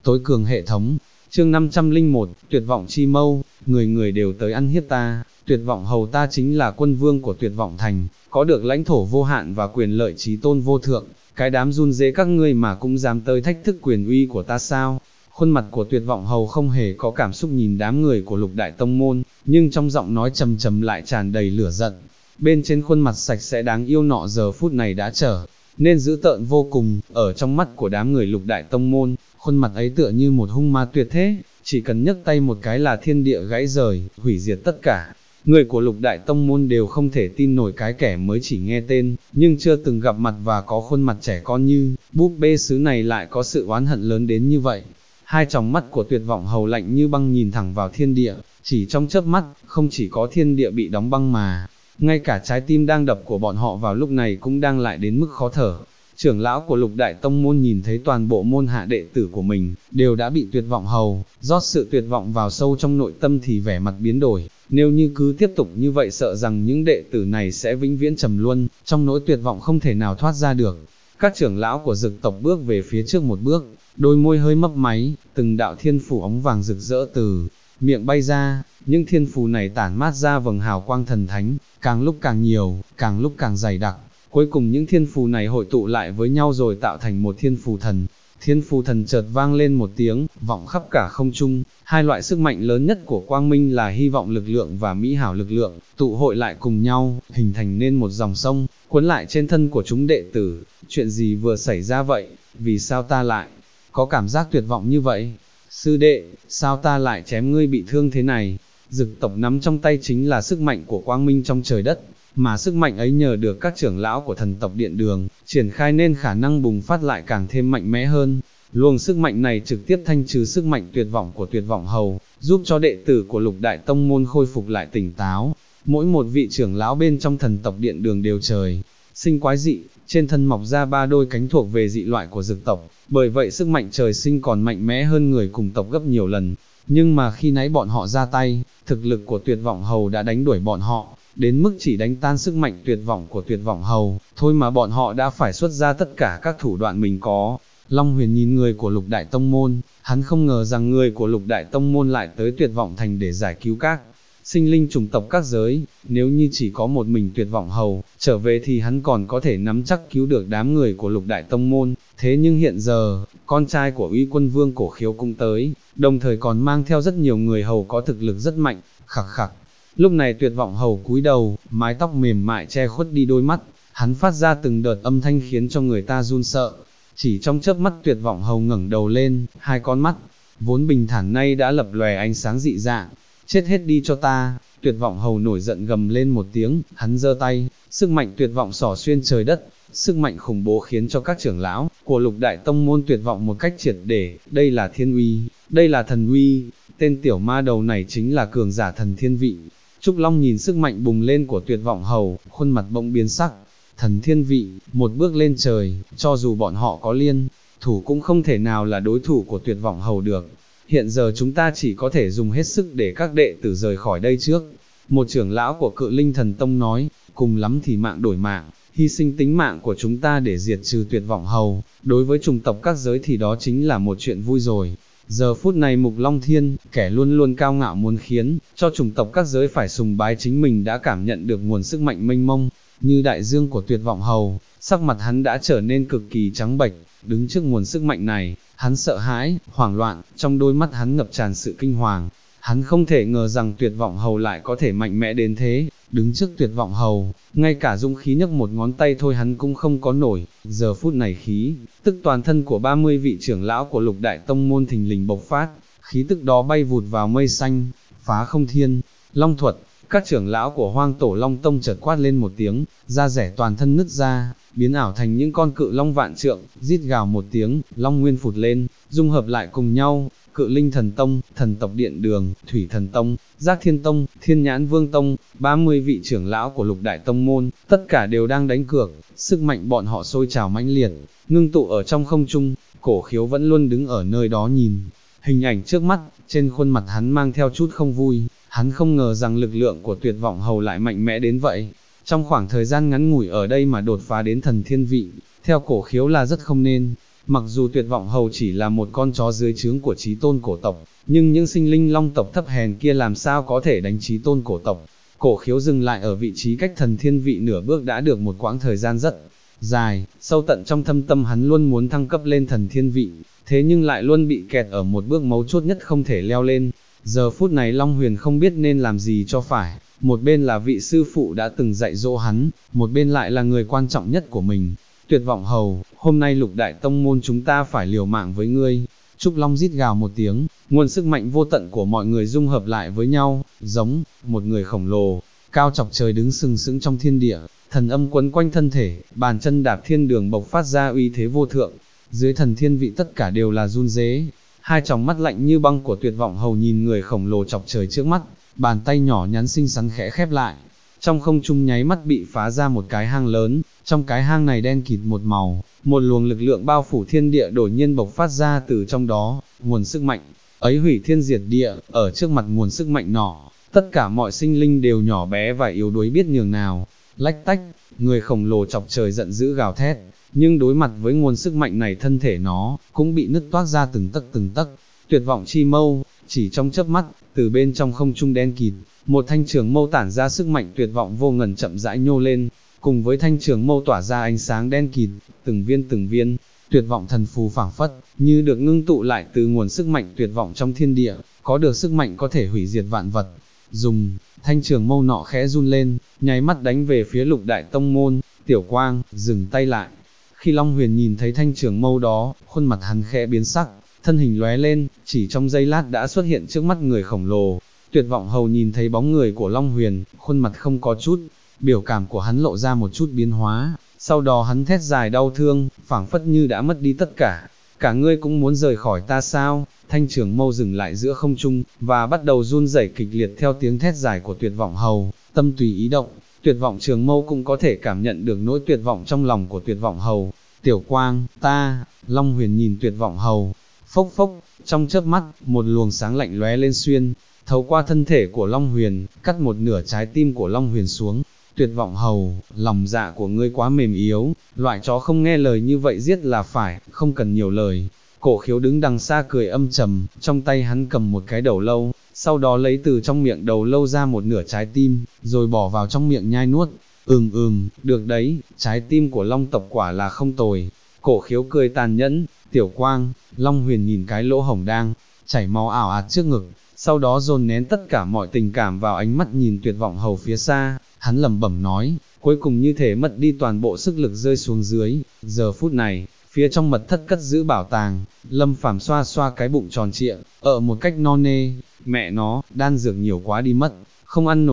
tối cường hệ thống. Chương 501, tuyệt vọng chi mâu, người người đều tới ăn hiếp ta, tuyệt vọng hầu ta chính là quân vương của tuyệt vọng thành, có được lãnh thổ vô hạn và quyền lợi chí tôn vô thượng, cái đám run rế các ngươi mà cũng dám tới thách thức quyền uy của ta sao? Khuôn mặt của tuyệt vọng hầu không hề có cảm xúc nhìn đám người của Lục Đại Tông Môn, nhưng trong giọng nói trầm trầm lại tràn đầy lửa giận. Bên trên khuôn mặt sạch sẽ đáng yêu nọ giờ phút này đã trở nên dữ tợn vô cùng, ở trong mắt của đám người Lục Đại Tông Môn, khuôn mặt ấy tựa như một hung ma tuyệt thế, chỉ cần nhấc tay một cái là thiên địa gãy rời, hủy diệt tất cả. Người của Lục Đại Tông Môn đều không thể tin nổi cái kẻ mới chỉ nghe tên, nhưng chưa từng gặp mặt và có khuôn mặt trẻ con như búp bê sứ này lại có sự oán hận lớn đến như vậy. Hai tròng mắt của tuyệt vọng hầu lạnh như băng nhìn thẳng vào thiên địa, chỉ trong chớp mắt, không chỉ có thiên địa bị đóng băng mà, ngay cả trái tim đang đập của bọn họ vào lúc này cũng đang lại đến mức khó thở. Trưởng lão của Lục Đại Tông Môn nhìn thấy toàn bộ môn hạ đệ tử của mình, đều đã bị tuyệt vọng hầu, rót sự tuyệt vọng vào sâu trong nội tâm thì vẻ mặt biến đổi, nếu như cứ tiếp tục như vậy sợ rằng những đệ tử này sẽ vĩnh viễn trầm luân, trong nỗi tuyệt vọng không thể nào thoát ra được. Các trưởng lão của Dực tộc bước về phía trước một bước, đôi môi hơi mấp máy, từng đạo thiên phủ ống vàng rực rỡ từ miệng bay ra, những thiên phù này tản mát ra vầng hào quang thần thánh, càng lúc càng nhiều, càng lúc càng dày đặc. Cuối cùng những thiên phù này hội tụ lại với nhau rồi tạo thành một thiên phù thần. Thiên phù thần chợt vang lên một tiếng, vọng khắp cả không trung. Hai loại sức mạnh lớn nhất của quang minh là hy vọng lực lượng và mỹ hảo lực lượng, tụ hội lại cùng nhau, hình thành nên một dòng sông, cuốn lại trên thân của chúng đệ tử. Chuyện gì vừa xảy ra vậy? Vì sao ta lại có cảm giác tuyệt vọng như vậy? Sư đệ, sao ta lại chém ngươi bị thương thế này? Dực tộc nắm trong tay chính là sức mạnh của quang minh trong trời đất, mà sức mạnh ấy nhờ được các trưởng lão của thần tộc Điện Đường triển khai nên khả năng bùng phát lại càng thêm mạnh mẽ hơn. Luồng sức mạnh này trực tiếp thanh trừ sức mạnh tuyệt vọng của tuyệt vọng hầu, giúp cho đệ tử của Lục Đại Tông Môn khôi phục lại tỉnh táo. Mỗi một vị trưởng lão bên trong thần tộc Điện Đường đều trời sinh quái dị, trên thân mọc ra 3 đôi cánh thuộc về dị loại của Dực tộc, bởi vậy sức mạnh trời sinh còn mạnh mẽ hơn người cùng tộc gấp nhiều lần. Nhưng mà khi nãy bọn họ ra tay, thực lực của tuyệt vọng hầu đã đánh đuổi bọn họ, đến mức chỉ đánh tan sức mạnh tuyệt vọng của tuyệt vọng hầu, thôi mà bọn họ đã phải xuất ra tất cả các thủ đoạn mình có. Long Huyền nhìn người của Lục Đại Tông Môn, hắn không ngờ rằng người của Lục Đại Tông Môn lại tới tuyệt vọng thành để giải cứu các sinh linh chủng tộc các giới. Nếu như chỉ có một mình tuyệt vọng hầu trở về thì hắn còn có thể nắm chắc cứu được đám người của Lục Đại Tông Môn, thế nhưng hiện giờ, con trai của Uy Quân Vương Cổ Khiếu cũng tới, đồng thời còn mang theo rất nhiều người hầu có thực lực rất mạnh. Khặc khặc. Lúc này tuyệt vọng hầu cúi đầu, mái tóc mềm mại che khuất đi đôi mắt, hắn phát ra từng đợt âm thanh khiến cho người ta run sợ. Chỉ trong chớp mắt tuyệt vọng hầu ngẩng đầu lên, hai con mắt vốn bình thản nay đã lập lòe ánh sáng dị dạng. Chết hết đi cho ta! Tuyệt vọng hầu nổi giận gầm lên một tiếng, hắn giơ tay, sức mạnh tuyệt vọng xỏ xuyên trời đất, sức mạnh khủng bố khiến cho các trưởng lão của Lục Đại Tông Môn tuyệt vọng một cách triệt để. Đây là thiên uy, đây là thần uy, tên tiểu ma đầu này chính là cường giả thần thiên vị. Trúc Long nhìn sức mạnh bùng lên của tuyệt vọng hầu, khuôn mặt bỗng biến sắc. Thần thiên vị, một bước lên trời, cho dù bọn họ có liên thủ cũng không thể nào là đối thủ của tuyệt vọng hầu được. Hiện giờ chúng ta chỉ có thể dùng hết sức để các đệ tử rời khỏi đây trước. Một trưởng lão của Cự Linh Thần Tông nói, cùng lắm thì mạng đổi mạng, hy sinh tính mạng của chúng ta để diệt trừ tuyệt vọng hầu, đối với chủng tộc các giới thì đó chính là một chuyện vui rồi. Giờ phút này Mục Long Thiên, kẻ luôn luôn cao ngạo muốn khiến cho chủng tộc các giới phải sùng bái chính mình đã cảm nhận được nguồn sức mạnh mênh mông, như đại dương của tuyệt vọng hầu, sắc mặt hắn đã trở nên cực kỳ trắng bệch, đứng trước nguồn sức mạnh này, hắn sợ hãi, hoảng loạn, trong đôi mắt hắn ngập tràn sự kinh hoàng. Hắn không thể ngờ rằng tuyệt vọng hầu lại có thể mạnh mẽ đến thế, đứng trước tuyệt vọng hầu, ngay cả dũng khí nhấc một ngón tay thôi hắn cũng không có nổi. Giờ phút này khí tức toàn thân của 30 vị trưởng lão của Lục Đại Tông Môn thình lình bộc phát, khí tức đó bay vụt vào mây xanh, phá không thiên, long thuật. Các trưởng lão của Hoang Tổ Long Tông chợt quát lên một tiếng, da rẻ toàn thân nứt ra, biến ảo thành những con cự long vạn trượng, rít gào một tiếng, long nguyên phụt lên, dung hợp lại cùng nhau. Cự Linh Thần Tông, Thần tộc Điện Đường, Thủy Thần Tông, Giác Thiên Tông, Thiên Nhãn Vương Tông, 30 vị trưởng lão của Lục Đại Tông Môn, tất cả đều đang đánh cược, sức mạnh bọn họ sôi trào mãnh liệt, ngưng tụ ở trong không trung. Cổ Khiếu vẫn luôn đứng ở nơi đó nhìn hình ảnh trước mắt, trên khuôn mặt hắn mang theo chút không vui, hắn không ngờ rằng lực lượng của tuyệt vọng hầu lại mạnh mẽ đến vậy. Trong khoảng thời gian ngắn ngủi ở đây mà đột phá đến thần thiên vị, theo Cổ Khiếu là rất không nên. Mặc dù Tuyệt vọng hầu chỉ là một con chó dưới trướng của chí tôn cổ tộc, nhưng những sinh linh long tộc thấp hèn kia làm sao có thể đánh chí tôn cổ tộc. Cổ Khiếu dừng lại ở vị trí cách thần thiên vị nửa bước đã được một quãng thời gian rất dài, sâu tận trong thâm tâm hắn luôn muốn thăng cấp lên thần thiên vị, thế nhưng lại luôn bị kẹt ở một bước mấu chốt nhất không thể leo lên. Giờ phút này Long Huyền không biết nên làm gì cho phải, một bên là vị sư phụ đã từng dạy dỗ hắn, một bên lại là người quan trọng nhất của mình. Tuyệt vọng hầu, hôm nay Lục đại tông môn chúng ta phải liều mạng với ngươi. Trúc Long rít gào một tiếng, nguồn sức mạnh vô tận của mọi người dung hợp lại với nhau, giống một người khổng lồ, cao chọc trời đứng sừng sững trong thiên địa, thần âm quấn quanh thân thể, bàn chân đạp thiên đường bộc phát ra uy thế vô thượng. Dưới thần thiên vị tất cả đều là run rế, hai tròng mắt lạnh như băng của Tuyệt vọng hầu nhìn người khổng lồ chọc trời trước mắt, bàn tay nhỏ nhắn xinh xắn khẽ khép lại. Trong không trung nháy mắt bị phá ra một cái hang lớn, trong cái hang này đen kịt một màu, một luồng lực lượng bao phủ thiên địa đột nhiên bộc phát ra từ trong đó, nguồn sức mạnh ấy hủy thiên diệt địa, ở trước mặt nguồn sức mạnh nọ, tất cả mọi sinh linh đều nhỏ bé và yếu đuối biết nhường nào. Lách tách, người khổng lồ chọc trời giận dữ gào thét, nhưng đối mặt với nguồn sức mạnh này thân thể nó cũng bị nứt toác ra từng tấc. Tuyệt vọng chi mâu, chỉ trong chớp mắt, từ bên trong không trung đen kịt, một thanh trường mâu tản ra sức mạnh tuyệt vọng vô ngần chậm rãi nhô lên, cùng với thanh trường mâu tỏa ra ánh sáng đen kịt, từng viên, tuyệt vọng thần phù phảng phất, như được ngưng tụ lại từ nguồn sức mạnh tuyệt vọng trong thiên địa, có được sức mạnh có thể hủy diệt vạn vật. Dùng, thanh trường mâu nọ khẽ run lên, nháy mắt đánh về phía Lục đại tông môn. Tiểu Quang, dừng tay lại. Khi Long Huyền nhìn thấy thanh trường mâu đó, khuôn mặt hắn khẽ biến sắc, thân hình lóe lên, chỉ trong giây lát đã xuất hiện trước mắt người khổng lồ. Tuyệt vọng hầu nhìn thấy bóng người của Long Huyền, khuôn mặt không có chút, biểu cảm của hắn lộ ra một chút biến hóa, sau đó hắn thét dài đau thương, phảng phất như đã mất đi tất cả. Cả ngươi cũng muốn rời khỏi ta sao? Thanh trường mâu dừng lại giữa không trung, và bắt đầu run rẩy kịch liệt theo tiếng thét dài của Tuyệt vọng hầu, tâm tùy ý động. Tuyệt vọng trường mâu cũng có thể cảm nhận được nỗi tuyệt vọng trong lòng của Tuyệt vọng hầu. Tiểu Quang, ta, Long Huyền nhìn Tuyệt vọng hầu, phốc phốc, trong chớp mắt, một luồng sáng lạnh lóe lên xuyên thấu qua thân thể của Long Huyền, cắt một nửa trái tim của Long Huyền xuống. Tuyệt vọng hầu, lòng dạ của ngươi quá mềm yếu, loại chó không nghe lời như vậy giết là phải, không cần nhiều lời. Cổ Khiếu đứng đằng xa cười âm trầm, trong tay hắn cầm một cái đầu lâu, sau đó lấy từ trong miệng đầu lâu ra một nửa trái tim, rồi bỏ vào trong miệng nhai nuốt. Được đấy, trái tim của Long tộc quả là không tồi. Cổ Khiếu cười tàn nhẫn. Tiểu Quang, Long Huyền nhìn cái lỗ hổng đang chảy máu ảo ạt trước ngực, sau đó dồn nén tất cả mọi tình cảm vào ánh mắt nhìn Tuyệt vọng hầu phía xa, hắn lẩm bẩm nói, cuối cùng như thể mất đi toàn bộ sức lực rơi xuống dưới. Giờ phút này, phía trong mật thất cất giữ bảo tàng, Lâm Phàm xoa xoa cái bụng tròn trịa, ở một cách no nê, mẹ nó, đan dược nhiều quá đi mất, không ăn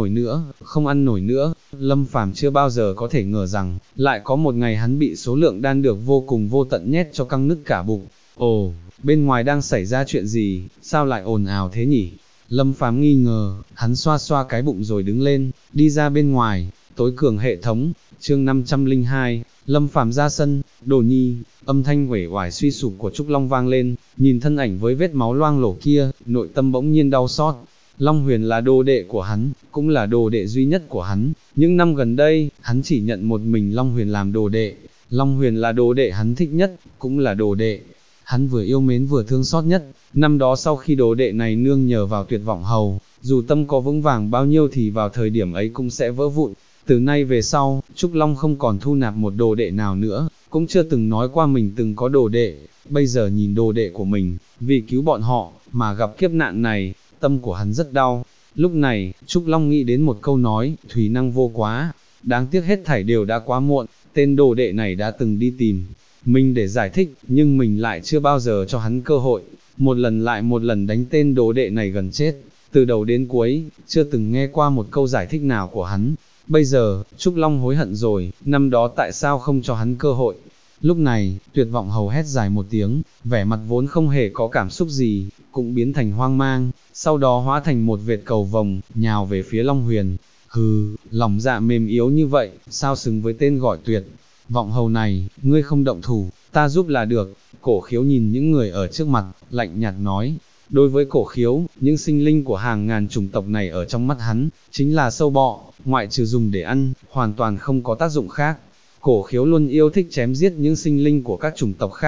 nổi nữa. Lâm Phàm chưa bao giờ có thể ngờ rằng, lại có một ngày hắn bị số lượng đan dược vô cùng vô tận nhét cho căng nứt cả bụng. Ồ, bên ngoài đang xảy ra chuyện gì, sao lại ồn ào thế nhỉ? Lâm Phàm nghi ngờ, hắn xoa xoa cái bụng rồi đứng lên, đi ra bên ngoài. Tối cường hệ thống, chương 502, Lâm Phàm ra sân. Đồ Nhi, âm thanh uể oải suy sụp của Trúc Long vang lên, nhìn thân ảnh với vết máu loang lổ kia, nội tâm bỗng nhiên đau xót. Long Huyền là đồ đệ của hắn, cũng là đồ đệ duy nhất của hắn, những năm gần đây, hắn chỉ nhận một mình Long Huyền làm đồ đệ. Long Huyền là đồ đệ hắn thích nhất, cũng là đồ đệ hắn vừa yêu mến vừa thương xót nhất. Năm đó sau khi đồ đệ này nương nhờ vào Tuyệt vọng hầu, dù tâm có vững vàng bao nhiêu thì vào thời điểm ấy cũng sẽ vỡ vụn. Từ nay về sau, Trúc Long không còn thu nạp một đồ đệ nào nữa, cũng chưa từng nói qua mình từng có đồ đệ. Bây giờ nhìn đồ đệ của mình, vì cứu bọn họ, mà gặp kiếp nạn này, tâm của hắn rất đau. Lúc này, Trúc Long nghĩ đến một câu nói, thùy năng vô quá, đáng tiếc hết thảy đều đã quá muộn. Tên đồ đệ này đã từng đi tìm mình để giải thích, nhưng mình lại chưa bao giờ cho hắn cơ hội, một lần lại một lần đánh tên đồ đệ này gần chết, từ đầu đến cuối, chưa từng nghe qua một câu giải thích nào của hắn. Bây giờ, Trúc Long hối hận rồi, năm đó tại sao không cho hắn cơ hội. Lúc này, Tuyệt vọng hầu hét dài một tiếng, vẻ mặt vốn không hề có cảm xúc gì, cũng biến thành hoang mang, sau đó hóa thành một vệt cầu vồng, nhào về phía Long Huyền. Hừ, lòng dạ mềm yếu như vậy, sao xứng với tên gọi Tuyệt vọng hầu này, ngươi không động thủ, ta giúp là được. Cổ Khiếu nhìn những người ở trước mặt, lạnh nhạt nói. Đối với Cổ Khiếu, những sinh linh của hàng ngàn chủng tộc này ở trong mắt hắn, chính là sâu bọ, ngoại trừ dùng để ăn, hoàn toàn không có tác dụng khác. Cổ Khiếu luôn yêu thích chém giết những sinh linh của các chủng tộc khác,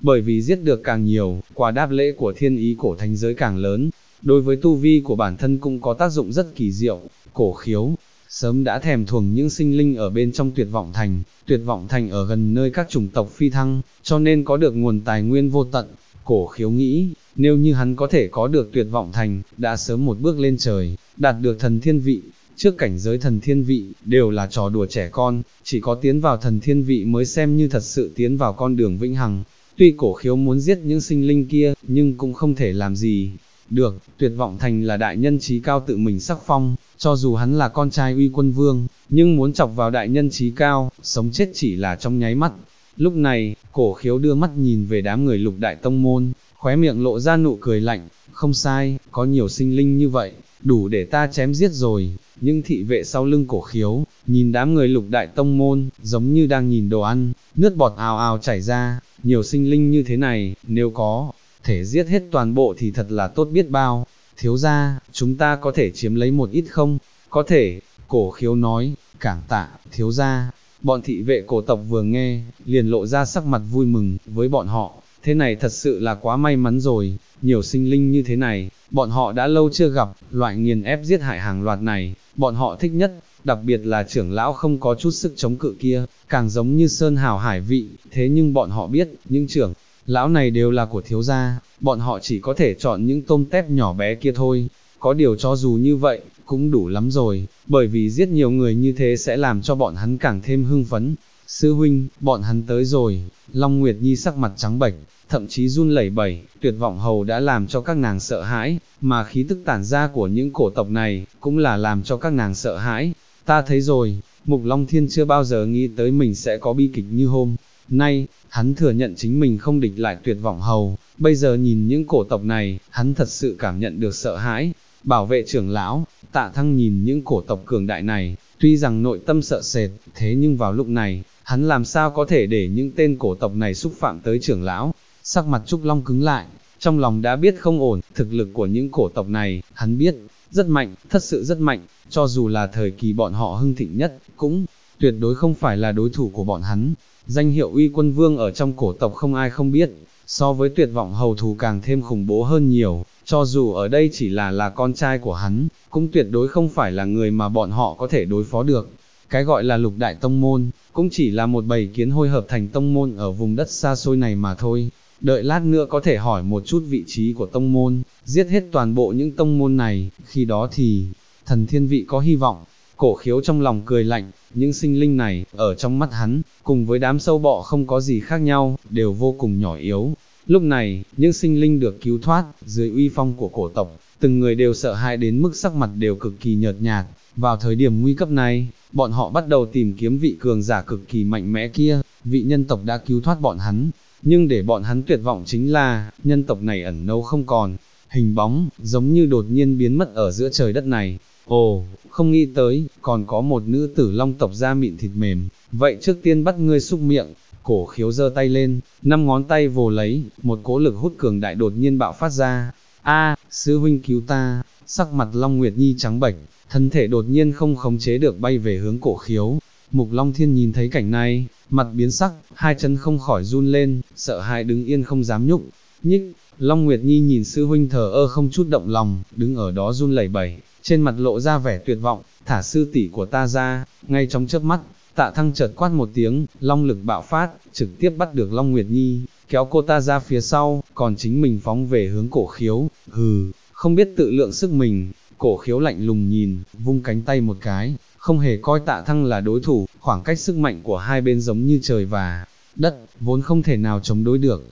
bởi vì giết được càng nhiều, quả đáp lễ của thiên ý cổ thánh giới càng lớn, đối với tu vi của bản thân cũng có tác dụng rất kỳ diệu. Cổ Khiếu sớm đã thèm thuồng những sinh linh ở bên trong Tuyệt vọng thành ở gần nơi các chủng tộc phi thăng, cho nên có được nguồn tài nguyên vô tận. Cổ Khiếu nghĩ, nếu như hắn có thể có được Tuyệt vọng thành, đã sớm một bước lên trời, đạt được thần thiên vị. Trước cảnh giới thần thiên vị, đều là trò đùa trẻ con, chỉ có tiến vào thần thiên vị mới xem như thật sự tiến vào con đường vĩnh hằng. Tuy Cổ Khiếu muốn giết những sinh linh kia, nhưng cũng không thể làm gì được. Tuyệt vọng thành là đại nhân trí cao tự mình sắc phong, cho dù hắn là con trai Uy Quân Vương, nhưng muốn chọc vào đại nhân trí cao, sống chết chỉ là trong nháy mắt. Lúc này, Cổ Khiếu đưa mắt nhìn về đám người Lục Đại Tông Môn, khóe miệng lộ ra nụ cười lạnh, không sai, có nhiều sinh linh như vậy, đủ để ta chém giết rồi. Những thị vệ sau lưng Cổ Khiếu, nhìn đám người Lục Đại Tông Môn, giống như đang nhìn đồ ăn, nước bọt ào ào chảy ra. Nhiều sinh linh như thế này, nếu có thể giết hết toàn bộ thì thật là tốt biết bao. Thiếu gia, chúng ta có thể chiếm lấy một ít không? Có thể, Cổ Khiếu nói, cảm tạ, thiếu gia. Bọn thị vệ cổ tộc vừa nghe, liền lộ ra sắc mặt vui mừng với bọn họ. Thế này thật sự là quá may mắn rồi, nhiều sinh linh như thế này, bọn họ đã lâu chưa gặp. Loại nghiền ép giết hại hàng loạt này, bọn họ thích nhất, đặc biệt là trưởng lão không có chút sức chống cự kia, càng giống như sơn hào hải vị. Thế nhưng bọn họ biết, những trưởng lão này đều là của thiếu gia, bọn họ chỉ có thể chọn những tôm tép nhỏ bé kia thôi. Có điều cho dù như vậy, cũng đủ lắm rồi, bởi vì giết nhiều người như thế sẽ làm cho bọn hắn càng thêm hưng phấn. Sư huynh, bọn hắn tới rồi. Long Nguyệt Nhi sắc mặt trắng bệch, thậm chí run lẩy bẩy. Tuyệt vọng hầu đã làm cho các nàng sợ hãi, mà khí tức tản ra của những cổ tộc này, cũng là làm cho các nàng sợ hãi. Ta thấy rồi, Mục Long Thiên chưa bao giờ nghĩ tới mình sẽ có bi kịch như hôm nay. Hắn thừa nhận chính mình không địch lại Tuyệt vọng hầu, bây giờ nhìn những cổ tộc này, hắn thật sự cảm nhận được sợ hãi. Bảo vệ trưởng lão, Tạ Thăng nhìn những cổ tộc cường đại này, tuy rằng nội tâm sợ sệt, thế nhưng vào lúc này, hắn làm sao có thể để những tên cổ tộc này xúc phạm tới trưởng lão. Sắc mặt Trúc Long cứng lại, trong lòng đã biết không ổn. Thực lực của những cổ tộc này, hắn biết, rất mạnh, thật sự rất mạnh, cho dù là thời kỳ bọn họ hưng thịnh nhất, cũng tuyệt đối không phải là đối thủ của bọn hắn. Danh hiệu Uy Quân Vương ở trong cổ tộc không ai không biết, so với Tuyệt vọng hầu thù càng thêm khủng bố hơn nhiều. Cho dù ở đây chỉ là con trai của hắn, cũng tuyệt đối không phải là người mà bọn họ có thể đối phó được. Cái gọi là Lục Đại Tông Môn, cũng chỉ là một bầy kiến hôi hợp thành tông môn ở vùng đất xa xôi này mà thôi. Đợi lát nữa có thể hỏi một chút vị trí của tông môn, giết hết toàn bộ những tông môn này, khi đó thì thần thiên vị có hy vọng. Cổ Khiếu trong lòng cười lạnh, những sinh linh này, ở trong mắt hắn, cùng với đám sâu bọ không có gì khác nhau, đều vô cùng nhỏ yếu. Lúc này, những sinh linh được cứu thoát, dưới uy phong của cổ tộc, từng người đều sợ hãi đến mức sắc mặt đều cực kỳ nhợt nhạt. Vào thời điểm nguy cấp này, bọn họ bắt đầu tìm kiếm vị cường giả cực kỳ mạnh mẽ kia. Vị nhân tộc đã cứu thoát bọn hắn, nhưng để bọn hắn tuyệt vọng chính là, nhân tộc này ẩn nâu không còn hình bóng, giống như đột nhiên biến mất ở giữa trời đất này. Ồ, không nghĩ tới, còn có một nữ tử long tộc da mịn thịt mềm, vậy trước tiên bắt ngươi xúc miệng. Cổ Khiếu giơ tay lên, 5 ngón tay vồ lấy, một cỗ lực hút cường đại đột nhiên bạo phát ra. A, sư huynh cứu ta. Sắc mặt Long Nguyệt Nhi trắng bệch, thân thể đột nhiên không khống chế được bay về hướng Cổ Khiếu. Mục Long Thiên nhìn thấy cảnh này, mặt biến sắc, hai chân không khỏi run lên, sợ hãi đứng yên không dám nhúc nhích. Long Nguyệt Nhi nhìn sư huynh thờ ơ không chút động lòng, đứng ở đó run lẩy bẩy, trên mặt lộ ra vẻ tuyệt vọng. Thả sư tỷ của ta ra. Ngay trong chớp mắt, Tạ Thăng chợt quát một tiếng, long lực bạo phát, trực tiếp bắt được Long Nguyệt Nhi, kéo cô ta ra phía sau, còn chính mình phóng về hướng Cổ Khiếu. Hừ, không biết tự lượng sức mình. Cổ Khiếu lạnh lùng nhìn, vung cánh tay một cái, không hề coi Tạ Thăng là đối thủ. Khoảng cách sức mạnh của hai bên giống như trời và đất, vốn không thể nào chống đối được.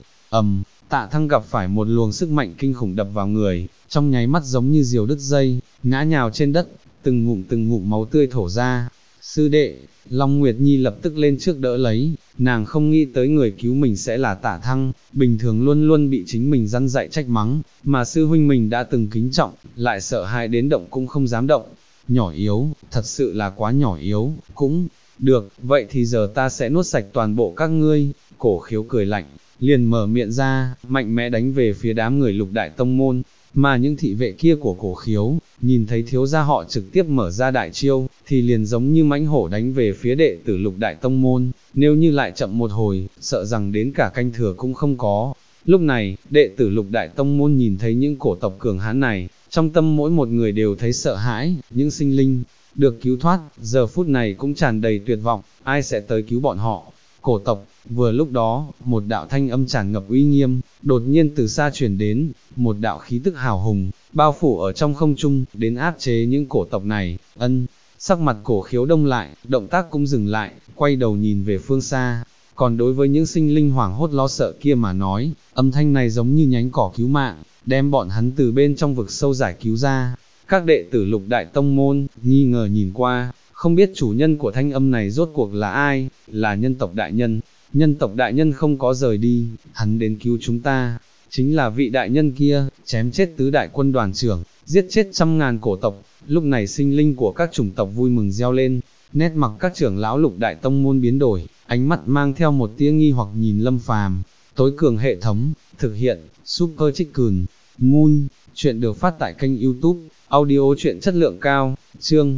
Tạ Thăng gặp phải một luồng sức mạnh kinh khủng đập vào người, trong nháy mắt giống như diều đứt dây, ngã nhào trên đất, từng ngụm máu tươi thổ ra. Sư đệ, Long Nguyệt Nhi lập tức lên trước đỡ lấy, nàng không nghĩ tới người cứu mình sẽ là Tạ Thăng, bình thường luôn luôn bị chính mình răn dạy trách mắng, mà sư huynh mình đã từng kính trọng, lại sợ hãi đến động cũng không dám động. Nhỏ yếu, thật sự là quá nhỏ yếu. Cũng được, vậy thì giờ ta sẽ nuốt sạch toàn bộ các ngươi. Cổ Khiếu cười lạnh, liền mở miệng ra, mạnh mẽ đánh về phía đám người Lục Đại Tông Môn, mà những thị vệ kia của Cổ Khiếu, nhìn thấy thiếu gia họ trực tiếp mở ra đại chiêu, thì liền giống như mãnh hổ đánh về phía đệ tử Lục Đại Tông Môn, nếu như lại chậm một hồi, sợ rằng đến cả canh thừa cũng không có. Lúc này, đệ tử Lục Đại Tông Môn nhìn thấy những cổ tộc cường hãn này, trong tâm mỗi một người đều thấy sợ hãi, những sinh linh được cứu thoát, giờ phút này cũng tràn đầy tuyệt vọng, ai sẽ tới cứu bọn họ. Cổ tộc, vừa lúc đó, một đạo thanh âm tràn ngập uy nghiêm, đột nhiên từ xa truyền đến, một đạo khí tức hào hùng, bao phủ ở trong không trung, đến áp chế những cổ tộc này. Sắc mặt Cổ Khiếu đông lại, động tác cũng dừng lại, quay đầu nhìn về phương xa. Còn đối với những sinh linh hoảng hốt lo sợ kia mà nói, âm thanh này giống như nhánh cỏ cứu mạng, đem bọn hắn từ bên trong vực sâu giải cứu ra. Các đệ tử Lục Đại Tông Môn, nghi ngờ nhìn qua, không biết chủ nhân của thanh âm này rốt cuộc là ai, là nhân tộc đại nhân. Nhân tộc đại nhân không có rời đi, hắn đến cứu chúng ta, chính là vị đại nhân kia, chém chết tứ đại quân đoàn trưởng, giết chết trăm ngàn cổ tộc. Lúc này sinh linh của các chủng tộc vui mừng reo lên, nét mặt các trưởng lão Lục Đại Tông Môn biến đổi, ánh mắt mang theo một tia nghi hoặc nhìn Lâm Phàm. Tối cường hệ thống, thực hiện, Super Chicken, Moon, chuyện được phát tại kênh YouTube, audio truyện chất lượng cao, chương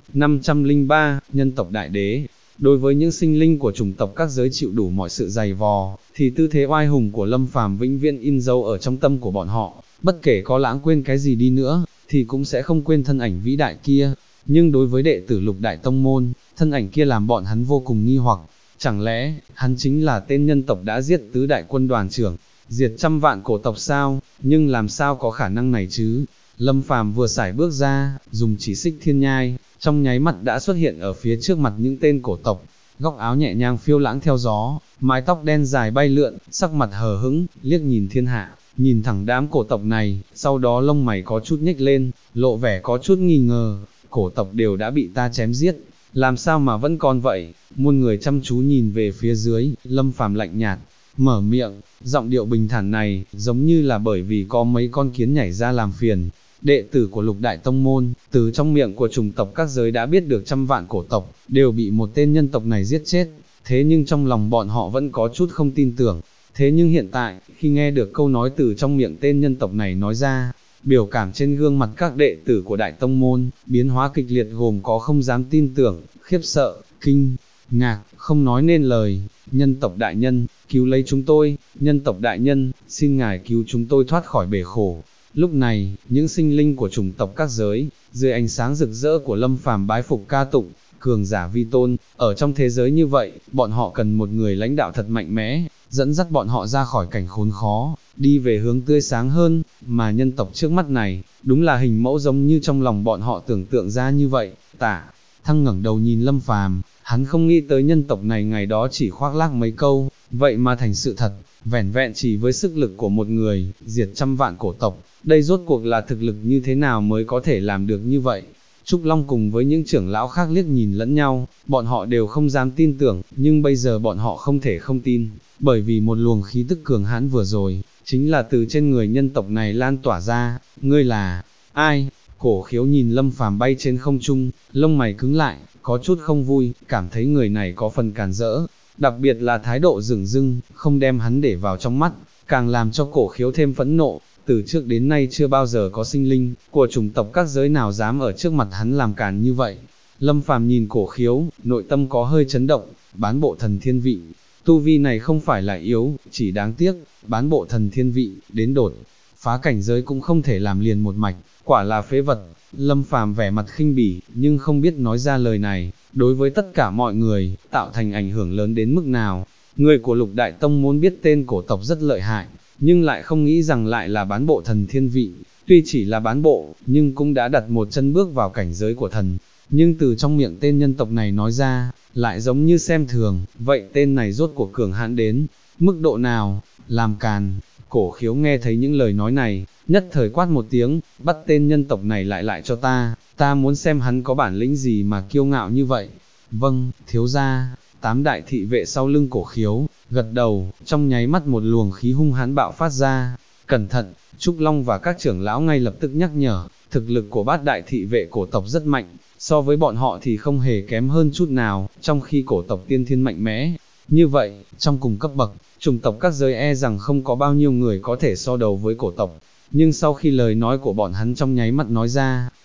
503, nhân tộc đại đế. Đối với những sinh linh của chủng tộc các giới chịu đủ mọi sự dày vò, thì tư thế oai hùng của Lâm Phàm vĩnh viễn in dấu ở trong tâm của bọn họ, bất kể có lãng quên cái gì đi nữa, thì cũng sẽ không quên thân ảnh vĩ đại kia. Nhưng đối với đệ tử Lục Đại Tông Môn, thân ảnh kia làm bọn hắn vô cùng nghi hoặc, chẳng lẽ, hắn chính là tên nhân tộc đã giết tứ đại quân đoàn trưởng, diệt trăm vạn cổ tộc sao, nhưng làm sao có khả năng này chứ? Lâm Phàm vừa sải bước ra, dùng chỉ xích thiên nhai, trong nháy mắt đã xuất hiện ở phía trước mặt những tên cổ tộc, góc áo nhẹ nhàng phiêu lãng theo gió, mái tóc đen dài bay lượn, sắc mặt hờ hững, liếc nhìn thiên hạ, nhìn thẳng đám cổ tộc này, sau đó lông mày có chút nhếch lên, lộ vẻ có chút nghi ngờ, cổ tộc đều đã bị ta chém giết, làm sao mà vẫn còn vậy? Muôn người chăm chú nhìn về phía dưới, Lâm Phàm lạnh nhạt, mở miệng, giọng điệu bình thản này, giống như là bởi vì có mấy con kiến nhảy ra làm phiền. Đệ tử của Lục Đại Tông Môn, từ trong miệng của chủng tộc các giới đã biết được trăm vạn cổ tộc, đều bị một tên nhân tộc này giết chết, thế nhưng trong lòng bọn họ vẫn có chút không tin tưởng. Thế nhưng hiện tại, khi nghe được câu nói từ trong miệng tên nhân tộc này nói ra, biểu cảm trên gương mặt các đệ tử của Đại Tông Môn, biến hóa kịch liệt gồm có không dám tin tưởng, khiếp sợ, kinh ngạc, không nói nên lời. Nhân tộc đại nhân, cứu lấy chúng tôi, nhân tộc đại nhân, xin ngài cứu chúng tôi thoát khỏi bể khổ. Lúc này, những sinh linh của chủng tộc các giới, dưới ánh sáng rực rỡ của Lâm Phàm bái phục ca tụng, cường giả vi tôn, ở trong thế giới như vậy, bọn họ cần một người lãnh đạo thật mạnh mẽ, dẫn dắt bọn họ ra khỏi cảnh khốn khó, đi về hướng tươi sáng hơn, mà nhân tộc trước mắt này, đúng là hình mẫu giống như trong lòng bọn họ tưởng tượng ra như vậy. Tả Thăng ngẩng đầu nhìn Lâm Phàm, hắn không nghĩ tới nhân tộc này ngày đó chỉ khoác lác mấy câu, vậy mà thành sự thật, vẻn vẹn chỉ với sức lực của một người, diệt trăm vạn cổ tộc, đây rốt cuộc là thực lực như thế nào mới có thể làm được như vậy. Trúc Long cùng với những trưởng lão khác liếc nhìn lẫn nhau, bọn họ đều không dám tin tưởng, nhưng bây giờ bọn họ không thể không tin, bởi vì một luồng khí tức cường hãn vừa rồi, chính là từ trên người nhân tộc này lan tỏa ra. Ngươi là ai? Cổ Khiếu nhìn Lâm Phàm bay trên không trung, lông mày cứng lại, có chút không vui, cảm thấy người này có phần càn rỡ, đặc biệt là thái độ dửng dưng, không đem hắn để vào trong mắt, càng làm cho Cổ Khiếu thêm phẫn nộ. Từ trước đến nay chưa bao giờ có sinh linh của chủng tộc các giới nào dám ở trước mặt hắn làm càn như vậy. Lâm Phàm nhìn Cổ Khiếu, nội tâm có hơi chấn động, bán bộ thần thiên vị, tu vi này không phải là yếu, chỉ đáng tiếc, bán bộ thần thiên vị, đến đột phá cảnh giới cũng không thể làm liền một mạch, quả là phế vật. Lâm Phàm vẻ mặt khinh bỉ, nhưng không biết nói ra lời này, đối với tất cả mọi người, tạo thành ảnh hưởng lớn đến mức nào. Người của Lục Đại Tông muốn biết tên cổ tộc rất lợi hại, nhưng lại không nghĩ rằng lại là bán bộ thần thiên vị, tuy chỉ là bán bộ, nhưng cũng đã đặt một chân bước vào cảnh giới của thần, nhưng từ trong miệng tên nhân tộc này nói ra, lại giống như xem thường, vậy tên này rốt cuộc cường hãn đến mức độ nào? Làm càn. Cổ Khiếu nghe thấy những lời nói này, nhất thời quát một tiếng, bắt tên nhân tộc này lại cho ta muốn xem hắn có bản lĩnh gì mà kiêu ngạo như vậy. Vâng, thiếu gia. 8 đại thị vệ sau lưng Cổ Khiếu, gật đầu, trong nháy mắt một luồng khí hung hãn bạo phát ra. Cẩn thận, Trúc Long và các trưởng lão ngay lập tức nhắc nhở, thực lực của bát đại thị vệ cổ tộc rất mạnh, so với bọn họ thì không hề kém hơn chút nào, trong khi cổ tộc tiên thiên mạnh mẽ. Như vậy, trong cùng cấp bậc, chủng tộc các giới e rằng không có bao nhiêu người có thể so đầu với cổ tộc. Nhưng sau khi lời nói của bọn hắn trong nháy mắt nói ra,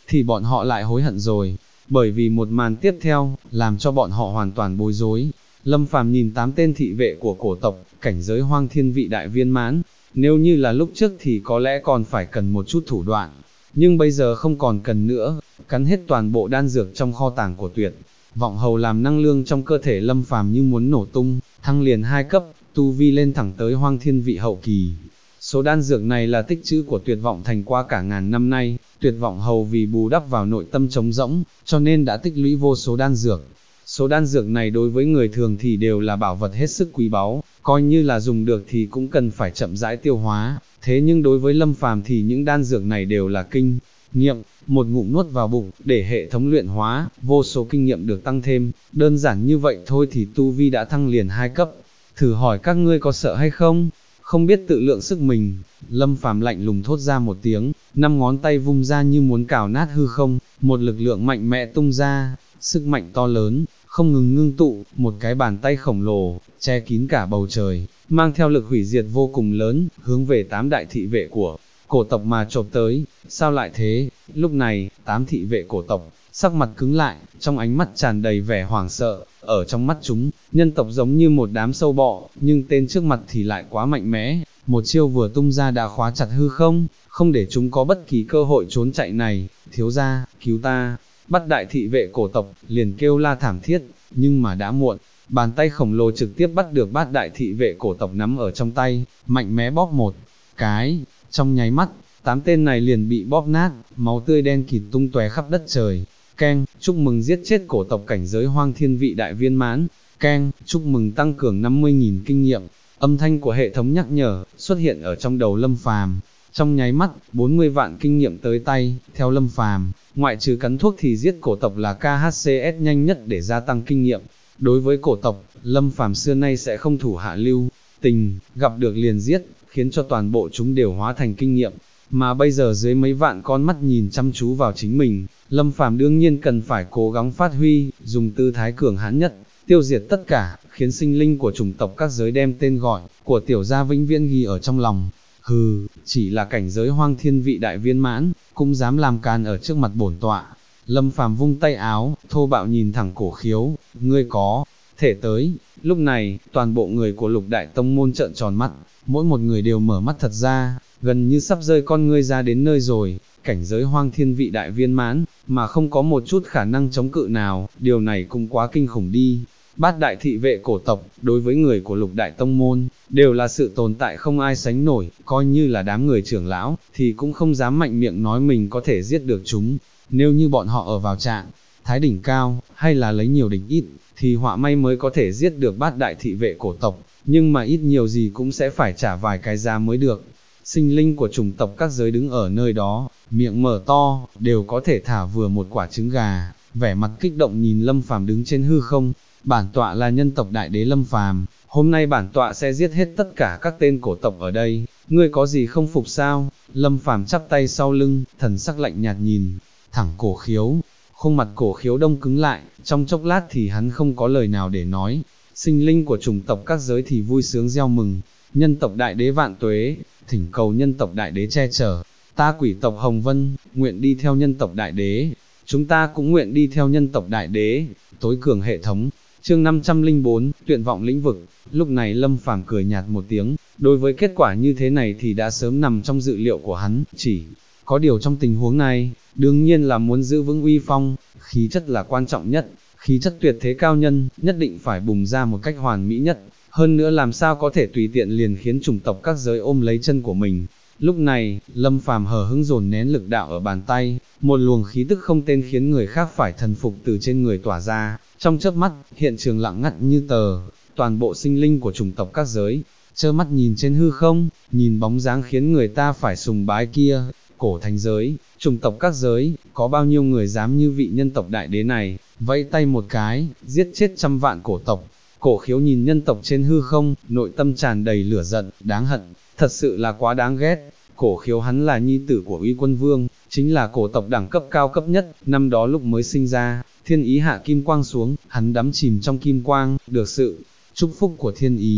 thì bọn họ lại hối hận rồi, bởi vì một màn tiếp theo, làm cho bọn họ hoàn toàn bối rối. Lâm Phàm nhìn 8 tên thị vệ của cổ tộc, cảnh giới hoang thiên vị đại viên mãn, nếu như là lúc trước thì có lẽ còn phải cần một chút thủ đoạn, nhưng bây giờ không còn cần nữa, cắn hết toàn bộ đan dược trong kho tàng của Tuyệt Vọng Hầu làm năng lượng trong cơ thể Lâm Phàm như muốn nổ tung, thăng liền 2 cấp, tu vi lên thẳng tới hoang thiên vị hậu kỳ. Số đan dược này là tích trữ của Tuyệt Vọng Thành qua cả ngàn năm nay, Tuyệt Vọng Hầu vì bù đắp vào nội tâm trống rỗng, cho nên đã tích lũy vô số đan dược. Số đan dược này đối với người thường thì đều là bảo vật hết sức quý báu, coi như là dùng được thì cũng cần phải chậm rãi tiêu hóa, thế nhưng đối với Lâm Phàm thì những đan dược này đều là kinh nghiệm, một ngụm nuốt vào bụng, để hệ thống luyện hóa, vô số kinh nghiệm được tăng thêm, đơn giản như vậy thôi thì tu vi đã thăng liền 2 cấp. Thử hỏi các ngươi có sợ hay không? Không biết tự lượng sức mình, Lâm Phàm lạnh lùng thốt ra một tiếng, 5 ngón tay vung ra như muốn cào nát hư không, một lực lượng mạnh mẽ tung ra, sức mạnh to lớn, không ngừng ngưng tụ, một cái bàn tay khổng lồ, che kín cả bầu trời, mang theo lực hủy diệt vô cùng lớn, hướng về 8 đại thị vệ của cổ tộc mà chộp tới. Sao lại thế? Lúc này, 8 thị vệ cổ tộc, sắc mặt cứng lại, trong ánh mắt tràn đầy vẻ hoảng sợ, ở trong mắt chúng, nhân tộc giống như một đám sâu bọ, nhưng tên trước mặt thì lại quá mạnh mẽ, một chiêu vừa tung ra đã khóa chặt hư không, không để chúng có bất kỳ cơ hội trốn chạy này. Thiếu gia, cứu ta! Bắt đại thị vệ cổ tộc, liền kêu la thảm thiết, nhưng mà đã muộn, bàn tay khổng lồ trực tiếp bắt được bát đại thị vệ cổ tộc nắm ở trong tay, mạnh mẽ bóp một cái, trong nháy mắt, 8 tên này liền bị bóp nát, máu tươi đen kịt tung tóe khắp đất trời. Keng, chúc mừng giết chết cổ tộc cảnh giới hoang thiên vị đại viên mãn. Keng, chúc mừng tăng cường 50.000 kinh nghiệm. Âm thanh của hệ thống nhắc nhở xuất hiện ở trong đầu Lâm Phàm. Trong nháy mắt, 40 vạn kinh nghiệm tới tay. Theo Lâm Phàm, ngoại trừ cắn thuốc thì giết cổ tộc là KHCS nhanh nhất để gia tăng kinh nghiệm. Đối với cổ tộc, Lâm Phàm xưa nay sẽ không thủ hạ lưu tình, gặp được liền giết, khiến cho toàn bộ chúng đều hóa thành kinh nghiệm. Mà bây giờ dưới mấy vạn con mắt nhìn chăm chú vào chính mình, Lâm Phàm đương nhiên cần phải cố gắng phát huy, dùng tư thái cường hãn nhất, tiêu diệt tất cả, khiến sinh linh của chủng tộc các giới đem tên gọi của tiểu gia vĩnh viễn ghi ở trong lòng. Hừ, chỉ là cảnh giới hoang thiên vị đại viên mãn, cũng dám làm càn ở trước mặt bổn tọa. Lâm Phàm vung tay áo, thô bạo nhìn thẳng Cổ Khiếu, ngươi có thể tới. Lúc này, toàn bộ người của Lục Đại Tông môn trợn tròn mắt, mỗi một người đều mở mắt thật ra, gần như sắp rơi con ngươi ra đến nơi rồi. Cảnh giới hoang thiên vị đại viên mãn, mà không có một chút khả năng chống cự nào, điều này cũng quá kinh khủng đi. Bát đại thị vệ cổ tộc, đối với người của Lục Đại Tông môn, đều là sự tồn tại không ai sánh nổi, coi như là đám người trưởng lão, thì cũng không dám mạnh miệng nói mình có thể giết được chúng. Nếu như bọn họ ở vào trạng thái đỉnh cao, hay là lấy nhiều địch ít, thì họa may mới có thể giết được bát đại thị vệ cổ tộc, nhưng mà ít nhiều gì cũng sẽ phải trả vài cái giá mới được. Sinh linh của chủng tộc các giới đứng ở nơi đó, miệng mở to, đều có thể thả vừa một quả trứng gà, vẻ mặt kích động nhìn Lâm Phàm đứng trên hư không. Bản tọa là nhân tộc đại đế Lâm Phàm, hôm nay bản tọa sẽ giết hết tất cả các tên cổ tộc ở đây, ngươi có gì không phục sao? Lâm Phàm chắp tay sau lưng, thần sắc lạnh nhạt nhìn thẳng Cổ Khiếu. Khuôn mặt Cổ Khiếu đông cứng lại, trong chốc lát thì hắn không có lời nào để nói. Sinh linh của chủng tộc các giới thì vui sướng reo mừng, nhân tộc đại đế vạn tuế, thỉnh cầu nhân tộc đại đế che chở. Ta quỷ tộc Hồng Vân, nguyện đi theo nhân tộc đại đế, chúng ta cũng nguyện đi theo nhân tộc đại đế. Tối cường hệ thống. Chương 504, tuyệt vọng lĩnh vực. Lúc này Lâm Phàm cười nhạt một tiếng, đối với kết quả như thế này thì đã sớm nằm trong dự liệu của hắn, chỉ có điều trong tình huống này, đương nhiên là muốn giữ vững uy phong, khí chất là quan trọng nhất, khí chất tuyệt thế cao nhân, nhất định phải bùng ra một cách hoàn mỹ nhất, hơn nữa làm sao có thể tùy tiện liền khiến chủng tộc các giới ôm lấy chân của mình. Lúc này, Lâm Phàm hờ hững dồn nén lực đạo ở bàn tay, một luồng khí tức không tên khiến người khác phải thần phục từ trên người tỏa ra, trong chớp mắt, hiện trường lặng ngắt như tờ, toàn bộ sinh linh của chủng tộc các giới, trơ mắt nhìn trên hư không, nhìn bóng dáng khiến người ta phải sùng bái kia. Cổ Thánh giới, chủng tộc các giới, có bao nhiêu người dám như vị nhân tộc đại đế này, vẫy tay một cái, giết chết trăm vạn cổ tộc. Cổ Khiếu nhìn nhân tộc trên hư không, nội tâm tràn đầy lửa giận, đáng hận, thật sự là quá đáng ghét. Cổ Khiếu hắn là nhi tử của Uy Quân Vương, chính là cổ tộc đẳng cấp cao cấp nhất, năm đó lúc mới sinh ra, Thiên Ý hạ kim quang xuống, hắn đắm chìm trong kim quang, được sự chúc phúc của Thiên Ý.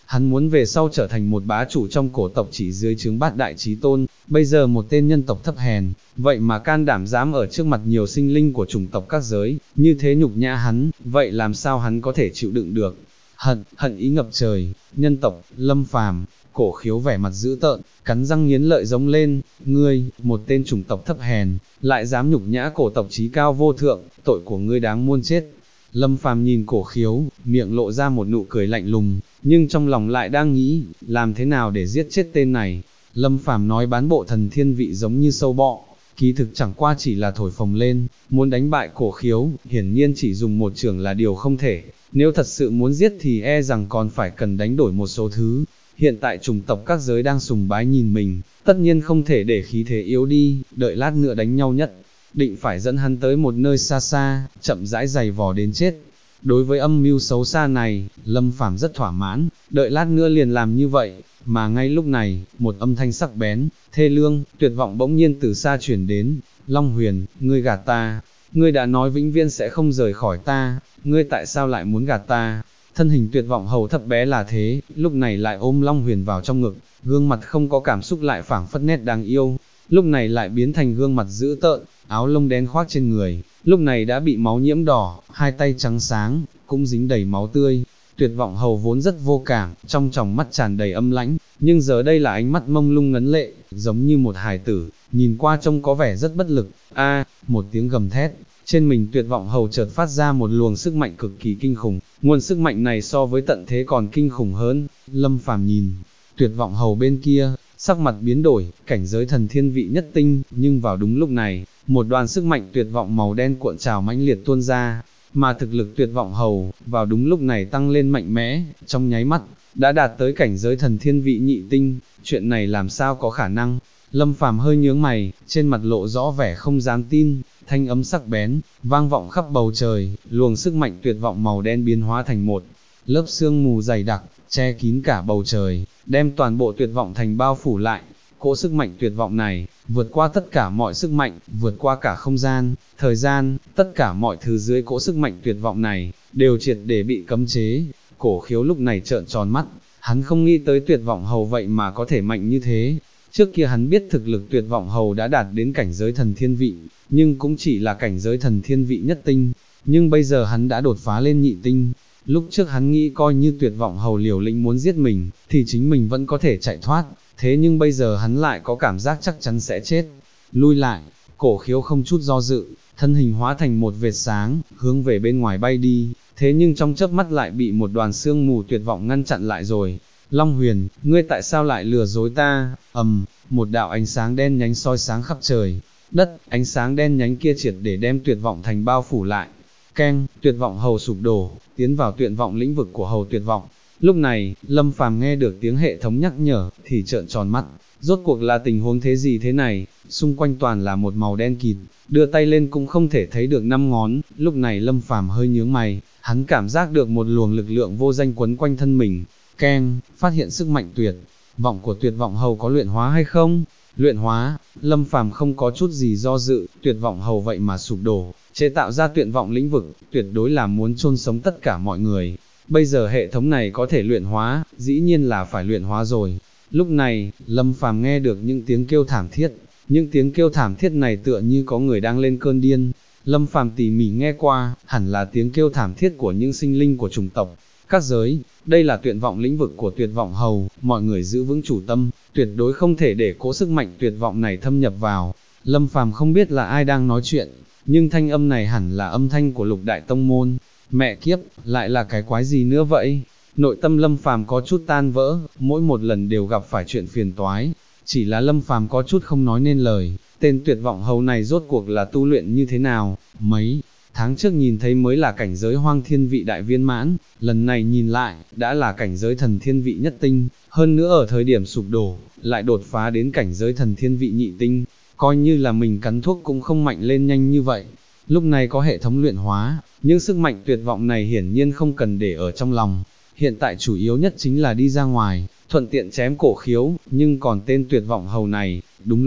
hắn muốn về sau trở thành một bá chủ trong cổ tộc chỉ dưới trướng bát đại chí tôn, bây giờ một tên nhân tộc thấp hèn, vậy mà can đảm dám ở trước mặt nhiều sinh linh của chủng tộc các giới, như thế nhục nhã hắn, vậy làm sao hắn có thể chịu đựng được. Hận ý ngập trời, nhân tộc, Lâm Phàm, Cổ Khiếu vẻ mặt dữ tợn, cắn răng nghiến lợi giống lên, ngươi, một tên chủng tộc thấp hèn, lại dám nhục nhã cổ tộc chí cao vô thượng, tội của ngươi đáng muôn chết. Lâm Phàm nhìn Cổ Khiếu, miệng lộ ra một nụ cười lạnh lùng, nhưng trong lòng lại đang nghĩ, làm thế nào để giết chết tên này. Lâm Phàm nói bán bộ thần thiên vị giống như sâu bọ, kỳ thực chẳng qua chỉ là thổi phồng lên, muốn đánh bại Cổ Khiếu, hiển nhiên chỉ dùng một chưởng là điều không thể, nếu thật sự muốn giết thì e rằng còn phải cần đánh đổi một số thứ. Hiện tại chủng tộc các giới đang sùng bái nhìn mình, tất nhiên không thể để khí thế yếu đi, đợi lát nữa đánh nhau nhất, định phải dẫn hắn tới một nơi xa xa, chậm rãi giày vò đến chết. Đối với âm mưu xấu xa này, Lâm Phàm rất thỏa mãn, đợi lát nữa liền làm như vậy, mà ngay lúc này, một âm thanh sắc bén, thê lương, tuyệt vọng bỗng nhiên từ xa chuyển đến, Long Huyền, ngươi gạt ta, ngươi đã nói vĩnh viễn sẽ không rời khỏi ta, ngươi tại sao lại muốn gạt ta? Thân hình tuyệt vọng hầu thấp bé là thế, lúc này lại ôm Long Huyền vào trong ngực, gương mặt không có cảm xúc lại phảng phất nét đáng yêu, lúc này lại biến thành gương mặt dữ tợn, áo lông đen khoác trên người, lúc này đã bị máu nhiễm đỏ, hai tay trắng sáng, cũng dính đầy máu tươi. Tuyệt vọng hầu vốn rất vô cảm, trong tròng mắt tràn đầy âm lãnh, nhưng giờ đây là ánh mắt mông lung ngấn lệ, giống như một hài tử, nhìn qua trông có vẻ rất bất lực. Một tiếng gầm thét, trên mình tuyệt vọng hầu chợt phát ra một luồng sức mạnh cực kỳ kinh khủng, nguồn sức mạnh này so với tận thế còn kinh khủng hơn. Lâm Phàm nhìn, tuyệt vọng hầu bên kia, sắc mặt biến đổi, cảnh giới thần thiên vị nhất tinh, nhưng vào đúng lúc này, một đoàn sức mạnh tuyệt vọng màu đen cuộn trào mãnh liệt tuôn ra, mà thực lực tuyệt vọng hầu, vào đúng lúc này tăng lên mạnh mẽ, trong nháy mắt, đã đạt tới cảnh giới thần thiên vị nhị tinh, chuyện này làm sao có khả năng. Lâm Phàm hơi nhướng mày, trên mặt lộ rõ vẻ không dám tin, thanh âm sắc bén, vang vọng khắp bầu trời, luồng sức mạnh tuyệt vọng màu đen biến hóa thành một lớp sương mù dày đặc, che kín cả bầu trời, đem toàn bộ tuyệt vọng thành bao phủ lại. Cỗ sức mạnh tuyệt vọng này, vượt qua tất cả mọi sức mạnh, vượt qua cả không gian, thời gian, tất cả mọi thứ dưới cỗ sức mạnh tuyệt vọng này, đều triệt để bị cấm chế. Cổ Khiếu lúc này trợn tròn mắt, hắn không nghĩ tới tuyệt vọng hầu vậy mà có thể mạnh như thế. Trước kia hắn biết thực lực tuyệt vọng hầu đã đạt đến cảnh giới thần thiên vị, nhưng cũng chỉ là cảnh giới thần thiên vị nhất tinh, nhưng bây giờ hắn đã đột phá lên nhị tinh. Lúc trước hắn nghĩ coi như tuyệt vọng hầu liều lĩnh muốn giết mình, thì chính mình vẫn có thể chạy thoát, thế nhưng bây giờ hắn lại có cảm giác chắc chắn sẽ chết. Lui lại, Cổ Khiếu không chút do dự, thân hình hóa thành một vệt sáng, hướng về bên ngoài bay đi, thế nhưng trong chớp mắt lại bị một đoàn sương mù tuyệt vọng ngăn chặn lại rồi. Long Huyền, ngươi tại sao lại lừa dối ta? Một đạo ánh sáng đen nhánh soi sáng khắp trời, đất, ánh sáng đen nhánh kia triệt để đem tuyệt vọng thành bao phủ lại. Keng, tuyệt vọng hầu sụp đổ, tiến vào tuyệt vọng lĩnh vực của hầu tuyệt vọng. Lúc này, Lâm Phàm nghe được tiếng hệ thống nhắc nhở, thì trợn tròn mắt, rốt cuộc là tình huống thế gì thế này, xung quanh toàn là một màu đen kịt, đưa tay lên cũng không thể thấy được 5 ngón, lúc này Lâm Phàm hơi nhướng mày, hắn cảm giác được một luồng lực lượng vô danh quấn quanh thân mình. Keng, phát hiện sức mạnh tuyệt vọng của tuyệt vọng hầu có luyện hóa hay không? Luyện hóa, Lâm Phàm không có chút gì do dự, tuyệt vọng hầu vậy mà sụp đổ, chế tạo ra tuyệt vọng lĩnh vực, tuyệt đối là muốn chôn sống tất cả mọi người. Bây giờ hệ thống này có thể luyện hóa, dĩ nhiên là phải luyện hóa rồi. Lúc này, Lâm Phàm nghe được những tiếng kêu thảm thiết, những tiếng kêu thảm thiết này tựa như có người đang lên cơn điên. Lâm Phàm tỉ mỉ nghe qua, hẳn là tiếng kêu thảm thiết của những sinh linh của chủng tộc các giới, đây là tuyệt vọng lĩnh vực của tuyệt vọng hầu, mọi người giữ vững chủ tâm, tuyệt đối không thể để cỗ sức mạnh tuyệt vọng này thâm nhập vào. Lâm Phàm không biết là ai đang nói chuyện, nhưng thanh âm này hẳn là âm thanh của Lục Đại Tông Môn. Mẹ kiếp, lại là cái quái gì nữa vậy? Nội tâm Lâm Phàm có chút tan vỡ, mỗi một lần đều gặp phải chuyện phiền toái, chỉ là Lâm Phàm có chút không nói nên lời, tên tuyệt vọng hầu này rốt cuộc là tu luyện như thế nào, mấy tháng trước nhìn thấy mới là cảnh giới hoang thiên vị đại viên mãn, lần này nhìn lại, đã là cảnh giới thần thiên vị nhất tinh, hơn nữa ở thời điểm sụp đổ, lại đột phá đến cảnh giới thần thiên vị nhị tinh, coi như là mình cắn thuốc cũng không mạnh lên nhanh như vậy. Lúc này có hệ thống luyện hóa, nhưng sức mạnh tuyệt vọng này hiển nhiên không cần để ở trong lòng, hiện tại chủ yếu nhất chính là đi ra ngoài, thuận tiện chém Cổ Khiếu, nhưng còn tên tuyệt vọng hầu này, đúng lúc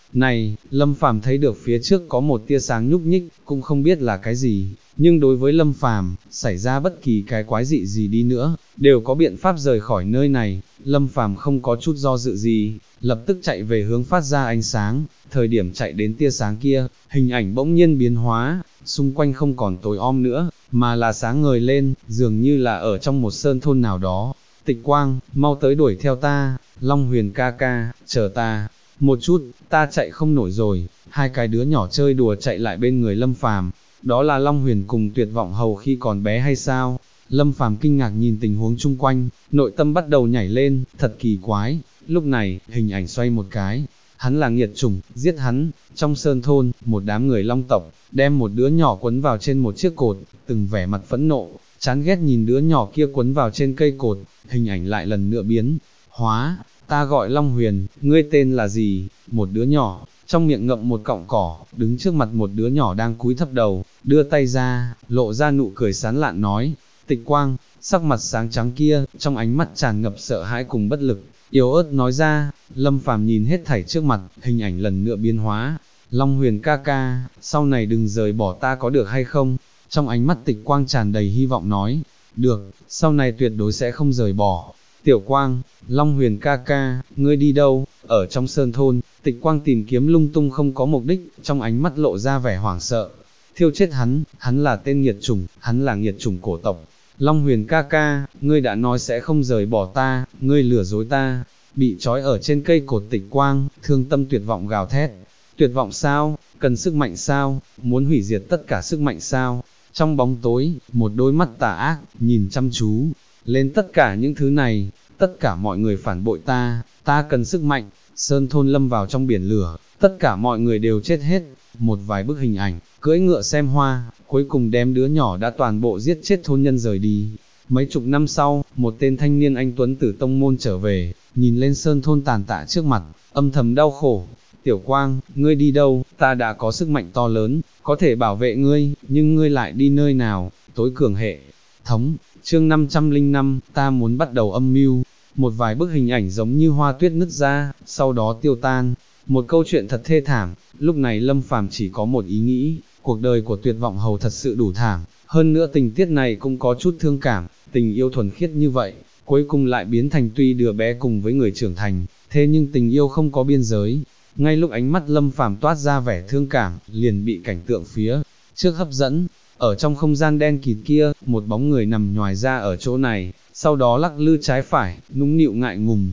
Này, Lâm Phàm thấy được phía trước có một tia sáng nhúc nhích, cũng không biết là cái gì, nhưng đối với Lâm Phàm, xảy ra bất kỳ cái quái dị gì đi nữa, đều có biện pháp rời khỏi nơi này. Lâm Phàm không có chút do dự gì, lập tức chạy về hướng phát ra ánh sáng. Thời điểm chạy đến tia sáng kia, hình ảnh bỗng nhiên biến hóa, xung quanh không còn tối om nữa, mà là sáng ngời lên, dường như là ở trong một sơn thôn nào đó. Tịch Quang, mau tới đuổi theo ta, Long Huyền ca ca, chờ ta. Một chút, ta chạy không nổi rồi. Hai cái đứa nhỏ chơi đùa chạy lại bên người Lâm Phàm. Đó là Long Huyền cùng Tuyệt Vọng Hầu khi còn bé hay sao? Lâm Phàm kinh ngạc nhìn tình huống chung quanh, nội tâm bắt đầu nhảy lên, thật kỳ quái. Lúc này, hình ảnh xoay một cái, hắn là nghiệt chủng, giết hắn. Trong sơn thôn, một đám người Long tộc, đem một đứa nhỏ quấn vào trên một chiếc cột, từng vẻ mặt phẫn nộ, chán ghét nhìn đứa nhỏ kia quấn vào trên cây cột. Hình ảnh lại lần nữa biến hóa, ta gọi Long Huyền, ngươi tên là gì? Một đứa nhỏ, trong miệng ngậm một cọng cỏ, đứng trước mặt một đứa nhỏ đang cúi thấp đầu, đưa tay ra, lộ ra nụ cười sán lạn nói. Tịch Quang, sắc mặt sáng trắng kia, trong ánh mắt tràn ngập sợ hãi cùng bất lực, yếu ớt nói ra. Lâm Phàm nhìn hết thảy trước mặt, hình ảnh lần nữa biến hóa. Long Huyền ca ca, sau này đừng rời bỏ ta có được hay không? Trong ánh mắt Tịch Quang tràn đầy hy vọng nói. Được, sau này tuyệt đối sẽ không rời bỏ. Tiểu Quang, Long Huyền ca ca, ngươi đi đâu? Ở trong sơn thôn, Tịch Quang tìm kiếm lung tung không có mục đích, trong ánh mắt lộ ra vẻ hoảng sợ. Thiêu chết hắn là tên nghiệt chủng, hắn là nghiệt chủng cổ tộc. Long Huyền ca ca, ngươi đã nói sẽ không rời bỏ ta, ngươi lừa dối ta. Bị trói ở trên cây cột Tịch Quang, thương tâm tuyệt vọng gào thét. Tuyệt vọng sao? Cần sức mạnh sao? Muốn hủy diệt tất cả sức mạnh sao? Trong bóng tối, một đôi mắt tà ác, nhìn chăm chú lên tất cả những thứ này. Tất cả mọi người phản bội ta cần sức mạnh. Sơn thôn lâm vào trong biển lửa, tất cả mọi người đều chết hết. Một vài bức hình ảnh, cưỡi ngựa xem hoa, cuối cùng đem đứa nhỏ đã toàn bộ giết chết thôn nhân rời đi. Mấy chục năm sau, một tên thanh niên anh tuấn từ tông môn trở về, nhìn lên sơn thôn tàn tạ trước mặt, âm thầm đau khổ. Tiểu Quang, ngươi đi đâu? Ta đã có sức mạnh to lớn, có thể bảo vệ ngươi, nhưng ngươi lại đi nơi nào? Tối cường hệ thống, chương 505, ta muốn bắt đầu âm mưu. Một vài bức hình ảnh giống như hoa tuyết nứt ra, sau đó tiêu tan. Một câu chuyện thật thê thảm. Lúc này Lâm Phàm chỉ có một ý nghĩ, cuộc đời của Tuyệt Vọng Hầu thật sự đủ thảm. Hơn nữa tình tiết này cũng có chút thương cảm, tình yêu thuần khiết như vậy, cuối cùng lại biến thành tuy đứa bé cùng với người trưởng thành, thế nhưng tình yêu không có biên giới. Ngay lúc ánh mắt Lâm Phàm toát ra vẻ thương cảm, liền bị cảnh tượng phía trước hấp dẫn. Ở trong không gian đen kịt kia, một bóng người nằm nhoài ra ở chỗ này, sau đó lắc lư trái phải, nũng nịu ngại ngùng,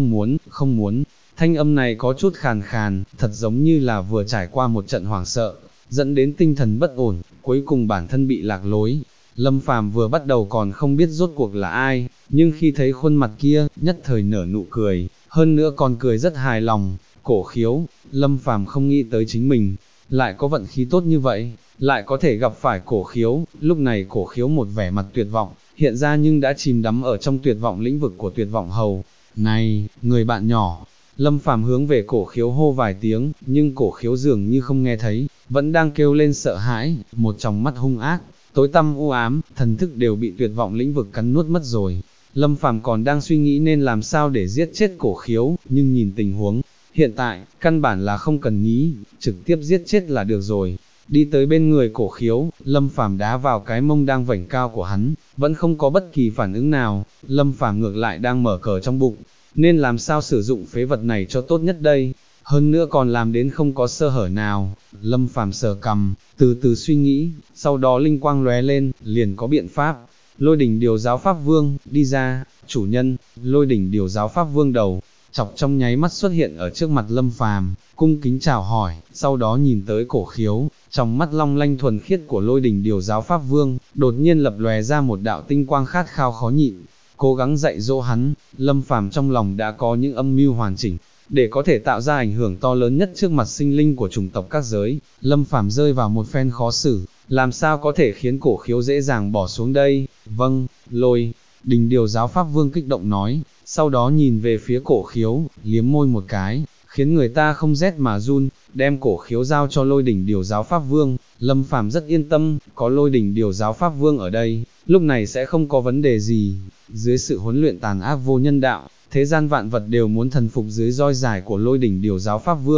không muốn. Thanh âm này có chút khàn khàn, thật giống như là vừa trải qua một trận hoảng sợ, dẫn đến tinh thần bất ổn, cuối cùng bản thân bị lạc lối. Lâm Phàm vừa bắt đầu còn không biết rốt cuộc là ai, nhưng khi thấy khuôn mặt kia, nhất thời nở nụ cười, hơn nữa còn cười rất hài lòng. Cổ Khiếu, Lâm Phàm không nghĩ tới chính mình lại có vận khí tốt như vậy, lại có thể gặp phải Cổ Khiếu. Lúc này Cổ Khiếu một vẻ mặt tuyệt vọng, hiện ra nhưng đã chìm đắm ở trong tuyệt vọng lĩnh vực của Tuyệt Vọng Hầu. Này, người bạn nhỏ. Lâm Phàm hướng về Cổ Khiếu hô vài tiếng, nhưng Cổ Khiếu dường như không nghe thấy, vẫn đang kêu lên sợ hãi, một tròng mắt hung ác, tối tăm u ám, thần thức đều bị tuyệt vọng lĩnh vực cắn nuốt mất rồi. Lâm Phàm còn đang suy nghĩ nên làm sao để giết chết Cổ Khiếu, nhưng nhìn tình huống hiện tại, căn bản là không cần nghĩ, trực tiếp giết chết là được rồi. Đi tới bên người Cổ Khiếu, Lâm Phàm đá vào cái mông đang vểnh cao của hắn, vẫn không có bất kỳ phản ứng nào. Lâm Phàm ngược lại đang mở cờ trong bụng, nên làm sao sử dụng phế vật này cho tốt nhất đây, hơn nữa còn làm đến không có sơ hở nào. Lâm Phàm sờ cằm, từ từ suy nghĩ, sau đó linh quang lóe lên, liền có biện pháp. Lôi Đỉnh Điều Giáo Pháp Vương, đi ra. Chủ nhân. Lôi Đỉnh Điều Giáo Pháp Vương đầu chọc trong nháy mắt xuất hiện ở trước mặt Lâm Phàm, cung kính chào hỏi, sau đó nhìn tới Cổ Khiếu, trong mắt long lanh thuần khiết của Lôi Đỉnh Điều Giáo Pháp Vương, đột nhiên lập lòe ra một đạo tinh quang khát khao khó nhịn. Cố gắng dạy dỗ hắn, Lâm Phàm trong lòng đã có những âm mưu hoàn chỉnh, để có thể tạo ra ảnh hưởng to lớn nhất trước mặt sinh linh của chủng tộc các giới. Lâm Phàm rơi vào một phen khó xử, làm sao có thể khiến Cổ Khiếu dễ dàng bỏ xuống đây? Vâng, Lôi Đỉnh Điều Giáo Pháp Vương kích động nói, sau đó nhìn về phía Cổ Khiếu, liếm môi một cái, khiến người ta không rét mà run, đem Cổ Khiếu giao cho Lôi Đỉnh Điều Giáo Pháp Vương. Lâm Phàm rất yên tâm, có Lôi Đỉnh Điều Giáo Pháp Vương ở đây, lúc này sẽ không có vấn đề gì. Dưới sự huấn luyện tàn ác vô nhân đạo, thế gian vạn vật đều muốn thần phục dưới roi dài của Lôi Đỉnh Điều Giáo Pháp Vương.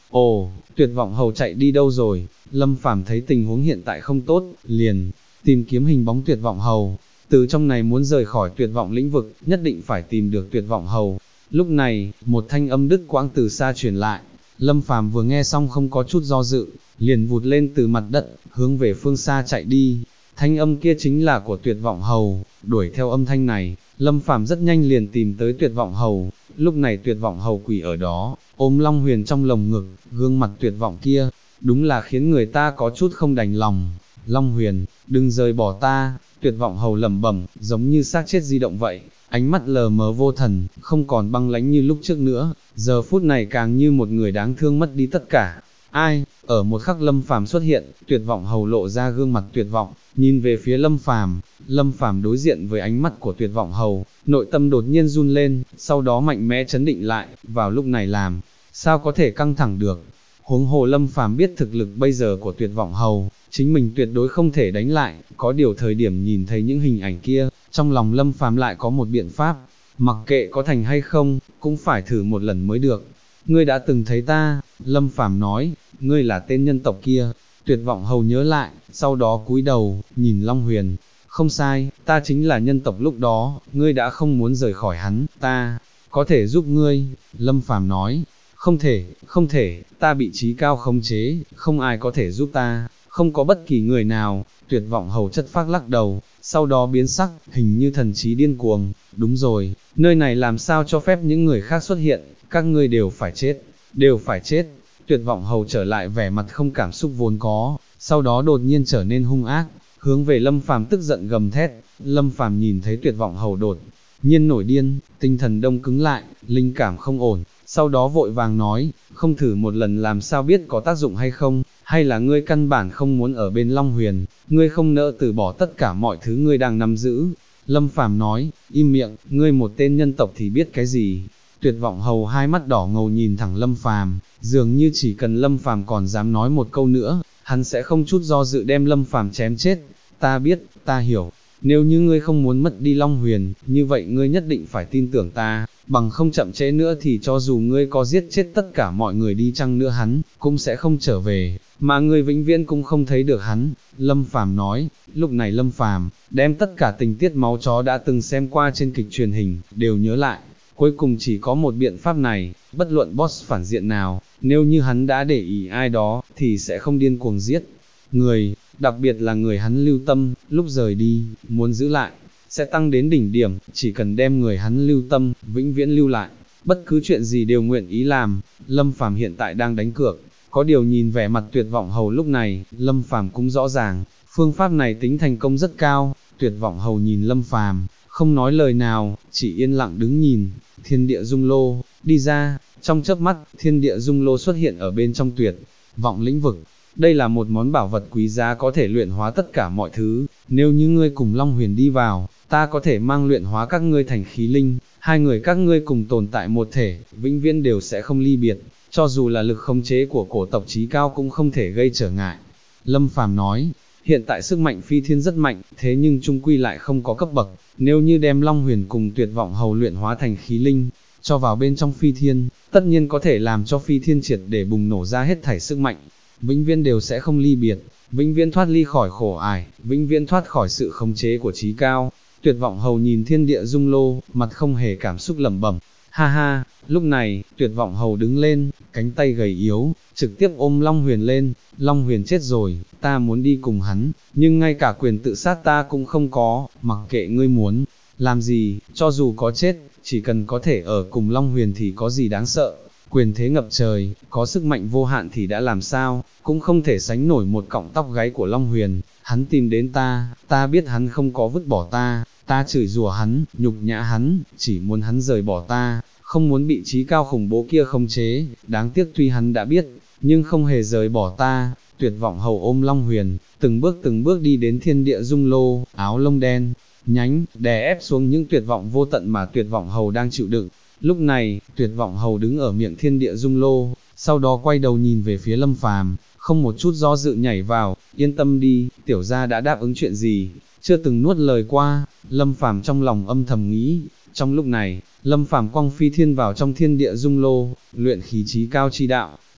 Ồ, Tuyệt vọng hầu chạy đi đâu rồi? Lâm Phàm thấy tình huống hiện tại không tốt, liền tìm kiếm hình bóng Tuyệt vọng hầu. Từ trong này muốn rời khỏi tuyệt vọng lĩnh vực, nhất định phải tìm được Tuyệt vọng hầu. Lúc này, một thanh âm đứt quãng từ xa truyền lại. Lâm Phàm vừa nghe xong không có chút do dự, liền vụt lên từ mặt đất, hướng về phương xa chạy đi. Thanh âm kia chính là của Tuyệt vọng hầu. Đuổi theo âm thanh này, Lâm Phàm rất nhanh liền tìm tới Tuyệt vọng hầu. Lúc này Tuyệt vọng hầu quỳ ở đó, ôm Long Huyền trong lồng ngực, gương mặt tuyệt vọng kia, đúng là khiến người ta có chút không đành lòng. Long Huyền, đừng rời bỏ ta. Tuyệt vọng hầu lẩm bẩm, giống như xác chết di động vậy, ánh mắt lờ mờ vô thần, không còn băng lãnh như lúc trước nữa, giờ phút này càng như một người đáng thương mất đi tất cả. Ai? Ở một khắc Lâm Phàm xuất hiện, Tuyệt vọng hầu lộ ra gương mặt tuyệt vọng, nhìn về phía Lâm Phàm. Lâm Phàm đối diện với ánh mắt của Tuyệt vọng hầu, nội tâm đột nhiên run lên, sau đó mạnh mẽ chấn định lại, vào lúc này làm sao có thể căng thẳng được. Huống hồ Lâm Phàm biết thực lực bây giờ của Tuyệt vọng hầu, chính mình tuyệt đối không thể đánh lại, có điều thời điểm nhìn thấy những hình ảnh kia, trong lòng Lâm Phàm lại có một biện pháp, mặc kệ có thành hay không, cũng phải thử một lần mới được. Ngươi đã từng thấy ta, Lâm Phàm nói, ngươi là tên nhân tộc kia. Tuyệt vọng hầu nhớ lại, sau đó cúi đầu, nhìn Long Huyền, không sai, ta chính là nhân tộc lúc đó, ngươi đã không muốn rời khỏi hắn, ta có thể giúp ngươi. Lâm Phàm nói, không thể, ta bị trí cao khống chế, không ai có thể giúp ta, không có bất kỳ người nào. Tuyệt vọng hầu chất phác lắc đầu, sau đó biến sắc, hình như thần trí điên cuồng. Đúng rồi, nơi này làm sao cho phép những người khác xuất hiện, các ngươi đều phải chết, đều phải chết. Tuyệt vọng hầu trở lại vẻ mặt không cảm xúc vốn có, sau đó đột nhiên trở nên hung ác, hướng về Lâm Phàm tức giận gầm thét. Lâm Phàm nhìn thấy Tuyệt vọng hầu đột nhiên nổi điên, tinh thần đông cứng lại, linh cảm không ổn, sau đó vội vàng nói, không thử một lần làm sao biết có tác dụng hay không, hay là ngươi căn bản không muốn ở bên Long Huyền, ngươi không nỡ từ bỏ tất cả mọi thứ ngươi đang nắm giữ. Lâm Phàm nói, im miệng, ngươi một tên nhân tộc thì biết cái gì. Tuyệt vọng hầu hai mắt đỏ ngầu nhìn thẳng Lâm Phàm, dường như chỉ cần Lâm Phàm còn dám nói một câu nữa, hắn sẽ không chút do dự đem Lâm Phàm chém chết. Ta biết, ta hiểu, nếu như ngươi không muốn mất đi Long Huyền, như vậy ngươi nhất định phải tin tưởng ta, bằng không chậm trễ nữa thì cho dù ngươi có giết chết tất cả mọi người đi chăng nữa hắn, cũng sẽ không trở về, mà ngươi vĩnh viễn cũng không thấy được hắn. Lâm Phàm nói. Lúc này Lâm Phàm đem tất cả tình tiết máu chó đã từng xem qua trên kịch truyền hình, đều nhớ lại. Cuối cùng chỉ có một biện pháp này, bất luận boss phản diện nào, nếu như hắn đã để ý ai đó, thì sẽ không điên cuồng giết người, đặc biệt là người hắn lưu tâm, lúc rời đi, muốn giữ lại, sẽ tăng đến đỉnh điểm, chỉ cần đem người hắn lưu tâm, vĩnh viễn lưu lại, bất cứ chuyện gì đều nguyện ý làm. Lâm Phàm hiện tại đang đánh cược, có điều nhìn vẻ mặt Tuyệt vọng hầu lúc này, Lâm Phàm cũng rõ ràng, phương pháp này tính thành công rất cao. Tuyệt vọng hầu nhìn Lâm Phàm, không nói lời nào, chỉ yên lặng đứng nhìn. Thiên địa dung lô, đi ra, trong chớp mắt, thiên địa dung lô xuất hiện ở bên trong tuyệt vọng lĩnh vực. Đây là một món bảo vật quý giá có thể luyện hóa tất cả mọi thứ, nếu như ngươi cùng Long Huyền đi vào, ta có thể mang luyện hóa các ngươi thành khí linh, hai người các ngươi cùng tồn tại một thể, vĩnh viễn đều sẽ không ly biệt, cho dù là lực khống chế của cổ tộc chí cao cũng không thể gây trở ngại. Lâm Phàm nói, hiện tại sức mạnh phi thiên rất mạnh, thế nhưng chung quy lại không có cấp bậc, nếu như đem Long Huyền cùng Tuyệt vọng hầu luyện hóa thành khí linh, cho vào bên trong phi thiên, tất nhiên có thể làm cho phi thiên triệt để bùng nổ ra hết thảy sức mạnh, vĩnh viễn đều sẽ không ly biệt, vĩnh viễn thoát ly khỏi khổ ải, vĩnh viễn thoát khỏi sự khống chế của chí cao. Tuyệt vọng hầu nhìn thiên địa dung lô, mặt không hề cảm xúc lẩm bẩm, ha ha. Lúc này, Tuyệt vọng hầu đứng lên, cánh tay gầy yếu, trực tiếp ôm Long Huyền lên. Long Huyền chết rồi, ta muốn đi cùng hắn, nhưng ngay cả quyền tự sát ta cũng không có, mặc kệ ngươi muốn làm gì, cho dù có chết, chỉ cần có thể ở cùng Long Huyền thì có gì đáng sợ. Quyền thế ngập trời, có sức mạnh vô hạn thì đã làm sao, cũng không thể sánh nổi một cọng tóc gáy của Long Huyền. Hắn tìm đến ta biết hắn không có vứt bỏ ta chửi rủa hắn, nhục nhã hắn, chỉ muốn hắn rời bỏ ta, không muốn bị chí cao khủng bố kia khống chế, đáng tiếc tuy hắn đã biết, nhưng không hề rời bỏ ta. Tuyệt vọng hầu ôm Long Huyền, từng bước đi đến thiên địa dung lô, áo lông đen nhánh, đè ép xuống những tuyệt vọng vô tận mà Tuyệt vọng hầu đang chịu đựng. Lúc này, Tuyệt vọng hầu đứng ở miệng thiên địa dung lô, sau đó quay đầu nhìn về phía Lâm Phàm, không một chút do dự nhảy vào. Yên tâm đi, tiểu gia đã đáp ứng chuyện gì, chưa từng nuốt lời qua. Lâm Phàm trong lòng âm thầm nghĩ. Trong lúc này, Lâm Phàm quăng phi thiên vào trong thiên địa dung lô, luyện khí chí cao chi đạo,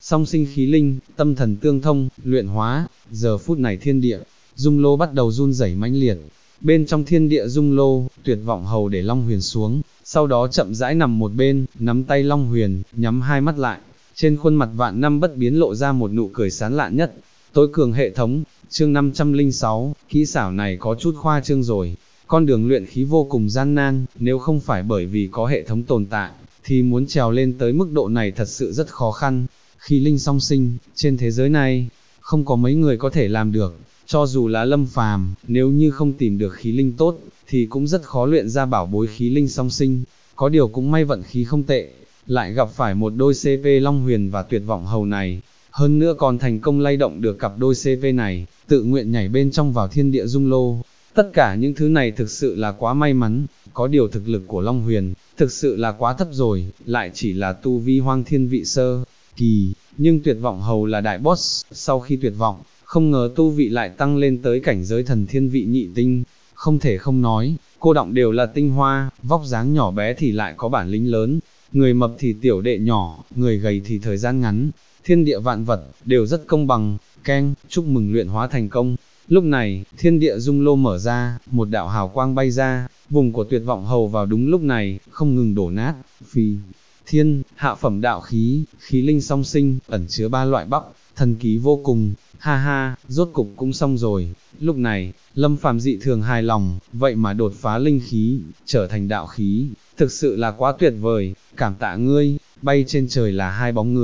song sinh khí linh, tâm thần tương thông, luyện hóa, giờ phút này thiên địa, dung lô bắt đầu run rẩy mãnh liệt. Bên trong thiên địa dung lô, Tuyệt vọng hầu để Long Huyền xuống, sau đó chậm rãi nằm một bên, nắm tay Long Huyền, nhắm hai mắt lại, trên khuôn mặt vạn năm bất biến lộ ra một nụ cười sán lạn nhất. Tối cường hệ thống, chương 506, kỹ xảo này có chút khoa trương rồi. Con đường luyện khí vô cùng gian nan, nếu không phải bởi vì có hệ thống tồn tại, thì muốn trèo lên tới mức độ này thật sự rất khó khăn. Khí linh song sinh, trên thế giới này, không có mấy người có thể làm được, cho dù là Lâm Phàm, nếu như không tìm được khí linh tốt, thì cũng rất khó luyện ra bảo bối khí linh song sinh. Có điều cũng may vận khí không tệ, lại gặp phải một đôi CP Long Huyền và Tuyệt vọng hầu này, hơn nữa còn thành công lay động được cặp đôi CP này, tự nguyện nhảy bên trong vào thiên địa dung lô. Tất cả những thứ này thực sự là quá may mắn, có điều thực lực của Long Huyền, thực sự là quá thấp rồi, lại chỉ là tu vi hoang thiên vị sơ kỳ, nhưng Tuyệt vọng hầu là đại boss, sau khi tuyệt vọng, không ngờ tu vị lại tăng lên tới cảnh giới thần thiên vị nhị tinh. Không thể không nói, cô động đều là tinh hoa, vóc dáng nhỏ bé thì lại có bản lĩnh lớn, người mập thì tiểu đệ nhỏ, người gầy thì thời gian ngắn, thiên địa vạn vật, đều rất công bằng. Keng, chúc mừng luyện hóa thành công. Lúc này, thiên địa dung lô mở ra, một đạo hào quang bay ra, vùng của Tuyệt vọng hầu vào đúng lúc này, không ngừng đổ nát, phì. Thiên, hạ phẩm đạo khí, khí linh song sinh, ẩn chứa 3 loại bắp, thần kỳ vô cùng, ha ha, rốt cục cũng xong rồi. Lúc này, Lâm Phàm dị thường hài lòng, vậy mà đột phá linh khí, trở thành đạo khí, thực sự là quá tuyệt vời, cảm tạ ngươi. Bay trên trời là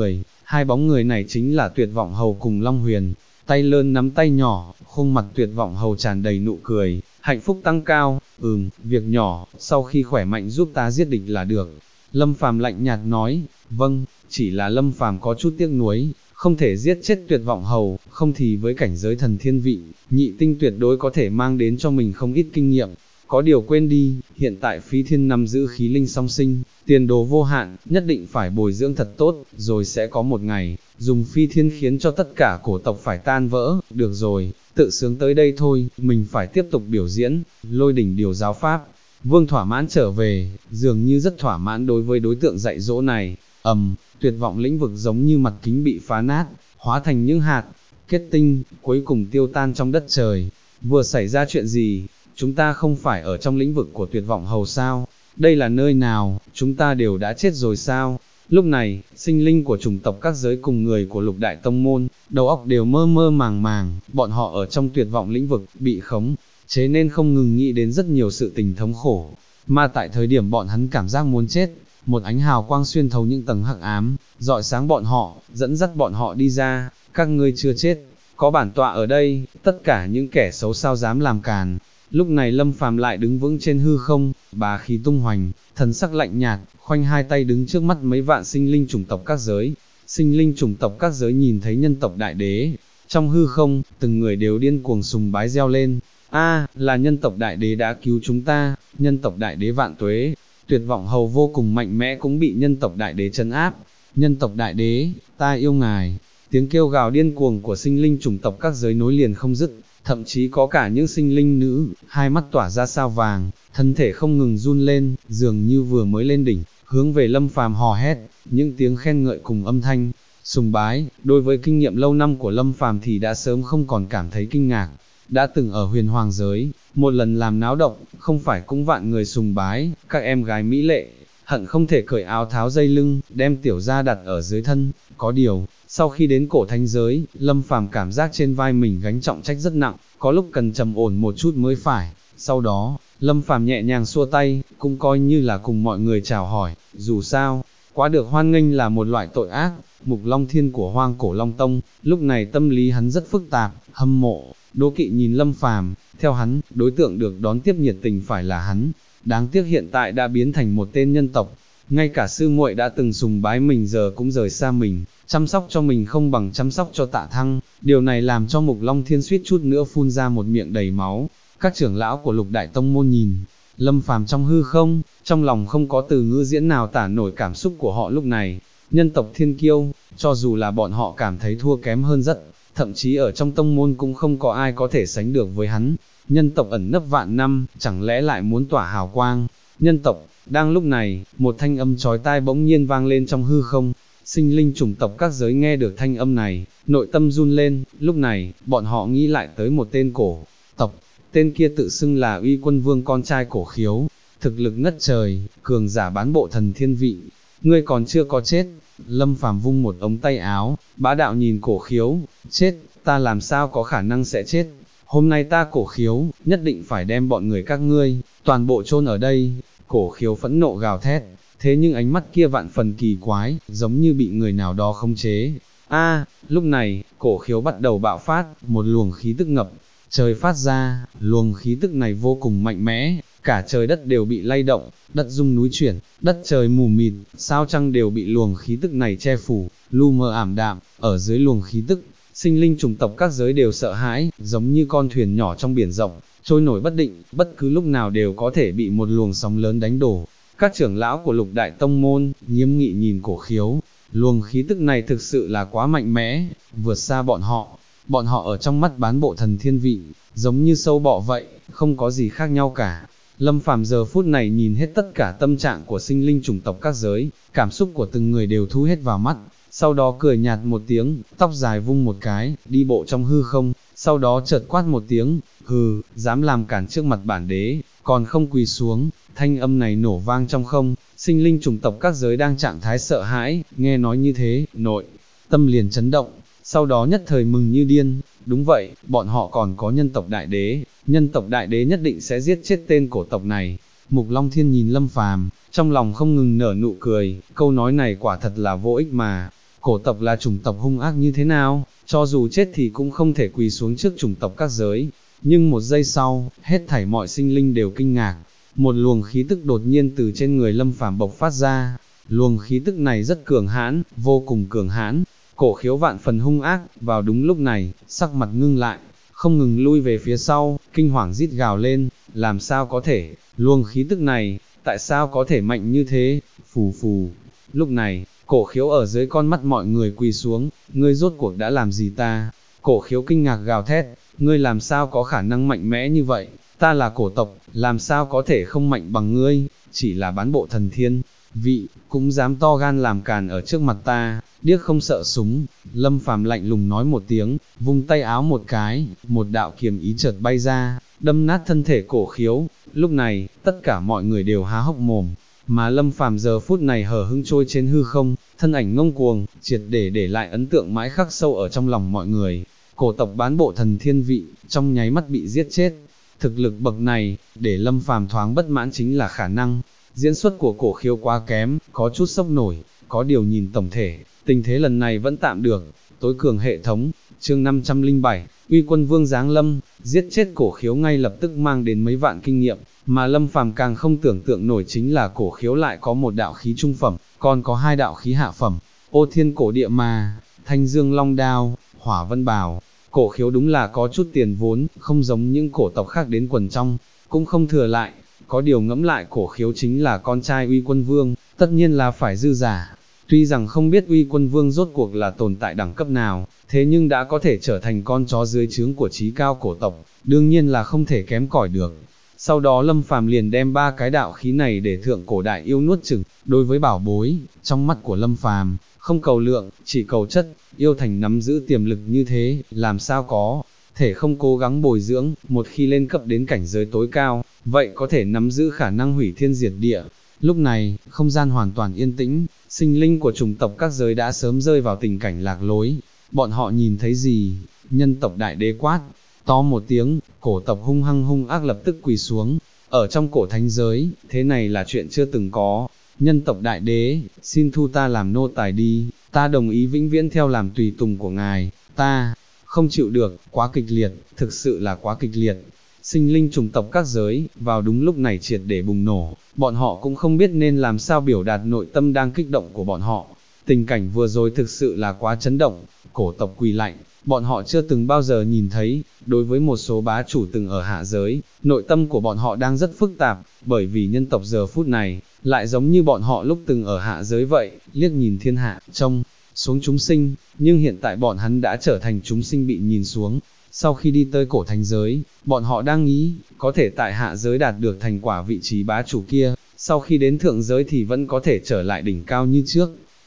hai bóng người này chính là Tuyệt vọng hầu cùng Long Huyền. Tay lớn nắm tay nhỏ, khuôn mặt Tuyệt vọng hầu tràn đầy nụ cười, hạnh phúc tăng cao. Việc nhỏ, sau khi khỏe mạnh giúp ta giết địch là được. Lâm Phàm lạnh nhạt nói. Vâng, chỉ là Lâm Phàm có chút tiếc nuối, không thể giết chết Tuyệt vọng hầu, không thì với cảnh giới thần thiên vị, nhị tinh tuyệt đối có thể mang đến cho mình không ít kinh nghiệm. Có điều quên đi, hiện tại Phí Thiên nắm giữ khí linh song sinh, tiền đồ vô hạn, nhất định phải bồi dưỡng thật tốt, rồi sẽ có một ngày, dùng Phi Thiên khiến cho tất cả cổ tộc phải tan vỡ. Được rồi, tự sướng tới đây thôi, mình phải tiếp tục biểu diễn. Lôi đỉnh điều giáo pháp. Vương thỏa mãn trở về, dường như rất thỏa mãn đối với đối tượng dạy dỗ này. Tuyệt vọng lĩnh vực giống như mặt kính bị phá nát, hóa thành những hạt kết tinh, cuối cùng tiêu tan trong đất trời. Vừa xảy ra chuyện gì? Chúng ta không phải ở trong lĩnh vực của Tuyệt vọng hầu sao? Đây là nơi nào? Chúng ta đều đã chết rồi sao? Lúc này, sinh linh của chủng tộc các giới cùng người của Lục Đại Tông Môn, đầu óc đều mơ mơ màng màng, bọn họ ở trong tuyệt vọng lĩnh vực, bị khống chế nên không ngừng nghĩ đến rất nhiều sự tình thống khổ. Mà tại thời điểm bọn hắn cảm giác muốn chết, một ánh hào quang xuyên thấu những tầng hắc ám, rọi sáng bọn họ, dẫn dắt bọn họ đi ra. Các ngươi chưa chết, có bản tọa ở đây, tất cả những kẻ xấu sao dám làm càn. Lúc này Lâm Phàm lại đứng vững trên hư không, bá khí tung hoành, thần sắc lạnh nhạt, khoanh hai tay đứng trước mắt mấy vạn sinh linh chủng tộc các giới. Sinh linh chủng tộc các giới nhìn thấy nhân tộc đại đế, trong hư không, từng người đều điên cuồng sùng bái reo lên. Là nhân tộc đại đế đã cứu chúng ta, nhân tộc đại đế vạn tuế. Tuyệt vọng hầu vô cùng mạnh mẽ cũng bị nhân tộc đại đế trấn áp. Nhân tộc đại đế, ta yêu ngài. Tiếng kêu gào điên cuồng của sinh linh chủng tộc các giới nối liền không dứt, thậm chí có cả những sinh linh nữ, hai mắt tỏa ra sao vàng, thân thể không ngừng run lên, dường như vừa mới lên đỉnh, hướng về Lâm Phàm hò hét. Những tiếng khen ngợi cùng âm thanh sùng bái, đối với kinh nghiệm lâu năm của Lâm Phàm thì đã sớm không còn cảm thấy kinh ngạc. Đã từng ở huyền hoàng giới, một lần làm náo động, không phải cũng vạn người sùng bái, các em gái mỹ lệ, hận không thể cởi áo tháo dây lưng, đem tiểu gia đặt ở dưới thân. Có điều, sau khi đến cổ thánh giới, Lâm Phàm cảm giác trên vai mình gánh trọng trách rất nặng, có lúc cần trầm ổn một chút mới phải. Sau đó, Lâm Phàm nhẹ nhàng xua tay, cũng coi như là cùng mọi người chào hỏi. Dù sao, quá được hoan nghênh là một loại tội ác. Mục Long Thiên của Hoang Cổ Long Tông, lúc này tâm lý hắn rất phức tạp, hâm mộ, đố kỵ nhìn Lâm Phàm. Theo hắn, đối tượng được đón tiếp nhiệt tình phải là hắn. Đáng tiếc hiện tại đã biến thành một tên nhân tộc, ngay cả sư muội đã từng sùng bái mình giờ cũng rời xa mình, chăm sóc cho mình không bằng chăm sóc cho Tạ Thăng. Điều này làm cho Mục Long Thiên suýt chút nữa phun ra một miệng đầy máu. Các trưởng lão của Lục Đại Tông Môn nhìn Lâm Phàm trong hư không, trong lòng không có từ ngữ diễn nào tả nổi cảm xúc của họ lúc này. Nhân tộc thiên kiêu, cho dù là bọn họ cảm thấy thua kém hơn rất, thậm chí ở trong tông môn cũng không có ai có thể sánh được với hắn. Nhân tộc ẩn nấp vạn năm, chẳng lẽ lại muốn tỏa hào quang? Nhân tộc, đang lúc này, một thanh âm chói tai bỗng nhiên vang lên trong hư không. Sinh linh chủng tộc các giới nghe được thanh âm này, nội tâm run lên, lúc này, bọn họ nghĩ lại tới một tên cổ tộc, tên kia tự xưng là Uy Quân Vương con trai Cổ Khiếu, thực lực ngất trời, cường giả bán bộ thần thiên vị, ngươi còn chưa có chết. Lâm Phàm vung một ống tay áo, bá đạo nhìn Cổ Khiếu, chết, ta làm sao có khả năng sẽ chết, hôm nay ta Cổ Khiếu, nhất định phải đem bọn người các ngươi, toàn bộ chôn ở đây. Cổ Khiếu phẫn nộ gào thét, thế nhưng ánh mắt kia vạn phần kỳ quái, giống như bị người nào đó khống chế. Lúc này, Cổ Khiếu bắt đầu bạo phát, một luồng khí tức ngập trời phát ra, luồng khí tức này vô cùng mạnh mẽ, cả trời đất đều bị lay động, đất rung núi chuyển, đất trời mù mịt, sao trăng đều bị luồng khí tức này che phủ, lu mờ ảm đạm, ở dưới luồng khí tức, sinh linh chủng tộc các giới đều sợ hãi, giống như con thuyền nhỏ trong biển rộng, trôi nổi bất định, bất cứ lúc nào đều có thể bị một luồng sóng lớn đánh đổ. Các trưởng lão của Lục Đại Tông Môn, nghiêm nghị nhìn Cổ Khiếu, luồng khí tức này thực sự là quá mạnh mẽ, vượt xa bọn họ ở trong mắt bán bộ thần thiên vị, giống như sâu bọ vậy, không có gì khác nhau cả. Lâm Phàm giờ phút này nhìn hết tất cả tâm trạng của sinh linh chủng tộc các giới, cảm xúc của từng người đều thu hết vào mắt, sau đó cười nhạt một tiếng, tóc dài vung một cái, đi bộ trong hư không, sau đó chợt quát một tiếng, hừ, dám làm cản trước mặt bản đế, còn không quỳ xuống. Thanh âm này nổ vang trong không, sinh linh chủng tộc các giới đang trạng thái sợ hãi, nghe nói như thế, nội tâm liền chấn động, sau đó nhất thời mừng như điên, đúng vậy, bọn họ còn có nhân tộc đại đế, nhân tộc đại đế nhất định sẽ giết chết tên cổ tộc này. Mục Long Thiên nhìn Lâm Phàm, trong lòng không ngừng nở nụ cười, câu nói này quả thật là vô ích mà, cổ tộc là chủng tộc hung ác như thế nào, cho dù chết thì cũng không thể quỳ xuống trước chủng tộc các giới. Nhưng một giây sau, hết thảy mọi sinh linh đều kinh ngạc, một luồng khí tức đột nhiên từ trên người Lâm Phàm bộc phát ra, luồng khí tức này rất cường hãn, vô cùng cường hãn. Cổ Khiếu vạn phần hung ác, vào đúng lúc này, sắc mặt ngưng lại, không ngừng lui về phía sau, kinh hoàng rít gào lên, làm sao có thể, luồng khí tức này, tại sao có thể mạnh như thế, phù phù. Lúc này, Cổ Khiếu ở dưới con mắt mọi người quỳ xuống, ngươi rốt cuộc đã làm gì ta? Cổ Khiếu kinh ngạc gào thét, ngươi làm sao có khả năng mạnh mẽ như vậy, ta là cổ tộc, làm sao có thể không mạnh bằng ngươi, chỉ là bán bộ thần thiên vị, cũng dám to gan làm càn ở trước mặt ta, điếc không sợ súng. Lâm Phàm lạnh lùng nói một tiếng, vung tay áo một cái, một đạo kiếm ý chợt bay ra, đâm nát thân thể Cổ Khiếu. Lúc này, tất cả mọi người đều há hốc mồm, mà Lâm Phàm giờ phút này hở hững trôi trên hư không, thân ảnh ngông cuồng, triệt để lại ấn tượng mãi khắc sâu ở trong lòng mọi người. Cổ tộc bán bộ thần thiên vị, trong nháy mắt bị giết chết. Thực lực bậc này, để Lâm Phàm thoáng bất mãn chính là khả năng diễn xuất của Cổ Khiếu quá kém, có chút sốc nổi, có điều nhìn tổng thể, tình thế lần này vẫn tạm được. Tối cường hệ thống, chương 507, Uy Quân Vương giáng lâm, giết chết Cổ Khiếu ngay lập tức mang đến mấy vạn kinh nghiệm, mà Lâm Phàm càng không tưởng tượng nổi chính là Cổ Khiếu lại có một đạo khí trung phẩm, còn có hai đạo khí hạ phẩm, Ô Thiên Cổ Địa Ma, Thanh Dương Long Đao, Hỏa Vân Bào. Cổ Khiếu đúng là có chút tiền vốn, không giống những cổ tộc khác đến quần trong, cũng không thừa lại. Có điều ngẫm lại Cổ Khiếu chính là con trai Uy Quân Vương, tất nhiên là phải dư giả. Tuy rằng không biết Uy Quân Vương rốt cuộc là tồn tại đẳng cấp nào, thế nhưng đã có thể trở thành con chó dưới trướng của chí cao cổ tộc, đương nhiên là không thể kém cỏi được. Sau đó Lâm Phàm liền đem ba cái đạo khí này để thượng cổ đại yêu nuốt chửng. Đối với bảo bối, trong mắt của Lâm Phàm không cầu lượng, chỉ cầu chất. Yêu thành nắm giữ tiềm lực như thế, làm sao có thể không cố gắng bồi dưỡng, một khi lên cấp đến cảnh giới tối cao, vậy có thể nắm giữ khả năng hủy thiên diệt địa. Lúc này, không gian hoàn toàn yên tĩnh, sinh linh của chủng tộc các giới đã sớm rơi vào tình cảnh lạc lối. Bọn họ nhìn thấy gì? Nhân tộc đại đế quát to một tiếng, cổ tộc hung hăng hung ác lập tức quỳ xuống. Ở trong cổ thánh giới, thế này là chuyện chưa từng có. Nhân tộc đại đế, xin thu ta làm nô tài đi, ta đồng ý vĩnh viễn theo làm tùy tùng của ngài, ta không chịu được, quá kịch liệt, thực sự là quá kịch liệt. Sinh linh chủng tộc các giới, vào đúng lúc này triệt để bùng nổ, bọn họ cũng không biết nên làm sao biểu đạt nội tâm đang kích động của bọn họ. Tình cảnh vừa rồi thực sự là quá chấn động, cổ tộc quỳ lạnh, bọn họ chưa từng bao giờ nhìn thấy. Đối với một số bá chủ từng ở hạ giới, nội tâm của bọn họ đang rất phức tạp, bởi vì nhân tộc giờ phút này, lại giống như bọn họ lúc từng ở hạ giới vậy, liếc nhìn thiên hạ, trông xuống chúng sinh, nhưng hiện tại bọn hắn đã trở thành chúng sinh bị nhìn xuống. Sau khi đi tới cổ thánh giới, bọn họ đang nghĩ, có thể tại hạ giới đạt được thành quả vị trí bá chủ kia, sau khi đến thượng giới thì vẫn có thể trở lại đỉnh cao như trước.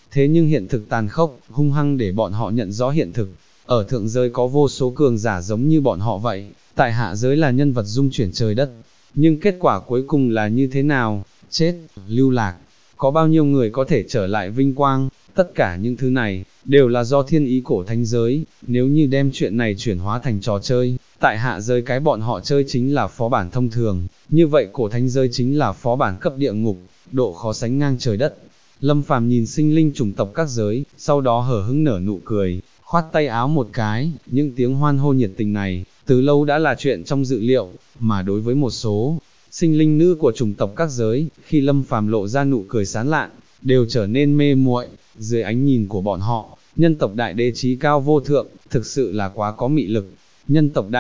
thế nhưng hiện thực tàn khốc, hung hăng để bọn họ nhận rõ hiện thực. Ở thượng giới có vô số cường giả giống như bọn họ vậy, tại hạ giới là nhân vật dung chuyển trời đất. Nhưng kết quả cuối cùng là như thế nào? Chết, lưu lạc. Có bao nhiêu người có thể trở lại vinh quang? Tất cả những thứ này, đều là do thiên ý cổ thánh giới. Nếu như đem chuyện này chuyển hóa thành trò chơi, tại hạ giới cái bọn họ chơi chính là phó bản thông thường, như vậy cổ thánh giới chính là phó bản cấp địa ngục, độ khó sánh ngang trời đất. Lâm Phàm nhìn sinh linh chủng tộc các giới, sau đó hờ hững nở nụ cười, khoát tay áo một cái, những tiếng hoan hô nhiệt tình này, từ lâu đã là chuyện trong dự liệu, mà đối với một số sinh linh nữ của chủng tộc các giới, khi Lâm Phàm lộ ra nụ cười sán lạn, đều trở nên mê muội. Dưới ánh nhìn của bọn họ, nhân tộc đại đế trí cao vô thượng, thực sự là quá có mị lực. Nhân tộc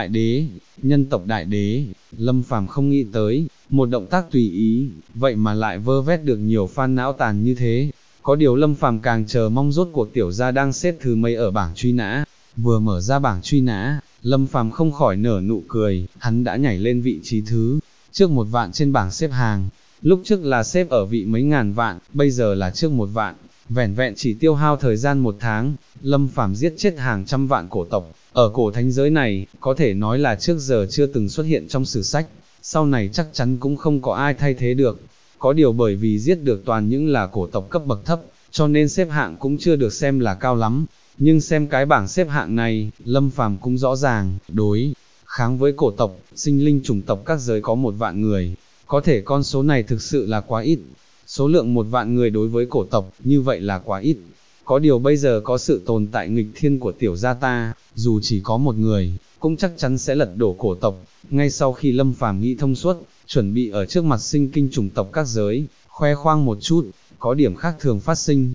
đại đế, Lâm Phàm không nghĩ tới, một động tác tùy ý, vậy mà lại vơ vét được nhiều fan não tàn như thế. Có điều Lâm Phàm càng chờ mong rốt cuộc tiểu gia đang xếp thứ mấy ở bảng truy nã. Vừa mở ra bảng truy nã, Lâm Phàm không khỏi nở nụ cười, hắn đã nhảy lên vị trí thứ trước 1 vạn trên bảng xếp hàng. Lúc trước là xếp ở vị mấy ngàn vạn, bây giờ là trước 1 vạn. Vẻn vẹn chỉ tiêu hao thời gian 1 tháng, Lâm Phàm giết chết hàng trăm vạn cổ tộc. Ở cổ thánh giới này, có thể nói là trước giờ chưa từng xuất hiện trong sử sách, sau này chắc chắn cũng không có ai thay thế được. Có điều bởi vì giết được toàn những là cổ tộc cấp bậc thấp, cho nên xếp hạng cũng chưa được xem là cao lắm. Nhưng xem cái bảng xếp hạng này, Lâm Phàm cũng rõ ràng, đối kháng với cổ tộc, sinh linh chủng tộc các giới có 1 vạn người, có thể con số này thực sự là quá ít. Số lượng 1 vạn người đối với cổ tộc, như vậy là quá ít. Có điều bây giờ có sự tồn tại nghịch thiên của tiểu gia ta, dù chỉ có 1 người, cũng chắc chắn sẽ lật đổ cổ tộc. Ngay sau khi Lâm Phàm nghĩ thông suốt, chuẩn bị ở trước mặt sinh kinh chủng tộc các giới, khoe khoang một chút, có điểm khác thường phát sinh,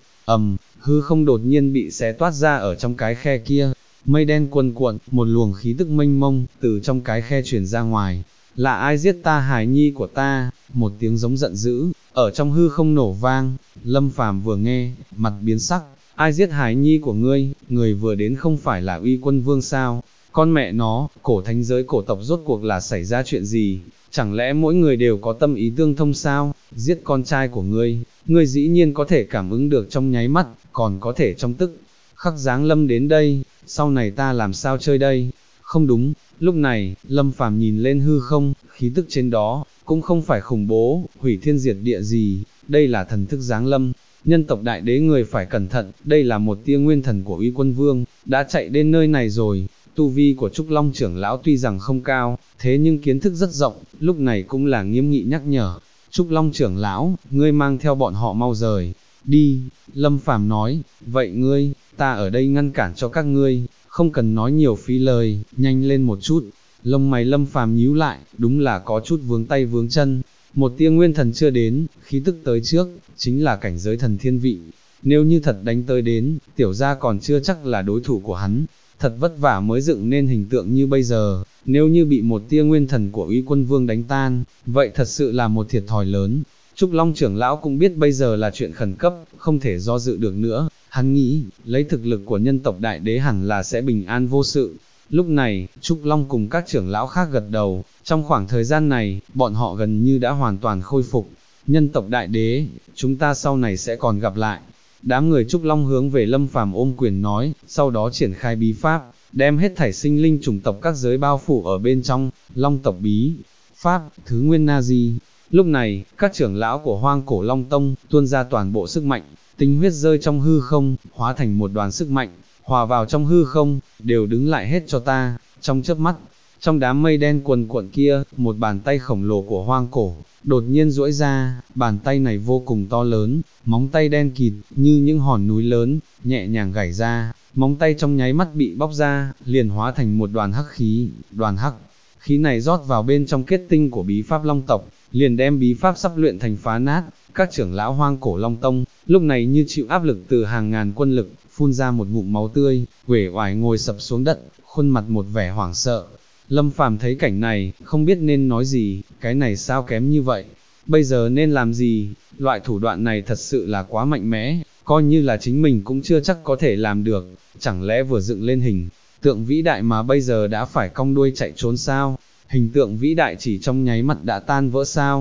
hư không đột nhiên bị xé toát ra ở trong cái khe kia, mây đen cuồn cuộn, một luồng khí tức mênh mông, từ trong cái khe truyền ra ngoài. Là ai giết ta hài nhi của ta? Một tiếng giống giận dữ, ở trong hư không nổ vang. Lâm Phàm vừa nghe, mặt biến sắc, ai giết hài nhi của ngươi? Người vừa đến không phải là Uy Quân Vương sao? Con mẹ nó, cổ thánh giới cổ tộc rốt cuộc là xảy ra chuyện gì? Chẳng lẽ mỗi người đều có tâm ý tương thông sao? Giết con trai của ngươi dĩ nhiên có thể cảm ứng được trong nháy mắt, còn có thể trong tức khắc giáng lâm đến đây, sau này ta làm sao chơi đây? Không đúng, lúc này, Lâm Phàm nhìn lên hư không, khí tức trên đó, cũng không phải khủng bố, hủy thiên diệt địa gì, đây là thần thức giáng lâm. Nhân tộc đại đế người phải cẩn thận, đây là một tia nguyên thần của Uy Quân Vương, đã chạy đến nơi này rồi. Tu vi của Trúc Long trưởng lão tuy rằng không cao, thế nhưng kiến thức rất rộng, lúc này cũng là nghiêm nghị nhắc nhở. Trúc Long trưởng lão, ngươi mang theo bọn họ mau rời đi. Lâm Phàm nói, vậy ngươi, ta ở đây ngăn cản cho các ngươi, không cần nói nhiều phí lời, nhanh lên một chút. Lông mày Lâm Phàm nhíu lại, đúng là có chút vướng tay vướng chân. Một tia nguyên thần chưa đến, khí tức tới trước, chính là cảnh giới thần thiên vị. Nếu như thật đánh tới đến, tiểu gia còn chưa chắc là đối thủ của hắn. Thật vất vả mới dựng nên hình tượng như bây giờ, nếu như bị một tia nguyên thần của Uy Quân Vương đánh tan, vậy thật sự là một thiệt thòi lớn. Trúc Long trưởng lão cũng biết bây giờ là chuyện khẩn cấp, không thể do dự được nữa, hắn nghĩ, lấy thực lực của nhân tộc đại đế hẳn là sẽ bình an vô sự. Lúc này, Trúc Long cùng các trưởng lão khác gật đầu, trong khoảng thời gian này, bọn họ gần như đã hoàn toàn khôi phục. Nhân tộc đại đế, chúng ta sau này sẽ còn gặp lại. Đám người Trúc Long hướng về Lâm Phàm ôm quyền nói, sau đó triển khai bí pháp, đem hết thảy sinh linh chủng tộc các giới bao phủ ở bên trong, Long tộc bí pháp, thứ nguyên na di. Lúc này, các trưởng lão của Hoang Cổ Long Tông tuôn ra toàn bộ sức mạnh, tinh huyết rơi trong hư không, hóa thành một đoàn sức mạnh, hòa vào trong hư không, đều đứng lại hết cho ta. Trong chớp mắt, trong đám mây đen cuồn cuộn kia, một bàn tay khổng lồ của Hoang Cổ đột nhiên duỗi ra, bàn tay này vô cùng to lớn, móng tay đen kịt, như những hòn núi lớn, nhẹ nhàng gảy ra, móng tay trong nháy mắt bị bóc ra, liền hóa thành một đoàn hắc khí, đoàn hắc khí này rót vào bên trong kết tinh của bí pháp Long tộc, liền đem bí pháp sắp luyện thành phá nát. Các trưởng lão Hoang Cổ Long Tông, lúc này như chịu áp lực từ hàng ngàn quân lực, phun ra một ngụm máu tươi, uể oải ngồi sập xuống đất, khuôn mặt một vẻ hoảng sợ. Lâm Phàm thấy cảnh này, không biết nên nói gì, cái này sao kém như vậy, bây giờ nên làm gì, loại thủ đoạn này thật sự là quá mạnh mẽ, coi như là chính mình cũng chưa chắc có thể làm được, chẳng lẽ vừa dựng lên hình tượng vĩ đại mà bây giờ đã phải cong đuôi chạy trốn sao, hình tượng vĩ đại chỉ trong nháy mắt đã tan vỡ sao,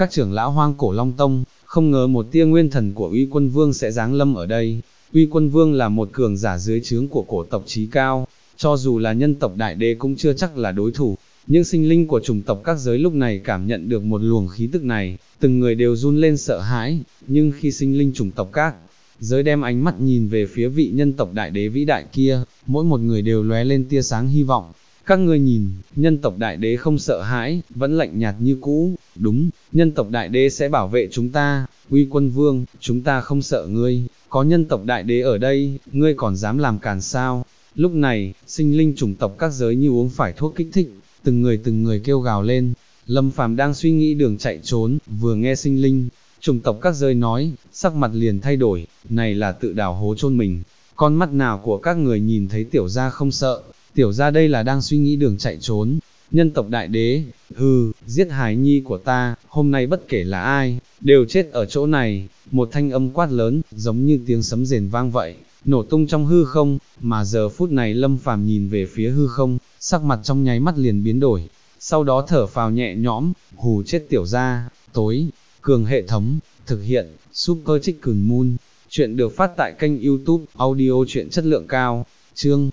các trưởng lão hoang cổ Long Tông, không ngờ một tia nguyên thần của Uy Quân Vương sẽ giáng lâm ở đây. Uy Quân Vương là một cường giả dưới trướng của cổ tộc chí cao, cho dù là nhân tộc đại đế cũng chưa chắc là đối thủ. Những sinh linh của chủng tộc các giới lúc này cảm nhận được một luồng khí tức này, từng người đều run lên sợ hãi, nhưng khi sinh linh chủng tộc các giới đem ánh mắt nhìn về phía vị nhân tộc đại đế vĩ đại kia, mỗi một người đều lóe lên tia sáng hy vọng. Các ngươi nhìn, nhân tộc đại đế không sợ hãi, vẫn lạnh nhạt như cũ, đúng, nhân tộc đại đế sẽ bảo vệ chúng ta, Uy Quân Vương, chúng ta không sợ ngươi, có nhân tộc đại đế ở đây, ngươi còn dám làm càn sao? Lúc này, sinh linh chủng tộc các giới như uống phải thuốc kích thích, từng người kêu gào lên. Lâm Phàm đang suy nghĩ đường chạy trốn, vừa nghe sinh linh chủng tộc các giới nói, sắc mặt liền thay đổi, này là tự đào hố chôn mình. Con mắt nào của các người nhìn thấy tiểu gia không sợ, tiểu gia đây là đang suy nghĩ đường chạy trốn. Nhân tộc đại đế, giết hài nhi của ta, hôm nay bất kể là ai, đều chết ở chỗ này. Một thanh âm quát lớn, giống như tiếng sấm rền vang vậy, nổ tung trong hư không, mà giờ phút này Lâm Phàm nhìn về phía hư không, sắc mặt trong nháy mắt liền biến đổi, sau đó thở phào nhẹ nhõm, hù chết tiểu gia. Tối cường hệ thống, thực hiện, Super Chicken Moon, chuyện được phát tại kênh YouTube, audio chuyện chất lượng cao, chương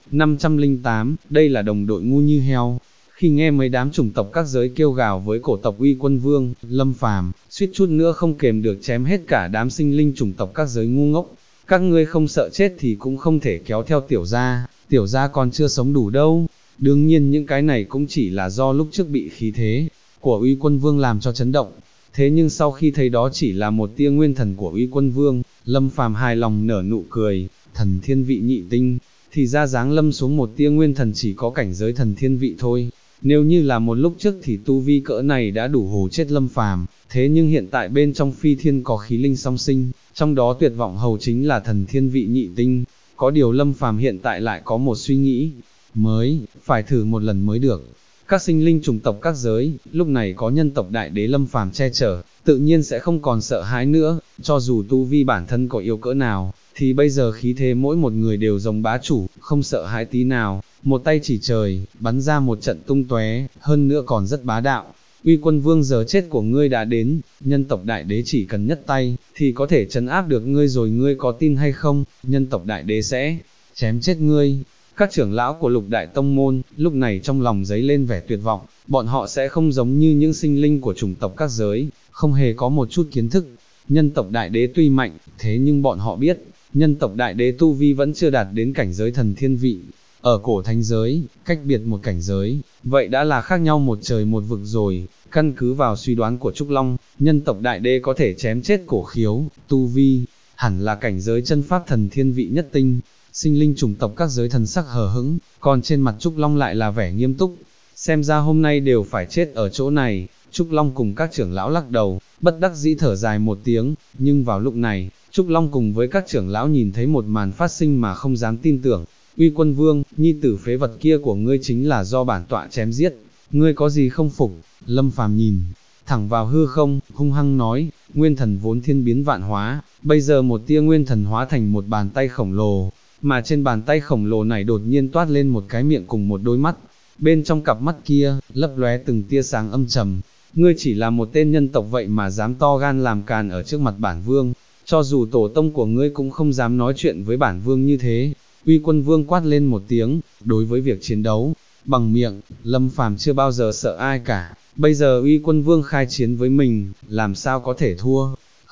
508, đây là đồng đội ngu như heo. Khi nghe mấy đám chủng tộc các giới kêu gào với cổ tộc Uy Quân Vương, Lâm Phàm suýt chút nữa không kềm được chém hết cả đám sinh linh chủng tộc các giới ngu ngốc. Các ngươi không sợ chết thì cũng không thể kéo theo tiểu gia còn chưa sống đủ đâu. Đương nhiên những cái này cũng chỉ là do lúc trước bị khí thế của Uy Quân Vương làm cho chấn động. Thế nhưng sau khi thấy đó chỉ là một tia nguyên thần của Uy Quân Vương, Lâm Phàm hài lòng nở nụ cười, thần thiên vị nhị tinh, thì ra giáng lâm xuống một tia nguyên thần chỉ có cảnh giới thần thiên vị thôi. Nếu như là một lúc trước thì tu vi cỡ này đã đủ hù chết Lâm Phàm, thế nhưng hiện tại bên trong phi thiên có khí linh song sinh, trong đó tuyệt vọng hầu chính là thần thiên vị nhị tinh. Có điều Lâm Phàm hiện tại lại có một suy nghĩ mới, phải thử một lần mới được. Các sinh linh chủng tộc các giới, lúc này có nhân tộc đại đế Lâm Phàm che chở, tự nhiên sẽ không còn sợ hãi nữa, cho dù tu vi bản thân có yếu cỡ nào, thì bây giờ khí thế mỗi một người đều giống bá chủ, không sợ hãi tí nào, một tay chỉ trời, bắn ra một trận tung tóe, hơn nữa còn rất bá đạo. Uy Quân Vương, giờ chết của ngươi đã đến, nhân tộc đại đế chỉ cần nhất tay, thì có thể trấn áp được ngươi rồi, ngươi có tin hay không, nhân tộc đại đế sẽ chém chết ngươi. Các trưởng lão của Lục Đại Tông Môn, lúc này trong lòng dấy lên vẻ tuyệt vọng, bọn họ sẽ không giống như những sinh linh của chủng tộc các giới, không hề có một chút kiến thức. Nhân tộc đại đế tuy mạnh, thế nhưng bọn họ biết, nhân tộc đại đế tu vi vẫn chưa đạt đến cảnh giới thần thiên vị. Ở cổ thánh giới, cách biệt một cảnh giới, vậy đã là khác nhau một trời một vực rồi. Căn cứ vào suy đoán của Trúc Long, nhân tộc đại đế có thể chém chết Cổ Khiếu, tu vi hẳn là cảnh giới chân pháp thần thiên vị nhất tinh. Sinh linh chủng tộc các giới thần sắc hờ hững, còn trên mặt Trúc Long lại là vẻ nghiêm túc. Xem ra hôm nay đều phải chết ở chỗ này. Trúc Long cùng các trưởng lão lắc đầu, bất đắc dĩ thở dài một tiếng, nhưng vào lúc này, Trúc Long cùng với các trưởng lão nhìn thấy một màn phát sinh mà không dám tin tưởng. Uy Quân Vương, nhi tử phế vật kia của ngươi chính là do bản tọa chém giết, ngươi có gì không phục? Lâm Phàm nhìn thẳng vào hư không, hung hăng nói, nguyên thần vốn thiên biến vạn hóa, bây giờ một tia nguyên thần hóa thành một bàn tay khổng lồ, mà trên bàn tay khổng lồ này đột nhiên toát lên một cái miệng cùng một đôi mắt, bên trong cặp mắt kia, lấp lóe từng tia sáng âm trầm. Ngươi chỉ là một tên nhân tộc vậy mà dám to gan làm càn ở trước mặt bản vương, cho dù tổ tông của ngươi cũng không dám nói chuyện với bản vương như thế. Uy Quân Vương quát lên một tiếng, đối với việc chiến đấu bằng miệng, Lâm Phàm chưa bao giờ sợ ai cả, bây giờ Uy Quân Vương khai chiến với mình, làm sao có thể thua?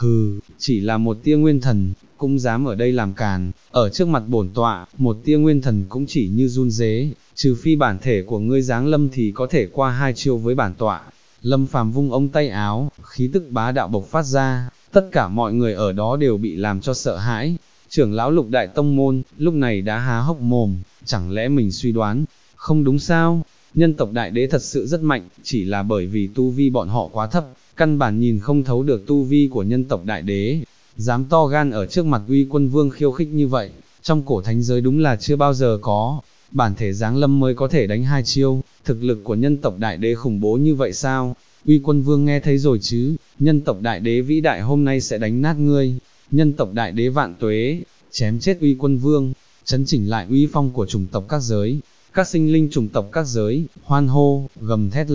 Chỉ là một tia nguyên thần, cũng dám ở đây làm càn, ở trước mặt bổn tọa, một tia nguyên thần cũng chỉ như run rế, trừ phi bản thể của ngươi giáng lâm thì có thể qua hai chiêu với bản tọa. Lâm Phàm vung ống tay áo, khí tức bá đạo bộc phát ra, tất cả mọi người ở đó đều bị làm cho sợ hãi. Trưởng lão Lục Đại Tông Môn, lúc này đã há hốc mồm, chẳng lẽ mình suy đoán không đúng sao? Nhân tộc đại đế thật sự rất mạnh, chỉ là bởi vì tu vi bọn họ quá thấp, căn bản nhìn không thấu được tu vi của nhân tộc đại đế. Dám to gan ở trước mặt Uy Quân Vương khiêu khích như vậy, trong cổ thánh giới đúng là chưa bao giờ có. Bản thể giáng lâm mới có thể đánh hai chiêu, thực lực của nhân tộc đại đế khủng bố như vậy sao? Uy Quân Vương nghe thấy rồi chứ, nhân tộc đại đế vĩ đại hôm nay sẽ đánh nát ngươi. Nhân tộc đại đế vạn tuế, chém chết Uy Quân Vương, chấn chỉnh lại uy phong của chủng tộc các giới. Các sinh linh chủng tộc các giới, hoan hô, gầm thét lên,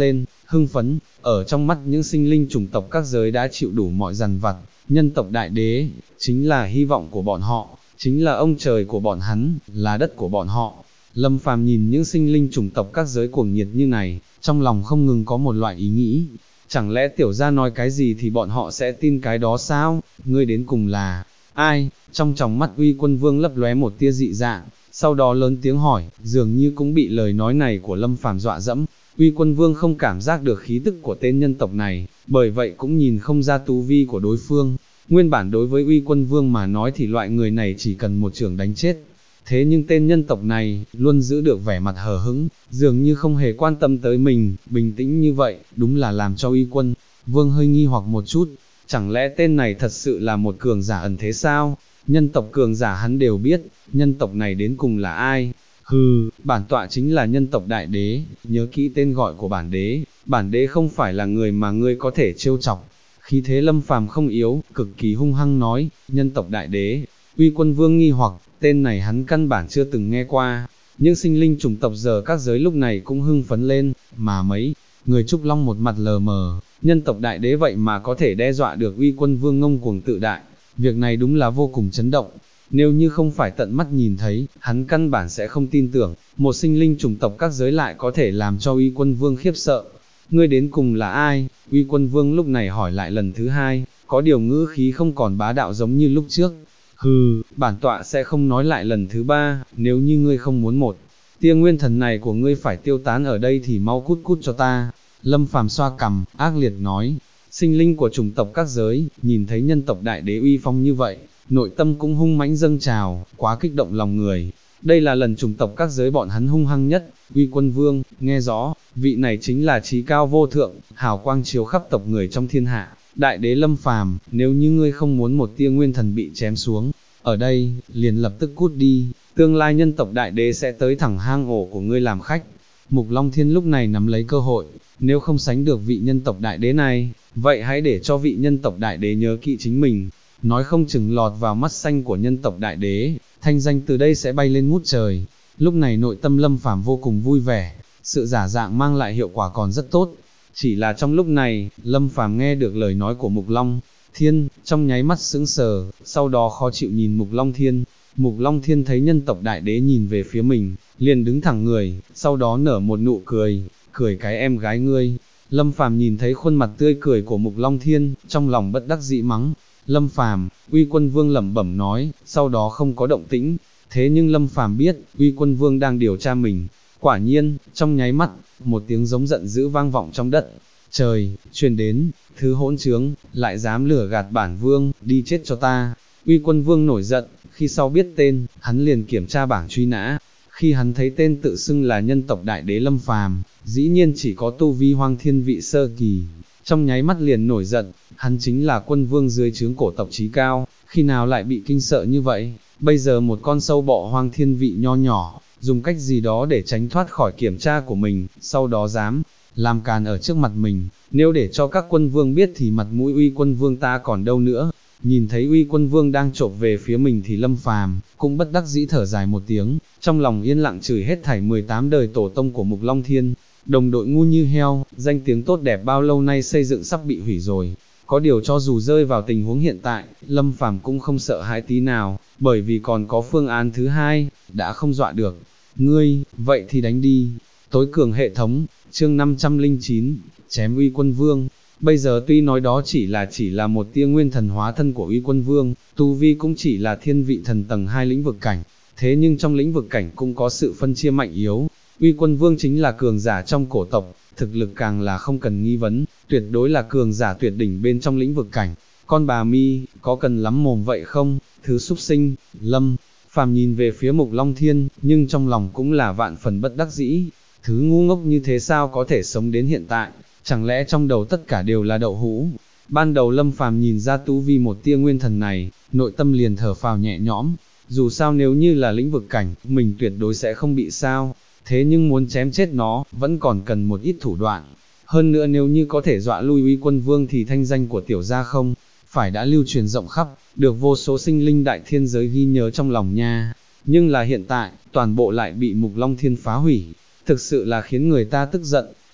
hưng phấn, ở trong mắt những sinh linh chủng tộc các giới đã chịu đủ mọi dằn vặt, nhân tộc đại đế, chính là hy vọng của bọn họ, chính là ông trời của bọn hắn, là đất của bọn họ. Lâm Phàm nhìn những sinh linh chủng tộc các giới cuồng nhiệt như này, trong lòng không ngừng có một loại ý nghĩ, chẳng lẽ tiểu gia nói cái gì thì bọn họ sẽ tin cái đó sao, ngươi đến cùng là ai? Trong tròng mắt Uy Quân Vương lấp lóe một tia dị dạng, sau đó lớn tiếng hỏi, dường như cũng bị lời nói này của Lâm Phàm dọa dẫm. Uy Quân Vương không cảm giác được khí tức của tên nhân tộc này, bởi vậy cũng nhìn không ra tu vi của đối phương. Nguyên bản đối với Uy Quân Vương mà nói thì loại người này chỉ cần một chưởng đánh chết. Thế nhưng tên nhân tộc này, luôn giữ được vẻ mặt hờ hững, dường như không hề quan tâm tới mình, bình tĩnh như vậy, đúng là làm cho Uy Quân Vương hơi nghi hoặc một chút. Chẳng lẽ tên này thật sự là một cường giả ẩn thế sao? Nhân tộc cường giả hắn đều biết, nhân tộc này đến cùng là ai? Hừ, bản tọa chính là nhân tộc đại đế, nhớ kỹ tên gọi của bản đế không phải là người mà ngươi có thể trêu chọc. Khí thế Lâm Phàm không yếu, cực kỳ hung hăng nói, nhân tộc đại đế. Uy Quân Vương nghi hoặc, tên này hắn căn bản chưa từng nghe qua. Những sinh linh chủng tộc giờ các giới lúc này cũng hưng phấn lên, mà mấy người Trúc Long một mặt lờ mờ, nhân tộc đại đế vậy mà có thể đe dọa được Uy Quân Vương ngông cuồng tự đại. Việc này đúng là vô cùng chấn động. Nếu như không phải tận mắt nhìn thấy, hắn căn bản sẽ không tin tưởng, một sinh linh chủng tộc các giới lại có thể làm cho Uy Quân Vương khiếp sợ. Ngươi đến cùng là ai? Uy Quân Vương lúc này hỏi lại lần thứ hai, có điều ngữ khí không còn bá đạo giống như lúc trước. Hừ, bản tọa sẽ không nói lại lần thứ ba, nếu như ngươi không muốn một tia nguyên thần này của ngươi phải tiêu tán ở đây thì mau cút cút cho ta. Lâm Phàm xoa cằm, ác liệt nói, sinh linh của chủng tộc các giới, nhìn thấy nhân tộc đại đế uy phong như vậy, nội tâm cũng hung mãnh dâng trào, quá kích động lòng người. Đây là lần chủng tộc các giới bọn hắn hung hăng nhất. Uy Quân Vương, nghe rõ, vị này chính là trí cao vô thượng, hào quang chiếu khắp tộc người trong thiên hạ. Đại đế Lâm Phàm, nếu như ngươi không muốn một tia nguyên thần bị chém xuống, ở đây, liền lập tức cút đi, tương lai nhân tộc đại đế sẽ tới thẳng hang ổ của ngươi làm khách. Mục Long Thiên lúc này nắm lấy cơ hội, nếu không sánh được vị nhân tộc đại đế này, vậy hãy để cho vị nhân tộc đại đế nhớ kỹ chính mình, nói không chừng lọt vào mắt xanh của nhân tộc đại đế, thanh danh từ đây sẽ bay lên ngút trời. Lúc này nội tâm Lâm Phàm vô cùng vui vẻ, sự giả dạng mang lại hiệu quả còn rất tốt. Chỉ là trong lúc này, Lâm Phàm nghe được lời nói của Mục Long Thiên, trong nháy mắt sững sờ, sau đó khó chịu nhìn Mục Long Thiên. Mục Long Thiên thấy nhân tộc đại đế nhìn về phía mình, liền đứng thẳng người, sau đó nở một nụ cười, cười cái em gái ngươi. Lâm Phàm nhìn thấy khuôn mặt tươi cười của Mục Long Thiên, trong lòng bất đắc dĩ mắng, Lâm Phàm, Uy Quân Vương lẩm bẩm nói, sau đó không có động tĩnh. Thế nhưng Lâm Phàm biết, Uy Quân Vương đang điều tra mình. Quả nhiên, trong nháy mắt, một tiếng giống giận dữ vang vọng trong đất trời, truyền đến, thứ hỗn trướng, lại dám lừa gạt bản vương, đi chết cho ta. Uy Quân Vương nổi giận, khi sau biết tên, hắn liền kiểm tra bảng truy nã. Khi hắn thấy tên tự xưng là nhân tộc đại đế Lâm Phàm, dĩ nhiên chỉ có tu vi hoang thiên vị sơ kỳ, trong nháy mắt liền nổi giận, hắn chính là quân vương dưới trướng cổ tộc trí cao, khi nào lại bị kinh sợ như vậy, bây giờ một con sâu bọ hoang thiên vị nho nhỏ, dùng cách gì đó để tránh thoát khỏi kiểm tra của mình, sau đó dám làm càn ở trước mặt mình, nếu để cho các quân vương biết thì mặt mũi Uy Quân Vương ta còn đâu nữa. Nhìn thấy Uy Quân Vương đang chộp về phía mình thì Lâm Phàm cũng bất đắc dĩ thở dài một tiếng, trong lòng yên lặng chửi hết thảy 18 đời tổ tông của Mục Long Thiên, đồng đội ngu như heo, danh tiếng tốt đẹp bao lâu nay xây dựng sắp bị hủy rồi. Có điều cho dù rơi vào tình huống hiện tại, Lâm Phàm cũng không sợ hãi tí nào, bởi vì còn có phương án thứ hai, đã không dọa được ngươi, vậy thì đánh đi. Tối cường hệ thống, chương 509, chém Uy Quân Vương. Bây giờ tuy nói đó chỉ là một tia nguyên thần hóa thân của Uy Quân Vương, tu vi cũng chỉ là thiên vị thần tầng 2 lĩnh vực cảnh, thế nhưng trong lĩnh vực cảnh cũng có sự phân chia mạnh yếu. Uy Quân Vương chính là cường giả trong cổ tộc, thực lực càng là không cần nghi vấn, tuyệt đối là cường giả tuyệt đỉnh bên trong lĩnh vực cảnh. Con bà mi, có cần lắm mồm vậy không, thứ súc sinh. Lâm Phàm nhìn về phía Mục Long Thiên, nhưng trong lòng cũng là vạn phần bất đắc dĩ, thứ ngu ngốc như thế sao có thể sống đến hiện tại, chẳng lẽ trong đầu tất cả đều là đậu hũ. Ban đầu Lâm Phàm nhìn ra tu vi một tia nguyên thần này, nội tâm liền thở phào nhẹ nhõm, dù sao nếu như là lĩnh vực cảnh, mình tuyệt đối sẽ không bị sao, thế nhưng muốn chém chết nó, vẫn còn cần một ít thủ đoạn. Hơn nữa nếu như có thể dọa lui Uy Quân Vương thì thanh danh của tiểu gia không phải đã lưu truyền rộng khắp, được vô số sinh linh đại thiên giới ghi nhớ trong lòng nha. Nhưng là hiện tại, toàn bộ lại bị Mục Long Thiên phá hủy, thực sự là khiến người ta tức giận.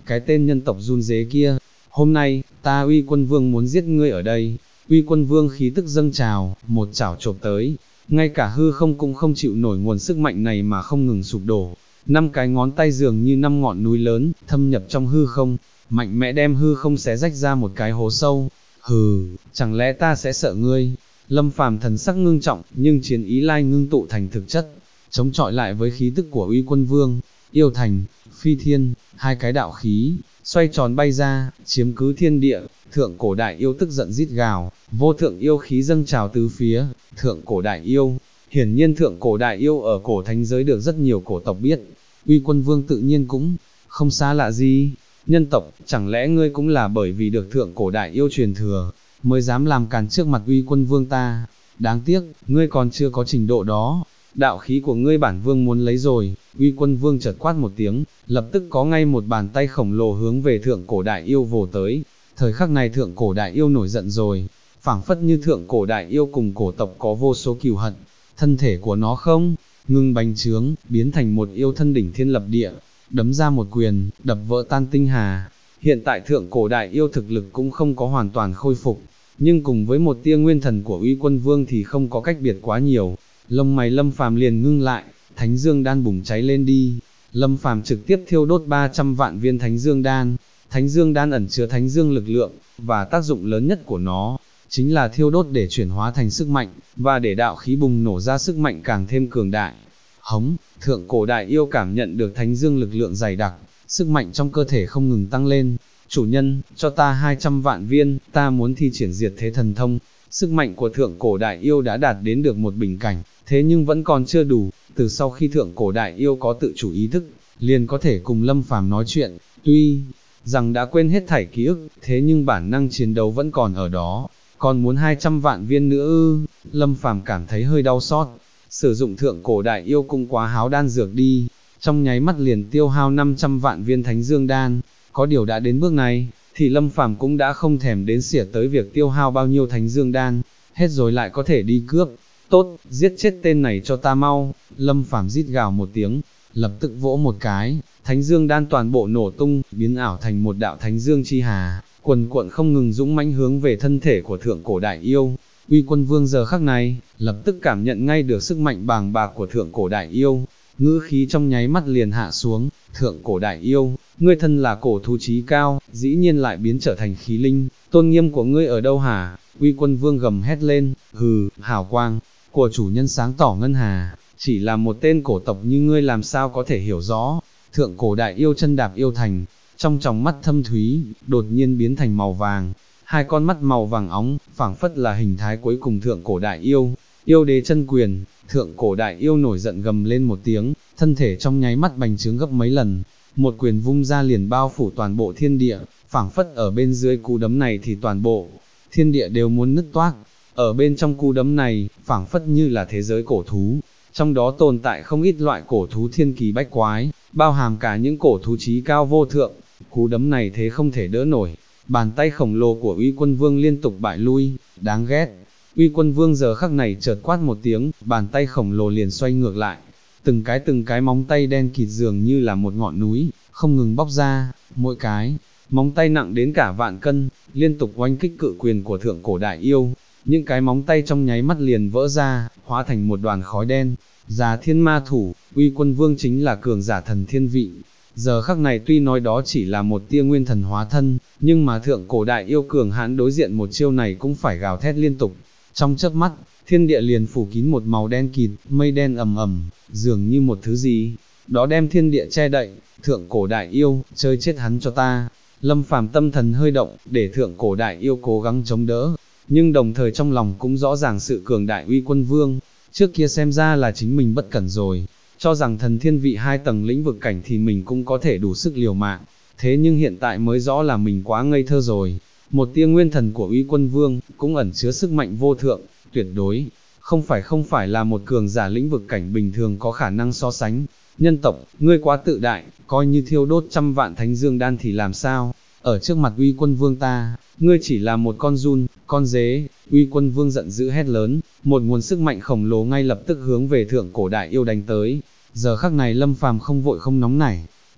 cái tên nhân tộc run rế kia, hôm nay, ta Uy Quân Vương muốn giết ngươi ở đây. Uy Quân Vương khí tức dâng trào, một chảo chộp tới, ngay cả hư không cũng không chịu nổi nguồn sức mạnh này mà không ngừng sụp đổ. 5 cái ngón tay dường như 5 ngọn núi lớn, thâm nhập trong hư không, mạnh mẽ đem hư không xé rách ra một cái hố sâu. Hừ, chẳng lẽ ta sẽ sợ ngươi? Lâm Phàm thần sắc ngưng trọng, nhưng chiến ý lai ngưng tụ thành thực chất, chống chọi lại với khí tức của Uy Quân Vương. Yêu thành, phi thiên, hai cái đạo khí, xoay tròn bay ra, chiếm cứ thiên địa. Thượng cổ đại yêu tức giận rít gào, vô thượng yêu khí dâng trào tứ phía. Thượng cổ đại yêu, hiển nhiên thượng cổ đại yêu ở cổ thánh giới được rất nhiều cổ tộc biết. Uy Quân Vương tự nhiên cũng không xa lạ gì. Nhân tộc, chẳng lẽ ngươi cũng là bởi vì được thượng cổ đại yêu truyền thừa, mới dám làm càn trước mặt Uy Quân Vương ta? Đáng tiếc, ngươi còn chưa có trình độ đó. Đạo khí của ngươi bản vương muốn lấy rồi. Uy Quân Vương chợt quát một tiếng, lập tức có ngay một bàn tay khổng lồ hướng về thượng cổ đại yêu vồ tới. Thời khắc này thượng cổ đại yêu nổi giận rồi, phảng phất như thượng cổ đại yêu cùng cổ tộc có vô số cừu hận. Thân thể của nó không ngừng bành trướng, biến thành một yêu thân đỉnh thiên lập địa, đấm ra một quyền, đập vỡ tan tinh hà. Hiện tại thượng cổ đại yêu thực lực cũng không có hoàn toàn khôi phục, nhưng cùng với một tia nguyên thần của Uy Quân Vương thì không có cách biệt quá nhiều. Lông mày Lâm Phàm liền ngưng lại, Thánh Dương đan bùng cháy lên đi. Lâm Phàm trực tiếp thiêu đốt 300 vạn viên Thánh Dương đan. Thánh Dương đan ẩn chứa Thánh Dương lực lượng, và tác dụng lớn nhất của nó chính là thiêu đốt để chuyển hóa thành sức mạnh, và để đạo khí bùng nổ ra sức mạnh càng thêm cường đại. Hống, thượng cổ đại yêu cảm nhận được Thánh Dương lực lượng dày đặc, sức mạnh trong cơ thể không ngừng tăng lên. Chủ nhân, cho ta 200 vạn viên, ta muốn thi triển diệt thế thần thông. Sức mạnh của thượng cổ đại yêu đã đạt đến được một bình cảnh, thế nhưng vẫn còn chưa đủ. Từ sau khi thượng cổ đại yêu có tự chủ ý thức, liền có thể cùng Lâm Phàm nói chuyện, tuy rằng đã quên hết thảy ký ức, thế nhưng bản năng chiến đấu vẫn còn ở đó. Còn muốn 200 vạn viên nữa ư? Lâm Phàm cảm thấy hơi đau xót. Sử dụng thượng cổ đại yêu cũng quá háo đan dược đi, trong nháy mắt liền tiêu hao 500 vạn viên Thánh Dương đan. Có điều đã đến bước này, thì Lâm Phàm cũng đã không thèm đến xỉa tới việc tiêu hao bao nhiêu Thánh Dương đan, hết rồi lại có thể đi cướp. Tốt, giết chết tên này cho ta mau. Lâm Phàm rít gào một tiếng, lập tức vỗ một cái, Thánh Dương đan toàn bộ nổ tung, biến ảo thành một đạo Thánh Dương chi hà, quần cuộn không ngừng dũng mãnh hướng về thân thể của thượng cổ đại yêu. Uy Quân Vương giờ khắc này, lập tức cảm nhận ngay được sức mạnh bàng bạc của thượng cổ đại yêu, ngữ khí trong nháy mắt liền hạ xuống. Thượng cổ đại yêu, ngươi thân là cổ thú chí cao, dĩ nhiên lại biến trở thành khí linh, tôn nghiêm của ngươi ở đâu hả? Uy Quân Vương gầm hét lên, hừ, hào quang của chủ nhân sáng tỏ ngân hà, chỉ là một tên cổ tộc như ngươi làm sao có thể hiểu rõ. Thượng cổ đại yêu chân đạp yêu thành, trong tròng mắt thâm thúy, đột nhiên biến thành màu vàng, hai con mắt màu vàng óng, phảng phất là hình thái cuối cùng thượng cổ đại yêu. Yêu đế chân quyền. Thượng cổ đại yêu nổi giận gầm lên một tiếng, thân thể trong nháy mắt bành trướng gấp mấy lần, một quyền vung ra liền bao phủ toàn bộ thiên địa, phảng phất ở bên dưới cú đấm này thì toàn bộ thiên địa đều muốn nứt toác. Ở bên trong cú đấm này, phảng phất như là thế giới cổ thú, trong đó tồn tại không ít loại cổ thú thiên kỳ bách quái, bao hàm cả những cổ thú chí cao vô thượng. Cú đấm này thế không thể đỡ nổi, bàn tay khổng lồ của Uy Quân Vương liên tục bại lui, đáng ghét. Uy Quân Vương giờ khắc này chợt quát một tiếng, bàn tay khổng lồ liền xoay ngược lại, từng cái móng tay đen kịt dường như là một ngọn núi, không ngừng bóc ra, mỗi cái móng tay nặng đến cả vạn cân, liên tục oanh kích cự quyền của thượng cổ đại yêu. Những cái móng tay trong nháy mắt liền vỡ ra, hóa thành một đoàn khói đen. Già Thiên Ma Thủ. Uy Quân Vương chính là cường giả thần thiên vị. Giờ khắc này tuy nói đó chỉ là một tia nguyên thần hóa thân, nhưng mà thượng cổ đại yêu cường hãn đối diện một chiêu này cũng phải gào thét liên tục. Trong chớp mắt, thiên địa liền phủ kín một màu đen kịt, mây đen ầm ầm, dường như một thứ gì đó đem thiên địa che đậy. Thượng cổ đại yêu, chơi chết hắn cho ta. Lâm Phàm tâm thần hơi động, để thượng cổ đại yêu cố gắng chống đỡ, nhưng đồng thời trong lòng cũng rõ ràng sự cường đại Uy Quân Vương. Trước kia xem ra là chính mình bất cẩn rồi, cho rằng thần thiên vị 2 tầng lĩnh vực cảnh thì mình cũng có thể đủ sức liều mạng, thế nhưng hiện tại mới rõ là mình quá ngây thơ rồi. Một tia nguyên thần của Uy Quân Vương cũng ẩn chứa sức mạnh vô thượng, tuyệt đối không phải là một cường giả lĩnh vực cảnh bình thường có khả năng so sánh. Nhân tộc, ngươi quá tự đại, coi như thiêu đốt 100 vạn Thánh Dương đan thì làm sao? Ở trước mặt Uy Quân Vương ta, ngươi chỉ là một con giun, con dế. Uy Quân Vương giận dữ hét lớn, một nguồn sức mạnh khổng lồ ngay lập tức hướng về thượng cổ đại yêu đánh tới. Giờ khắc này Lâm Phàm không vội không nóng nảy,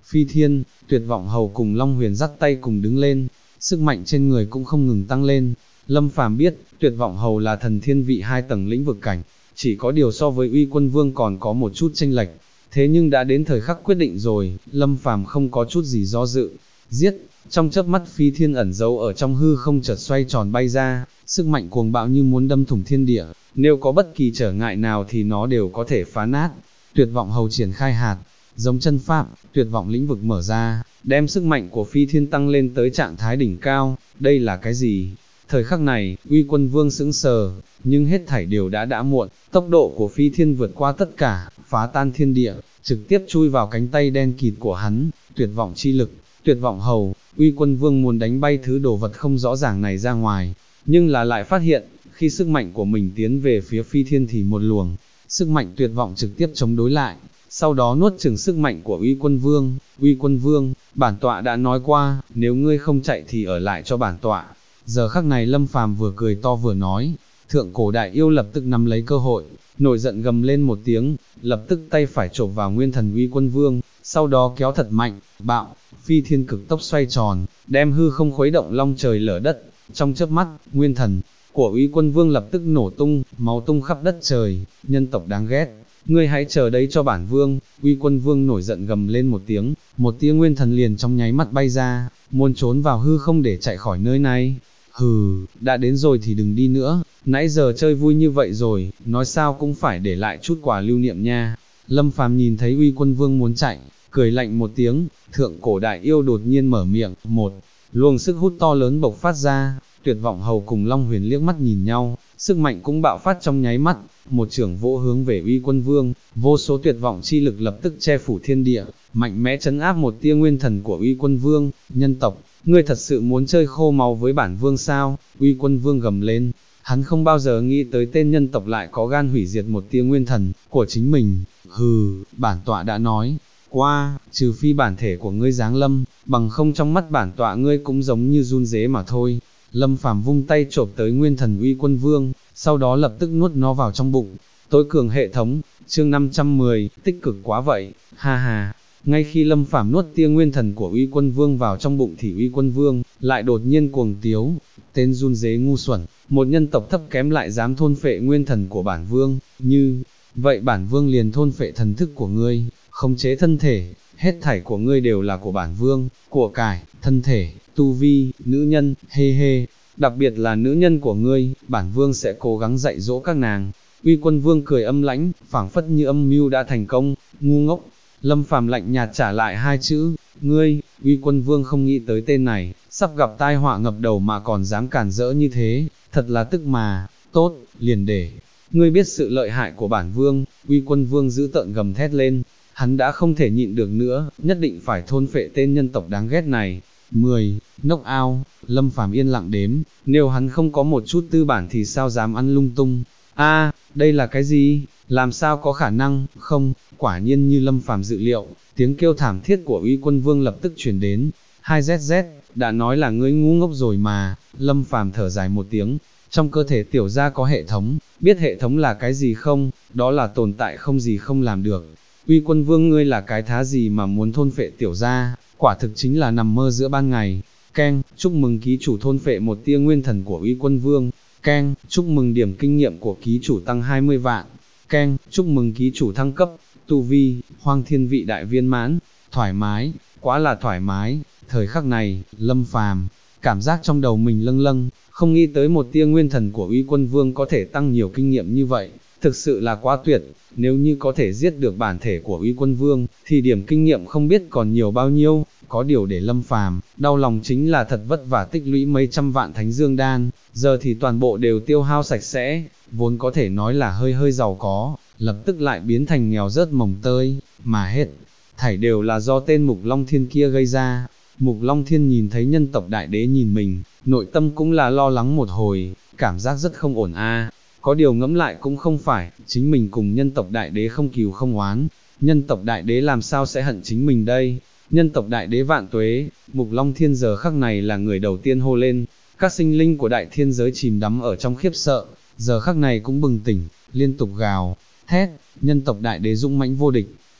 Phi Thiên, Tuyệt Vọng Hầu cùng Long Huyền dắt tay cùng đứng lên, sức mạnh trên người cũng không ngừng tăng lên. Lâm Phàm biết, Tuyệt Vọng Hầu là thần thiên vị 2 tầng lĩnh vực cảnh, chỉ có điều so với Uy Quân Vương còn có một chút chênh lệch. Thế nhưng đã đến thời khắc quyết định rồi, Lâm Phàm không có chút gì do dự. Giết, trong chớp mắt Phi Thiên ẩn giấu ở trong hư không chợt xoay tròn bay ra, sức mạnh cuồng bạo như muốn đâm thủng thiên địa, nếu có bất kỳ trở ngại nào thì nó đều có thể phá nát. Tuyệt Vọng Hầu triển khai hạt, giống chân pháp, Tuyệt Vọng lĩnh vực mở ra, đem sức mạnh của Phi Thiên tăng lên tới trạng thái đỉnh cao. Đây là cái gì? Thời khắc này, Uy Quân Vương sững sờ, nhưng hết thảy đều đã muộn. Tốc độ của Phi Thiên vượt qua tất cả, phá tan thiên địa, trực tiếp chui vào cánh tay đen kịt của hắn. Tuyệt vọng chi lực, Tuyệt Vọng Hầu. Uy Quân Vương muốn đánh bay thứ đồ vật không rõ ràng này ra ngoài, nhưng là lại phát hiện, khi sức mạnh của mình tiến về phía Phi Thiên thì một luồng sức mạnh tuyệt vọng trực tiếp chống đối lại, sau đó nuốt chửng sức mạnh của Uy Quân Vương. Uy Quân Vương, bản tọa đã nói qua, nếu ngươi không chạy thì ở lại cho bản tọa. Giờ khắc này Lâm Phàm vừa cười to vừa nói. Thượng cổ đại yêu lập tức nắm lấy cơ hội, nổi giận gầm lên một tiếng, lập tức tay phải chộp vào nguyên thần Uy Quân Vương, sau đó kéo thật mạnh, bạo, Phi Thiên cực tốc xoay tròn, đem hư không khuấy động long trời lở đất. Trong chớp mắt, nguyên thần của Uy Quân Vương lập tức nổ tung, máu tung khắp đất trời. Nhân tộc đáng ghét, ngươi hãy chờ đấy cho bản vương. Uy Quân Vương nổi giận gầm lên một tiếng, một tia nguyên thần liền trong nháy mắt bay ra, muốn trốn vào hư không để chạy khỏi nơi này. Hừ, đã đến rồi thì đừng đi nữa, nãy giờ chơi vui như vậy rồi, nói sao cũng phải để lại chút quà lưu niệm nha. Lâm Phàm nhìn thấy Uy Quân Vương muốn chạy, cười lạnh một tiếng. Thượng cổ đại yêu đột nhiên mở miệng, một luồng sức hút to lớn bộc phát ra. Tuyệt Vọng Hầu cùng Long Huyền liếc mắt nhìn nhau, sức mạnh cũng bạo phát trong nháy mắt, một chưởng vỗ hướng về Uy Quân Vương, vô số tuyệt vọng chi lực lập tức che phủ thiên địa, mạnh mẽ trấn áp một tia nguyên thần của Uy Quân Vương. Nhân tộc, ngươi thật sự muốn chơi khô máu với bản vương sao? Uy Quân Vương gầm lên, hắn không bao giờ nghĩ tới tên nhân tộc lại có gan hủy diệt một tia nguyên thần của chính mình. Hừ, bản tọa đã nói qua, trừ phi bản thể của ngươi giáng lâm, bằng không trong mắt bản tọa ngươi cũng giống như run rế mà thôi. Lâm Phàm vung tay chộp tới nguyên thần Uy Quân Vương, sau đó lập tức nuốt nó vào trong bụng. Tối cường hệ thống, chương 510, tích cực quá vậy, ha ha. Ngay khi Lâm Phàm nuốt tia nguyên thần của Uy Quân Vương vào trong bụng thì Uy Quân Vương lại đột nhiên cuồng tiếu. Tên run rế ngu xuẩn, một nhân tộc thấp kém lại dám thôn phệ nguyên thần của bản vương, như vậy bản vương liền thôn phệ thần thức của ngươi, khống chế thân thể, hết thảy của ngươi đều là của bản vương, của cải, thân thể, tu vi, nữ nhân, hê hê, đặc biệt là nữ nhân của ngươi, bản vương sẽ cố gắng dạy dỗ các nàng. Uy Quân Vương cười âm lãnh, phảng phất như âm mưu đã thành công. Ngu ngốc. Lâm Phàm lạnh nhạt trả lại hai chữ, ngươi. Uy Quân Vương không nghĩ tới tên này, sắp gặp tai họa ngập đầu mà còn dám cản rỡ như thế, thật là tức mà. Tốt, liền để ngươi biết sự lợi hại của bản vương. Uy Quân Vương giữ tợn gầm thét lên, hắn đã không thể nhịn được nữa, nhất định phải thôn phệ tên nhân tộc đáng ghét này. 10. Knock out. Lâm Phàm yên lặng đếm, nếu hắn không có một chút tư bản thì sao dám ăn lung tung. A, đây là cái gì? Làm sao có khả năng? Không, quả nhiên như Lâm Phàm dự liệu, tiếng kêu thảm thiết của Uy Quân Vương lập tức truyền đến. 2ZZ, đã nói là ngươi ngu ngốc rồi mà. Lâm Phàm thở dài một tiếng, trong cơ thể tiểu gia có hệ thống, biết hệ thống là cái gì không? Đó là tồn tại không gì không làm được. Uy Quân Vương ngươi là cái thá gì mà muốn thôn phệ tiểu gia, quả thực chính là nằm mơ giữa ban ngày. Keng, chúc mừng ký chủ thôn phệ một tia nguyên thần của Uy Quân Vương. Keng, chúc mừng điểm kinh nghiệm của ký chủ tăng 20 vạn. Keng, chúc mừng ký chủ thăng cấp, tu vi, Hoang Thiên Vị đại viên mãn. Thoải mái, quá là thoải mái. Thời khắc này, Lâm Phàm cảm giác trong đầu mình lâng lâng, không nghĩ tới một tia nguyên thần của Uy Quân Vương có thể tăng nhiều kinh nghiệm như vậy, thực sự là quá tuyệt. Nếu như có thể giết được bản thể của Uy Quân Vương, thì điểm kinh nghiệm không biết còn nhiều bao nhiêu. Có điều để Lâm Phàm đau lòng chính là thật vất vả tích lũy mấy trăm vạn Thánh Dương Đan, giờ thì toàn bộ đều tiêu hao sạch sẽ, vốn có thể nói là hơi hơi giàu có, lập tức lại biến thành nghèo rớt mồng tơi, mà hết thảy đều là do tên Mục Long Thiên kia gây ra. Mục Long Thiên nhìn thấy nhân tộc đại đế nhìn mình, nội tâm cũng là lo lắng một hồi, cảm giác rất không ổn a. Có điều ngẫm lại cũng không phải, chính mình cùng nhân tộc đại đế không cừu không oán, nhân tộc đại đế làm sao sẽ hận chính mình đây. Nhân tộc đại đế vạn tuế. Mục Long Thiên giờ khắc này là người đầu tiên hô lên, các sinh linh của đại thiên giới chìm đắm ở trong khiếp sợ, giờ khắc này cũng bừng tỉnh, liên tục gào thét. Nhân tộc đại đế dũng mãnh vô địch,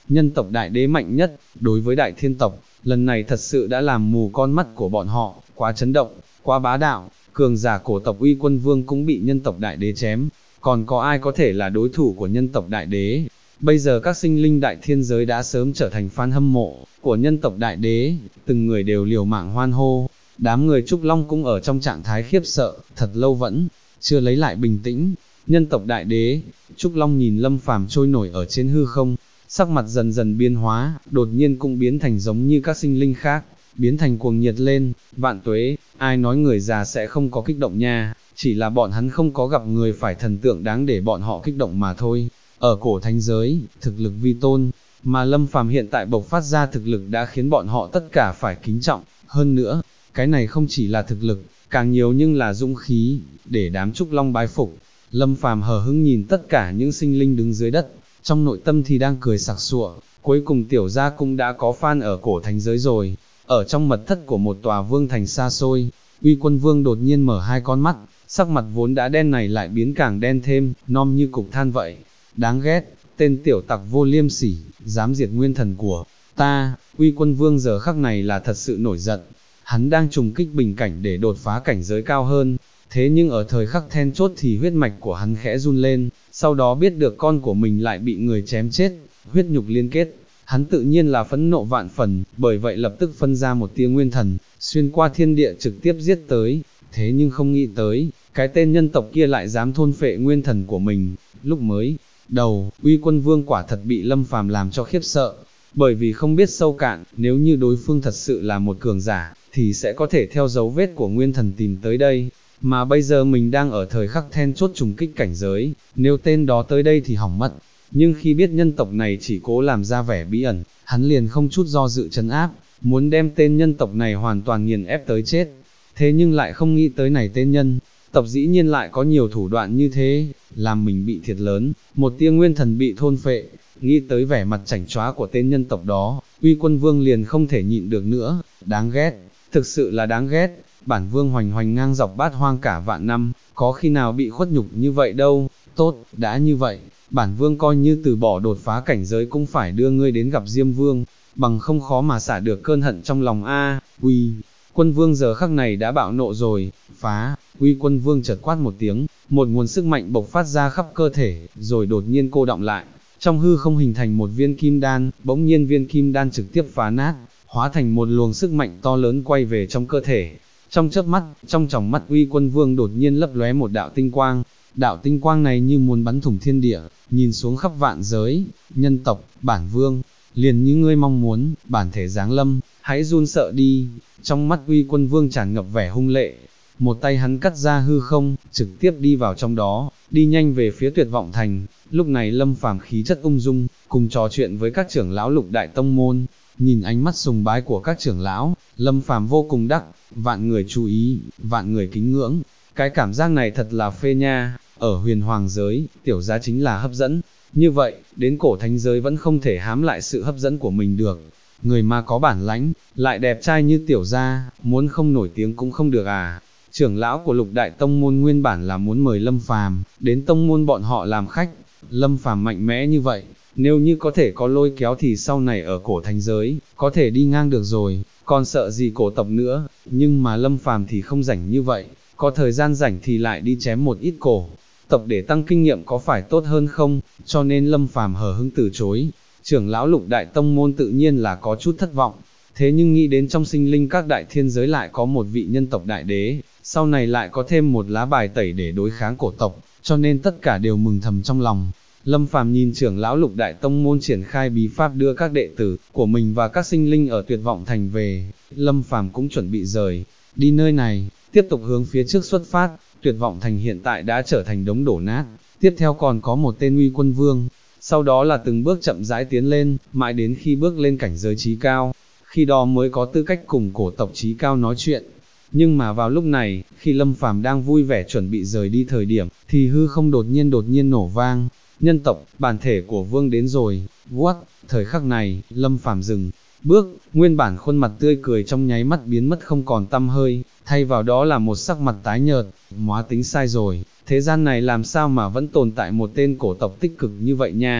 nhân tộc đại đế mạnh nhất, đối với đại thiên tộc, lần này thật sự đã làm mù con mắt của bọn họ, quá chấn động, quá bá đạo, cường giả cổ tộc Uy Quân Vương cũng bị nhân tộc đại đế chém, còn có ai có thể là đối thủ của nhân tộc đại đế. Bây giờ các sinh linh đại thiên giới đã sớm trở thành fan hâm mộ của nhân tộc đại đế, từng người đều liều mạng hoan hô, đám người Trúc Long cũng ở trong trạng thái khiếp sợ, thật lâu vẫn chưa lấy lại bình tĩnh. Nhân tộc đại đế, Trúc Long nhìn Lâm Phàm trôi nổi ở trên hư không, sắc mặt dần dần biến hóa, đột nhiên cũng biến thành giống như các sinh linh khác, biến thành cuồng nhiệt lên. Vạn tuế, ai nói người già sẽ không có kích động nha, chỉ là bọn hắn không có gặp người phải thần tượng đáng để bọn họ kích động mà thôi. Ở cổ thánh giới, thực lực vi tôn, mà Lâm Phàm hiện tại bộc phát ra thực lực đã khiến bọn họ tất cả phải kính trọng. Hơn nữa, cái này không chỉ là thực lực, càng nhiều nhưng là dũng khí, để đám Trúc Long bái phục. Lâm Phàm hờ hững nhìn tất cả những sinh linh đứng dưới đất, trong nội tâm thì đang cười sặc sụa, cuối cùng tiểu gia cũng đã có fan ở cổ thánh giới rồi. Ở trong mật thất của một tòa vương thành xa xôi, Uy Quân Vương đột nhiên mở hai con mắt, sắc mặt vốn đã đen này lại biến càng đen thêm, nom như cục than vậy. Đáng ghét, tên tiểu tặc vô liêm sỉ, dám diệt nguyên thần của ta. Uy Quân Vương giờ khắc này là thật sự nổi giận, hắn đang trùng kích bình cảnh để đột phá cảnh giới cao hơn, thế nhưng ở thời khắc then chốt thì huyết mạch của hắn khẽ run lên, sau đó biết được con của mình lại bị người chém chết, huyết nhục liên kết, hắn tự nhiên là phẫn nộ vạn phần, bởi vậy lập tức phân ra một tia nguyên thần, xuyên qua thiên địa trực tiếp giết tới, thế nhưng không nghĩ tới, cái tên nhân tộc kia lại dám thôn phệ nguyên thần của mình. Lúc mới đầu, Uy Quân Vương quả thật bị Lâm Phàm làm cho khiếp sợ, bởi vì không biết sâu cạn, nếu như đối phương thật sự là một cường giả, thì sẽ có thể theo dấu vết của nguyên thần tìm tới đây, mà bây giờ mình đang ở thời khắc then chốt trùng kích cảnh giới, nếu tên đó tới đây thì hỏng mất. Nhưng khi biết nhân tộc này chỉ cố làm ra vẻ bí ẩn, hắn liền không chút do dự trấn áp, muốn đem tên nhân tộc này hoàn toàn nghiền ép tới chết. Thế nhưng lại không nghĩ tới này tên nhân tộc dĩ nhiên lại có nhiều thủ đoạn như thế, làm mình bị thiệt lớn, một tia nguyên thần bị thôn phệ. Nghĩ tới vẻ mặt chảnh chóa của tên nhân tộc đó, Uy Quân Vương liền không thể nhịn được nữa, đáng ghét, thực sự là đáng ghét. Bản vương hoành hoành ngang dọc bát hoang cả vạn năm, có khi nào bị khuất nhục như vậy đâu. Tốt, đã như vậy, bản vương coi như từ bỏ đột phá cảnh giới cũng phải đưa ngươi đến gặp Diêm Vương, bằng không khó mà xả được cơn hận trong lòng a. Uy Quân Vương giờ khắc này đã bạo nộ rồi, phá. Uy Quân Vương chợt quát một tiếng, một nguồn sức mạnh bộc phát ra khắp cơ thể, rồi đột nhiên cô đọng lại, trong hư không hình thành một viên kim đan, bỗng nhiên viên kim đan trực tiếp phá nát, hóa thành một luồng sức mạnh to lớn quay về trong cơ thể. Trong chớp mắt, trong tròng mắt Uy Quân Vương đột nhiên lấp lóe một đạo tinh quang, đạo tinh quang này như muốn bắn thủng thiên địa, nhìn xuống khắp vạn giới. Nhân tộc, bản vương, liền như ngươi mong muốn, bản thể giáng lâm, hãy run sợ đi. Trong mắt Uy Quân Vương tràn ngập vẻ hung lệ, một tay hắn cắt ra hư không, trực tiếp đi vào trong đó, đi nhanh về phía Tuyệt Vọng Thành. Lúc này Lâm Phàm khí chất ung dung, cùng trò chuyện với các trưởng lão Lục Đại Tông môn, nhìn ánh mắt sùng bái của các trưởng lão, Lâm Phàm vô cùng đắc, vạn người chú ý, vạn người kính ngưỡng. Cái cảm giác này thật là phê nha. Ở huyền hoàng giới, tiểu gia chính là hấp dẫn, như vậy, đến cổ thánh giới vẫn không thể hám lại sự hấp dẫn của mình được. Người mà có bản lãnh, lại đẹp trai như tiểu gia, muốn không nổi tiếng cũng không được à. Trưởng lão của Lục Đại Tông môn nguyên bản là muốn mời Lâm Phàm đến tông môn bọn họ làm khách. Lâm Phàm mạnh mẽ như vậy, nếu như có thể có lôi kéo thì sau này ở cổ thánh giới, có thể đi ngang được rồi, còn sợ gì cổ tộc nữa. Nhưng mà Lâm Phàm thì không rảnh như vậy, có thời gian rảnh thì lại đi chém một ít cổ tộc để tăng kinh nghiệm có phải tốt hơn không, cho nên Lâm Phàm hờ hững từ chối. Trưởng lão Lục Đại Tông môn tự nhiên là có chút thất vọng, thế nhưng nghĩ đến trong sinh linh các đại thiên giới lại có một vị nhân tộc đại đế, sau này lại có thêm một lá bài tẩy để đối kháng cổ tộc, cho nên tất cả đều mừng thầm trong lòng. Lâm Phàm nhìn trưởng lão Lục Đại Tông môn triển khai bí pháp đưa các đệ tử của mình và các sinh linh ở Tuyệt Vọng Thành về, Lâm Phàm cũng chuẩn bị rời đi nơi này, tiếp tục hướng phía trước xuất phát. Tuyệt Vọng Thành hiện tại đã trở thành đống đổ nát, tiếp theo còn có một tên Uy Quân Vương, sau đó là từng bước chậm rãi tiến lên, mãi đến khi bước lên cảnh giới trí cao, khi đó mới có tư cách cùng cổ tộc trí cao nói chuyện. Nhưng mà vào lúc này, khi Lâm Phàm đang vui vẻ chuẩn bị rời đi thời điểm, thì hư không đột nhiên nổ vang. Nhân tộc, bản thể của vương đến rồi. What? Thời khắc này, Lâm Phàm dừng bước, nguyên bản khuôn mặt tươi cười trong nháy mắt biến mất không còn tăm hơi, thay vào đó là một sắc mặt tái nhợt. Móa tính sai rồi, thế gian này làm sao mà vẫn tồn tại một tên cổ tộc tích cực như vậy nha.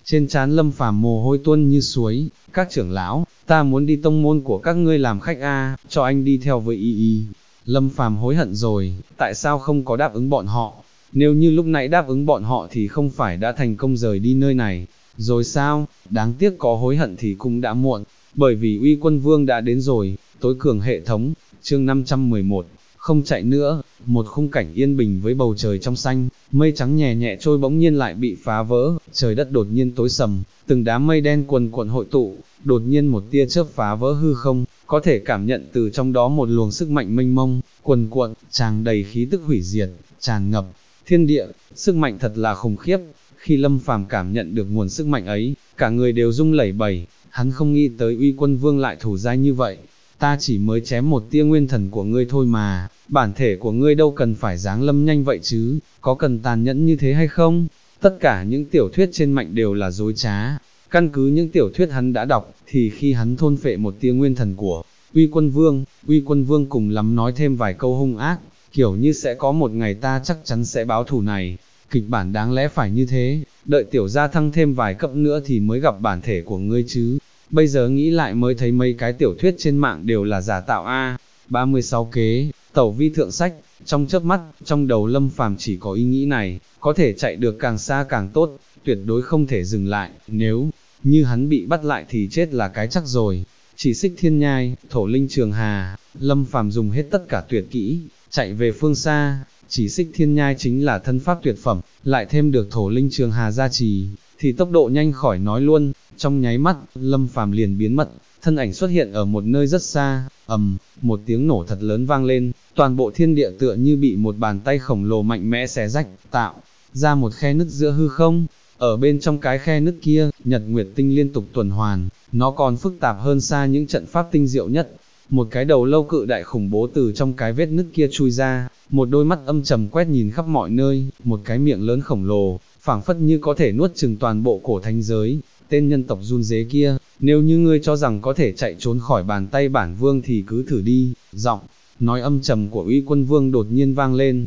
trên trán Lâm Phàm mồ hôi tuôn như suối, các trưởng lão, ta muốn đi tông môn của các ngươi làm khách a, cho anh đi theo với y. Lâm Phàm hối hận rồi, tại sao không có đáp ứng bọn họ, nếu như lúc nãy đáp ứng bọn họ thì không phải đã thành công rời đi nơi này, rồi sao, đáng tiếc có hối hận thì cũng đã muộn, bởi vì Uy Quân Vương đã đến rồi, tối cường hệ thống, chương 511, không chạy nữa, một khung cảnh yên bình với bầu trời trong xanh, mây trắng nhẹ nhẹ trôi bỗng nhiên lại bị phá vỡ, trời đất đột nhiên tối sầm, từng đám mây đen quần cuộn hội tụ, đột nhiên một tia chớp phá vỡ hư không, có thể cảm nhận từ trong đó một luồng sức mạnh mênh mông, quần cuộn, tràn đầy khí tức hủy diệt, tràn ngập thiên địa, sức mạnh thật là khủng khiếp. Khi Lâm Phàm cảm nhận được nguồn sức mạnh ấy, cả người đều rung lẩy bẩy, hắn không nghĩ tới Uy Quân Vương lại thủ dai như vậy. Ta chỉ mới chém một tia nguyên thần của ngươi thôi mà, bản thể của ngươi đâu cần phải giáng lâm nhanh vậy chứ, có cần tàn nhẫn như thế hay không? Tất cả những tiểu thuyết trên mạng đều là dối trá, căn cứ những tiểu thuyết hắn đã đọc, thì khi hắn thôn phệ một tia nguyên thần của Uy Quân Vương cùng lắm nói thêm vài câu hung ác, kiểu như sẽ có một ngày ta chắc chắn sẽ báo thù này, kịch bản đáng lẽ phải như thế, đợi tiểu gia thăng thêm vài cấp nữa thì mới gặp bản thể của ngươi chứ. Bây giờ nghĩ lại mới thấy mấy cái tiểu thuyết trên mạng đều là giả tạo a. 36 kế, tẩu vi thượng sách, trong chớp mắt, trong đầu Lâm Phàm chỉ có ý nghĩ này, có thể chạy được càng xa càng tốt, tuyệt đối không thể dừng lại, nếu như hắn bị bắt lại thì chết là cái chắc rồi. Chỉ xích thiên nhai, thổ linh trường hà, Lâm Phàm dùng hết tất cả tuyệt kỹ, chạy về phương xa, chỉ xích thiên nhai chính là thân pháp tuyệt phẩm, lại thêm được thổ linh trường hà gia trì, thì tốc độ nhanh khỏi nói luôn, trong nháy mắt, Lâm Phàm liền biến mất, thân ảnh xuất hiện ở một nơi rất xa, một tiếng nổ thật lớn vang lên, toàn bộ thiên địa tựa như bị một bàn tay khổng lồ mạnh mẽ xé rách, tạo ra một khe nứt giữa hư không. Ở bên trong cái khe nứt kia, nhật nguyệt tinh liên tục tuần hoàn, nó còn phức tạp hơn xa những trận pháp tinh diệu nhất. Một cái đầu lâu cự đại khủng bố từ trong cái vết nứt kia chui ra, một đôi mắt âm trầm quét nhìn khắp mọi nơi, một cái miệng lớn khổng lồ, phảng phất như có thể nuốt chừng toàn bộ cổ thánh giới. Tên nhân tộc run rế kia, nếu như ngươi cho rằng có thể chạy trốn khỏi bàn tay bản vương thì cứ thử đi. Giọng nói âm trầm của Uy Quân Vương đột nhiên vang lên,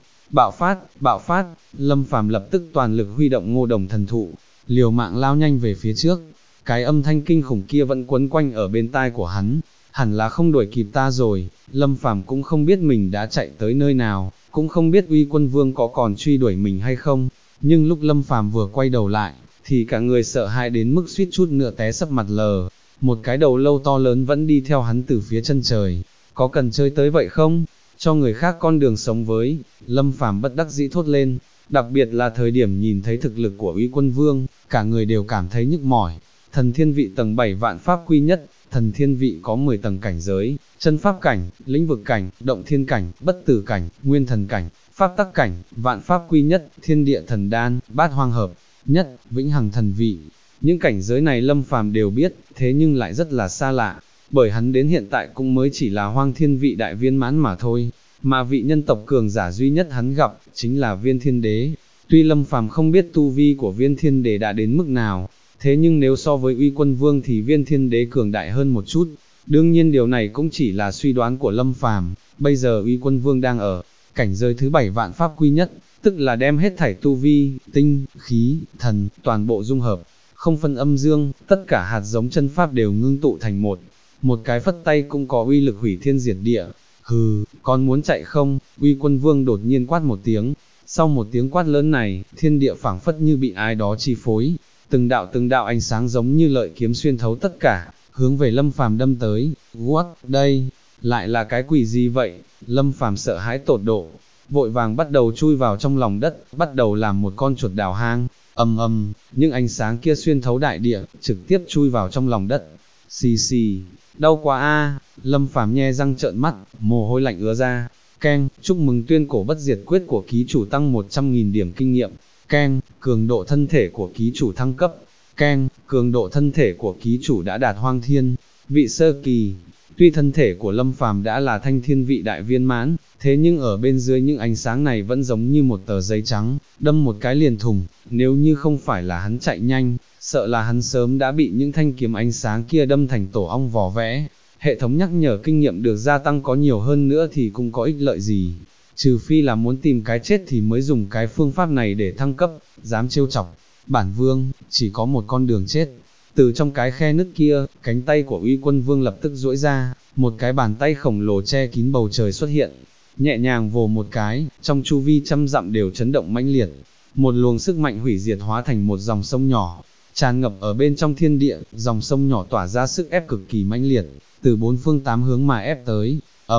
bạo phát, Lâm Phàm lập tức toàn lực huy động Ngô Đồng thần thụ, liều mạng lao nhanh về phía trước. Cái âm thanh kinh khủng kia vẫn quấn quanh ở bên tai của hắn, hẳn là không đuổi kịp ta rồi. Lâm Phàm cũng không biết mình đã chạy tới nơi nào, cũng không biết Uy Quân Vương có còn truy đuổi mình hay không, nhưng lúc Lâm Phàm vừa quay đầu lại, thì cả người sợ hãi đến mức suýt chút nữa té sấp mặt lờ. Một cái đầu lâu to lớn vẫn đi theo hắn từ phía chân trời, có cần chơi tới vậy không? Cho người khác con đường sống với, Lâm Phàm bất đắc dĩ thốt lên, đặc biệt là thời điểm nhìn thấy thực lực của Uy Quân Vương, cả người đều cảm thấy nhức mỏi. Thần thiên vị tầng 7 vạn pháp quy nhất, thần thiên vị có 10 tầng cảnh giới, chân pháp cảnh, lĩnh vực cảnh, động thiên cảnh, bất tử cảnh, nguyên thần cảnh, pháp tắc cảnh, vạn pháp quy nhất, thiên địa thần đan, bát hoang hợp nhất, vĩnh hằng thần vị. Những cảnh giới này Lâm Phàm đều biết, thế nhưng lại rất là xa lạ, bởi hắn đến hiện tại cũng mới chỉ là hoang thiên vị đại viên mãn mà thôi, mà vị nhân tộc cường giả duy nhất hắn gặp, chính là Viên Thiên Đế. Tuy Lâm Phàm không biết tu vi của Viên Thiên Đế đã đến mức nào, thế nhưng nếu so với Uy Quân Vương thì Viên Thiên Đế cường đại hơn một chút. Đương nhiên điều này cũng chỉ là suy đoán của Lâm Phàm. Bây giờ Uy Quân Vương đang ở cảnh giới thứ 7 vạn pháp quy nhất, tức là đem hết thảy tu vi, tinh, khí, thần, toàn bộ dung hợp, không phân âm dương, tất cả hạt giống chân pháp đều ngưng tụ thành một cái phất tay cũng có uy lực hủy thiên diệt địa. Hừ, con muốn chạy không? Uy Quân Vương đột nhiên quát một tiếng. Sau một tiếng quát lớn này, thiên địa phảng phất như bị ai đó chi phối, từng đạo ánh sáng giống như lợi kiếm xuyên thấu tất cả, hướng về Lâm Phàm đâm tới. What, đây, lại là cái quỷ gì vậy? Lâm Phàm sợ hãi tột độ, vội vàng bắt đầu chui vào trong lòng đất, bắt đầu làm một con chuột đào hang. Những ánh sáng kia xuyên thấu đại địa, trực tiếp chui vào trong lòng đất. Xì xì, đau quá a! Lâm Phàm nhe răng trợn mắt, mồ hôi lạnh ứa ra. Keng, chúc mừng tuyên cổ bất diệt quyết của ký chủ tăng 100.000 điểm kinh nghiệm. Keng, cường độ thân thể của ký chủ thăng cấp. Keng, cường độ thân thể của ký chủ đã đạt hoang thiên vị sơ kỳ. Tuy thân thể của Lâm Phàm đã là thanh thiên vị đại viên mãn, thế nhưng ở bên dưới những ánh sáng này vẫn giống như một tờ giấy trắng, đâm một cái liền thủng. Nếu như không phải là hắn chạy nhanh, sợ là hắn sớm đã bị những thanh kiếm ánh sáng kia đâm thành tổ ong vò vẽ. Hệ thống nhắc nhở kinh nghiệm được gia tăng có nhiều hơn nữa thì cũng có ích lợi gì, trừ phi là muốn tìm cái chết thì mới dùng cái phương pháp này để thăng cấp. Dám trêu chọc bản vương, chỉ có một con đường chết. Từ trong cái khe nứt kia, cánh tay của Uy Quân Vương lập tức duỗi ra, một cái bàn tay khổng lồ che kín bầu trời xuất hiện, nhẹ nhàng vồ một cái, trong chu vi trăm dặm đều chấn động mãnh liệt, một luồng sức mạnh hủy diệt hóa thành một dòng sông nhỏ, tràn ngập ở bên trong thiên địa, dòng sông nhỏ tỏa ra sức ép cực kỳ mãnh liệt, từ bốn phương tám hướng mà ép tới.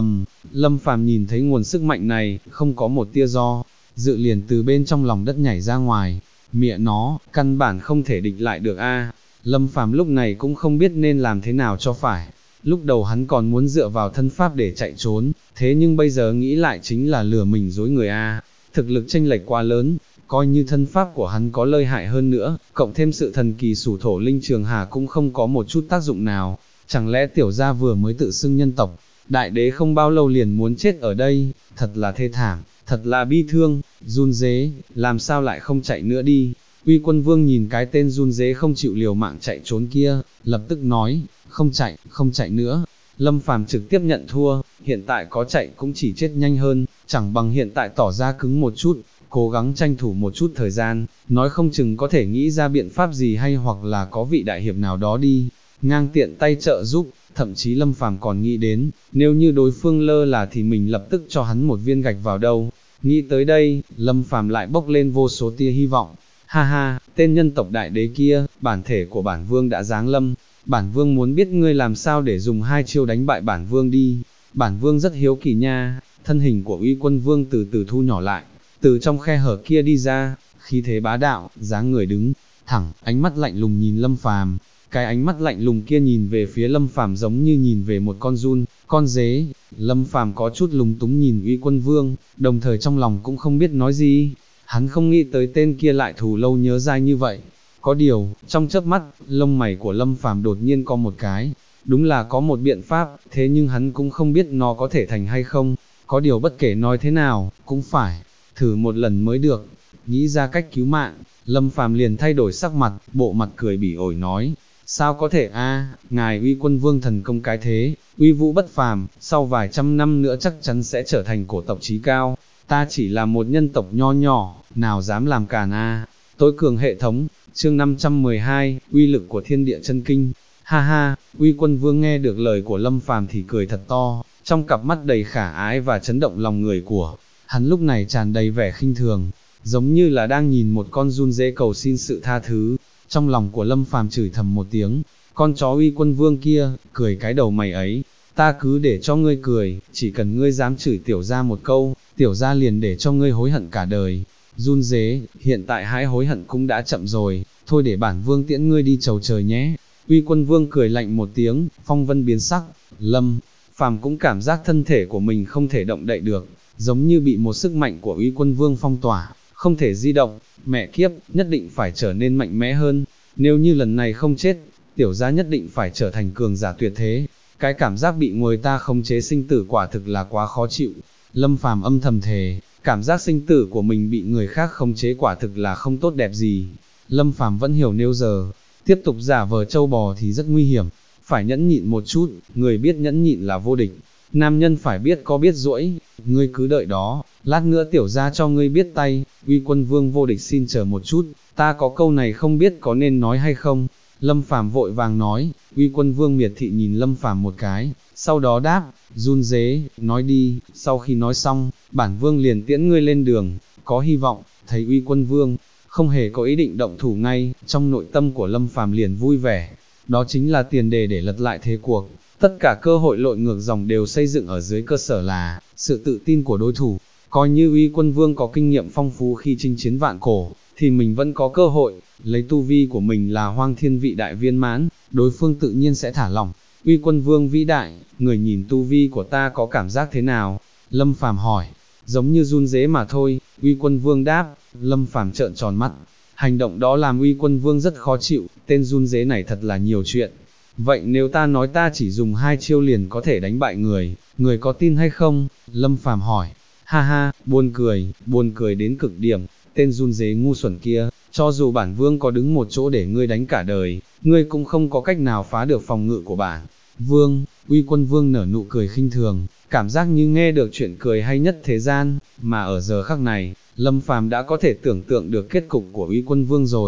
Lâm Phàm nhìn thấy nguồn sức mạnh này, không có một tia do dự liền từ bên trong lòng đất nhảy ra ngoài, mẹ nó, căn bản không thể địch lại được a. Lâm Phàm lúc này cũng không biết nên làm thế nào cho phải. Lúc đầu hắn còn muốn dựa vào thân pháp để chạy trốn, thế nhưng bây giờ nghĩ lại chính là lừa mình dối người a. Thực lực chênh lệch quá lớn, coi như thân pháp của hắn có lợi hại hơn nữa, cộng thêm sự thần kỳ sủ thổ linh trường hà cũng không có một chút tác dụng nào. Chẳng lẽ tiểu gia vừa mới tự xưng nhân tộc, đại đế không bao lâu liền muốn chết ở đây, thật là thê thảm, thật là bi thương, run rế, làm sao lại không chạy nữa đi. Uy Quân Vương nhìn cái tên run rế không chịu liều mạng chạy trốn kia, lập tức nói, không chạy nữa. Lâm Phàm trực tiếp nhận thua, hiện tại có chạy cũng chỉ chết nhanh hơn, chẳng bằng hiện tại tỏ ra cứng một chút, cố gắng tranh thủ một chút thời gian, nói không chừng có thể nghĩ ra biện pháp gì hay hoặc là có vị đại hiệp nào đó đi, ngang tiện tay trợ giúp. Thậm chí Lâm Phàm còn nghĩ đến, nếu như đối phương lơ là thì mình lập tức cho hắn một viên gạch vào đâu. Nghĩ tới đây, Lâm Phàm lại bốc lên vô số tia hy vọng. Ha ha, tên nhân tộc đại đế kia, bản thể của bản vương đã giáng lâm, bản vương muốn biết ngươi làm sao để dùng hai chiêu đánh bại bản vương đi. Bản vương rất hiếu kỳ nha. Thân hình của Uy Quân Vương từ từ thu nhỏ lại, từ trong khe hở kia đi ra, khí thế bá đạo, dáng người đứng thẳng, ánh mắt lạnh lùng nhìn Lâm Phàm. Cái ánh mắt lạnh lùng kia nhìn về phía Lâm Phàm giống như nhìn về một con dế. Lâm Phàm có chút lúng túng nhìn Uy Quân Vương, đồng thời trong lòng cũng không biết nói gì. Hắn không nghĩ tới tên kia lại thù lâu nhớ dai như vậy. Có điều, trong chớp mắt, lông mày của Lâm Phàm đột nhiên có một cái. Đúng là có một biện pháp, thế nhưng hắn cũng không biết nó có thể thành hay không. Có điều bất kể nói thế nào, cũng phải thử một lần mới được. Nghĩ ra cách cứu mạng, Lâm Phàm liền thay đổi sắc mặt, bộ mặt cười bỉ ổi nói. Sao có thể a, ngài Uy Quân Vương thần công cái thế, uy vũ bất phàm, sau vài trăm năm nữa chắc chắn sẽ trở thành cổ tộc chí cao. Ta chỉ là một nhân tộc nho nhỏ, nào dám làm càn a. Tối cường hệ thống, chương 512, uy lực của thiên địa chân kinh. Ha ha, Uy Quân Vương nghe được lời của Lâm Phàm thì cười thật to, trong cặp mắt đầy khả ái và chấn động lòng người của hắn lúc này tràn đầy vẻ khinh thường, giống như là đang nhìn một con giun dế cầu xin sự tha thứ. Trong lòng của Lâm Phàm chửi thầm một tiếng, con chó Uy Quân Vương kia, cười cái đầu mày ấy, ta cứ để cho ngươi cười, chỉ cần ngươi dám chửi tiểu gia một câu, tiểu gia liền để cho ngươi hối hận cả đời. Run dế, hiện tại hãy hối hận cũng đã chậm rồi, thôi để bản vương tiễn ngươi đi chầu trời nhé. Uy Quân Vương cười lạnh một tiếng, phong vân biến sắc. Lâm Phàm cũng cảm giác thân thể của mình không thể động đậy được, giống như bị một sức mạnh của Uy Quân Vương phong tỏa, không thể di động. Mẹ kiếp, nhất định phải trở nên mạnh mẽ hơn, nếu như lần này không chết, tiểu gia nhất định phải trở thành cường giả tuyệt thế. Cái cảm giác bị người ta khống chế sinh tử quả thực là quá khó chịu. Lâm Phàm âm thầm thề, cảm giác sinh tử của mình bị người khác khống chế quả thực là không tốt đẹp gì. Lâm Phàm vẫn hiểu nếu giờ tiếp tục giả vờ trâu bò thì rất nguy hiểm, phải nhẫn nhịn một chút, người biết nhẫn nhịn là vô địch. Nam nhân phải biết có biết duỗi, ngươi cứ đợi đó, lát nữa tiểu gia cho ngươi biết tay. Uy Quân Vương vô địch xin chờ một chút, ta có câu này không biết có nên nói hay không. Lâm Phàm vội vàng nói. Uy Quân Vương miệt thị nhìn Lâm Phàm một cái, sau đó đáp, run rế, nói đi. Sau khi nói xong, bản vương liền tiễn ngươi lên đường. Có hy vọng. Thấy Uy Quân Vương không hề có ý định động thủ ngay, trong nội tâm của Lâm Phàm liền vui vẻ. Đó chính là tiền đề để lật lại thế cuộc. Tất cả cơ hội lội ngược dòng đều xây dựng ở dưới cơ sở là sự tự tin của đối thủ. Coi như Uy Quân Vương có kinh nghiệm phong phú khi chinh chiến vạn cổ, thì mình vẫn có cơ hội. Lấy tu vi của mình là Hoang Thiên vị đại viên mãn, đối phương tự nhiên sẽ thả lỏng. Uy Quân Vương vĩ đại, người nhìn tu vi của ta có cảm giác thế nào? Lâm Phàm hỏi. Giống như run rế mà thôi. Uy Quân Vương đáp. Lâm Phàm trợn tròn mắt. Hành động đó làm Uy Quân Vương rất khó chịu, tên run rế này thật là nhiều chuyện. Vậy nếu ta nói ta chỉ dùng 2 chiêu liền có thể đánh bại người, người có tin hay không? Lâm Phàm hỏi. Ha ha, buồn cười đến cực điểm, tên run rế ngu xuẩn kia, cho dù bản vương có đứng một chỗ để ngươi đánh cả đời, ngươi cũng không có cách nào phá được phòng ngự của bản vương. Uy Quân Vương nở nụ cười khinh thường, cảm giác như nghe được chuyện cười hay nhất thế gian, mà ở giờ khắc này, Lâm Phàm đã có thể tưởng tượng được kết cục của Uy Quân Vương rồi.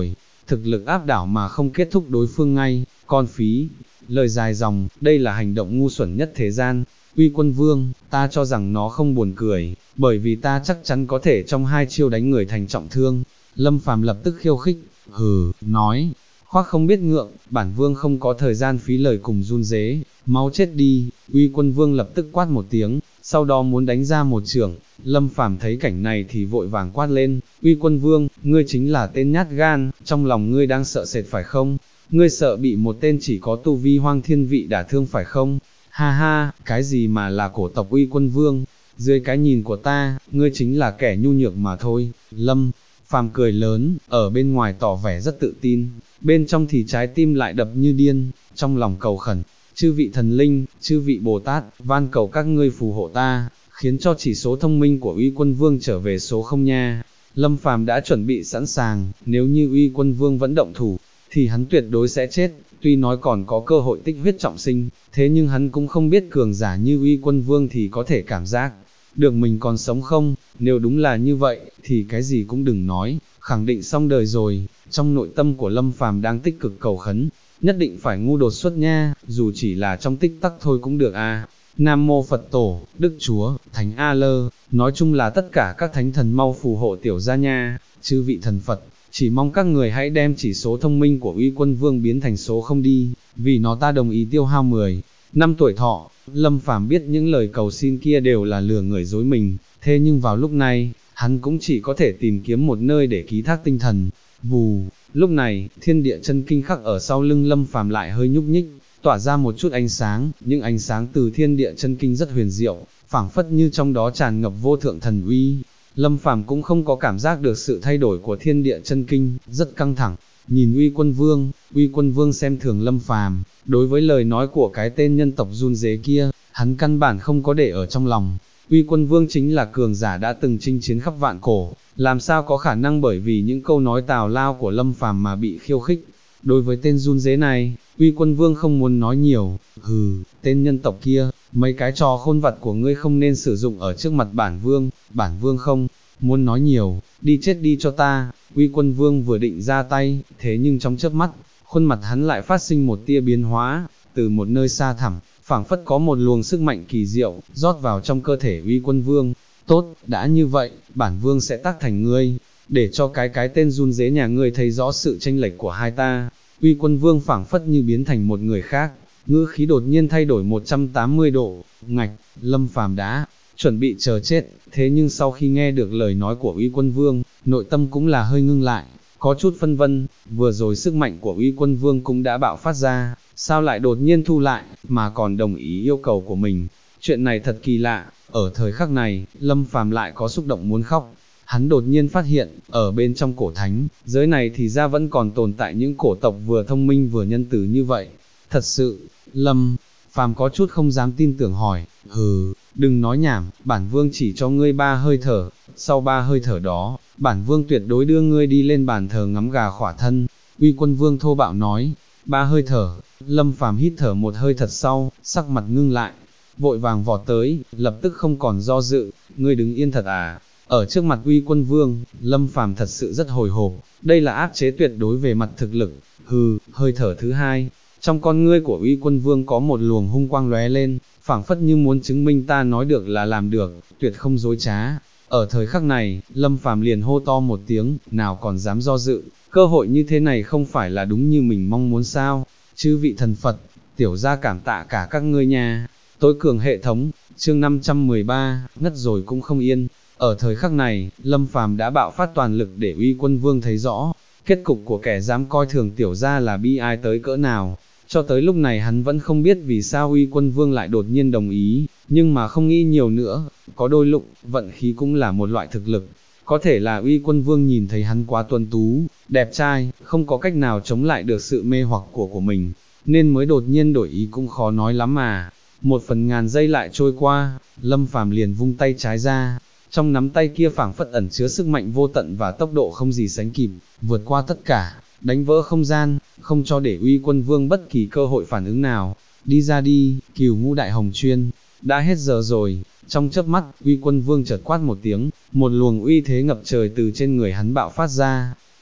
thực lực áp đảo mà không kết thúc đối phương ngay, con phí, lời dài dòng, đây là hành động ngu xuẩn nhất thế gian. Uy Quân Vương, ta cho rằng nó không buồn cười, bởi vì ta chắc chắn có thể trong 2 chiêu đánh người thành trọng thương. Lâm Phàm lập tức khiêu khích, hừ, nói, khoác không biết ngượng, bản vương không có thời gian phí lời cùng run rế, mau chết đi. Uy Quân Vương lập tức quát một tiếng, sau đó muốn đánh ra một chưởng. Lâm Phàm thấy cảnh này thì vội vàng quát lên, Uy Quân Vương, ngươi chính là tên nhát gan, trong lòng ngươi đang sợ sệt phải không? Ngươi sợ bị một tên chỉ có tu vi hoang thiên vị đả thương phải không? Ha ha, cái gì mà là cổ tộc Uy Quân Vương? Dưới cái nhìn của ta, ngươi chính là kẻ nhu nhược mà thôi. Lâm Phàm cười lớn, ở bên ngoài tỏ vẻ rất tự tin, bên trong thì trái tim lại đập như điên, trong lòng cầu khẩn, chư vị thần linh, chư vị Bồ Tát, van cầu các ngươi phù hộ ta, khiến cho chỉ số thông minh của Uy Quân Vương trở về số 0 nha. Lâm Phàm đã chuẩn bị sẵn sàng, nếu như Uy Quân Vương vẫn động thủ, thì hắn tuyệt đối sẽ chết, tuy nói còn có cơ hội tích huyết trọng sinh, thế nhưng hắn cũng không biết cường giả như Uy Quân Vương thì có thể cảm giác được mình còn sống không, nếu đúng là như vậy, thì cái gì cũng đừng nói, khẳng định xong đời rồi. Trong nội tâm của Lâm Phàm đang tích cực cầu khấn, nhất định phải ngu đột xuất nha, dù chỉ là trong tích tắc thôi cũng được a. Nam mô Phật Tổ, Đức Chúa, Thánh A Lơ, nói chung là tất cả các thánh thần mau phù hộ tiểu gia nha, chư vị thần Phật, chỉ mong các người hãy đem chỉ số thông minh của Uy Quân Vương biến thành số 0 đi, vì nó ta đồng ý tiêu hao 10 năm tuổi thọ. Lâm Phàm biết những lời cầu xin kia đều là lừa người dối mình, thế nhưng vào lúc này, hắn cũng chỉ có thể tìm kiếm một nơi để ký thác tinh thần. Vù, lúc này, thiên địa chân kinh khắc ở sau lưng Lâm Phàm lại hơi nhúc nhích, tỏa ra một chút ánh sáng, những ánh sáng từ thiên địa chân kinh rất huyền diệu, phảng phất như trong đó tràn ngập vô thượng thần uy. Lâm Phàm cũng không có cảm giác được sự thay đổi của thiên địa chân kinh, rất căng thẳng. Nhìn Uy Quân Vương xem thường Lâm Phàm, đối với lời nói của cái tên nhân tộc run rế kia, hắn căn bản không có để ở trong lòng. Uy Quân Vương chính là cường giả đã từng chinh chiến khắp vạn cổ, làm sao có khả năng bởi vì những câu nói tào lao của Lâm Phàm mà bị khiêu khích. Đối với tên run rế này, Uy Quân Vương không muốn nói nhiều, hừ, tên nhân tộc kia, mấy cái trò khôn vặt của ngươi không nên sử dụng ở trước mặt bản vương không muốn nói nhiều, đi chết đi cho ta. Uy Quân Vương vừa định ra tay, thế nhưng trong chớp mắt, khuôn mặt hắn lại phát sinh một tia biến hóa, từ một nơi xa thẳm, phảng phất có một luồng sức mạnh kỳ diệu, rót vào trong cơ thể Uy Quân Vương. Tốt, đã như vậy, bản vương sẽ tác thành ngươi, để cho cái tên run rế nhà ngươi thấy rõ sự chênh lệch của hai ta. Uy Quân Vương phảng phất như biến thành một người khác, ngữ khí đột nhiên thay đổi 180 độ, ngạch, Lâm Phàm đã chuẩn bị chờ chết, thế nhưng sau khi nghe được lời nói của Uy Quân Vương, nội tâm cũng là hơi ngưng lại, có chút phân vân, vừa rồi sức mạnh của Uy Quân Vương cũng đã bạo phát ra, sao lại đột nhiên thu lại, mà còn đồng ý yêu cầu của mình, chuyện này thật kỳ lạ. Ở thời khắc này, Lâm Phàm lại có xúc động muốn khóc, hắn đột nhiên phát hiện, ở bên trong cổ thánh, giới này thì ra vẫn còn tồn tại những cổ tộc vừa thông minh vừa nhân từ như vậy, thật sự. Lâm Phàm có chút không dám tin tưởng hỏi, hừ, đừng nói nhảm, bản vương chỉ cho ngươi 3 hơi thở, sau 3 hơi thở đó, bản vương tuyệt đối đưa ngươi đi lên bàn thờ ngắm gà khỏa thân. Uy Quân Vương thô bạo nói, 3 hơi thở. Lâm Phàm hít thở một hơi thật sau, sắc mặt ngưng lại, vội vàng vọt tới, lập tức không còn do dự, ngươi đứng yên thật à. Ở trước mặt Uy Quân Vương, Lâm Phàm thật sự rất hồi hộp, đây là áp chế tuyệt đối về mặt thực lực. Hừ, hơi thở thứ hai, trong con ngươi của Uy Quân Vương có một luồng hung quang lóe lên, phảng phất như muốn chứng minh ta nói được là làm được, tuyệt không dối trá. Ở thời khắc này, Lâm Phàm liền hô to một tiếng, nào còn dám do dự, cơ hội như thế này không phải là đúng như mình mong muốn sao. Chư vị thần Phật, tiểu gia cảm tạ cả các ngươi nha. Tối cường hệ thống, chương 513, ngất rồi cũng không yên. Ở thời khắc này, Lâm Phàm đã bạo phát toàn lực để Uy Quân Vương thấy rõ, kết cục của kẻ dám coi thường tiểu gia là bi ai tới cỡ nào. Cho tới lúc này hắn vẫn không biết vì sao Uy Quân Vương lại đột nhiên đồng ý, nhưng mà không nghĩ nhiều nữa, có đôi lúc, vận khí cũng là một loại thực lực. Có thể là Uy Quân Vương nhìn thấy hắn quá tuấn tú, đẹp trai, không có cách nào chống lại được sự mê hoặc của mình, nên mới đột nhiên đổi ý cũng khó nói lắm mà. 1/1000 giây lại trôi qua, Lâm Phàm liền vung tay trái ra, trong nắm tay kia phảng phất ẩn chứa sức mạnh vô tận và tốc độ không gì sánh kịp, vượt qua tất cả, đánh vỡ không gian, không cho để Uy Quân Vương bất kỳ cơ hội phản ứng nào. Đi ra đi, Cửu Ngũ Đại Hồng Chuyên, đã hết giờ rồi. Trong chớp mắt, Uy Quân Vương chợt quát một tiếng, một luồng uy thế ngập trời từ trên người hắn bạo phát ra,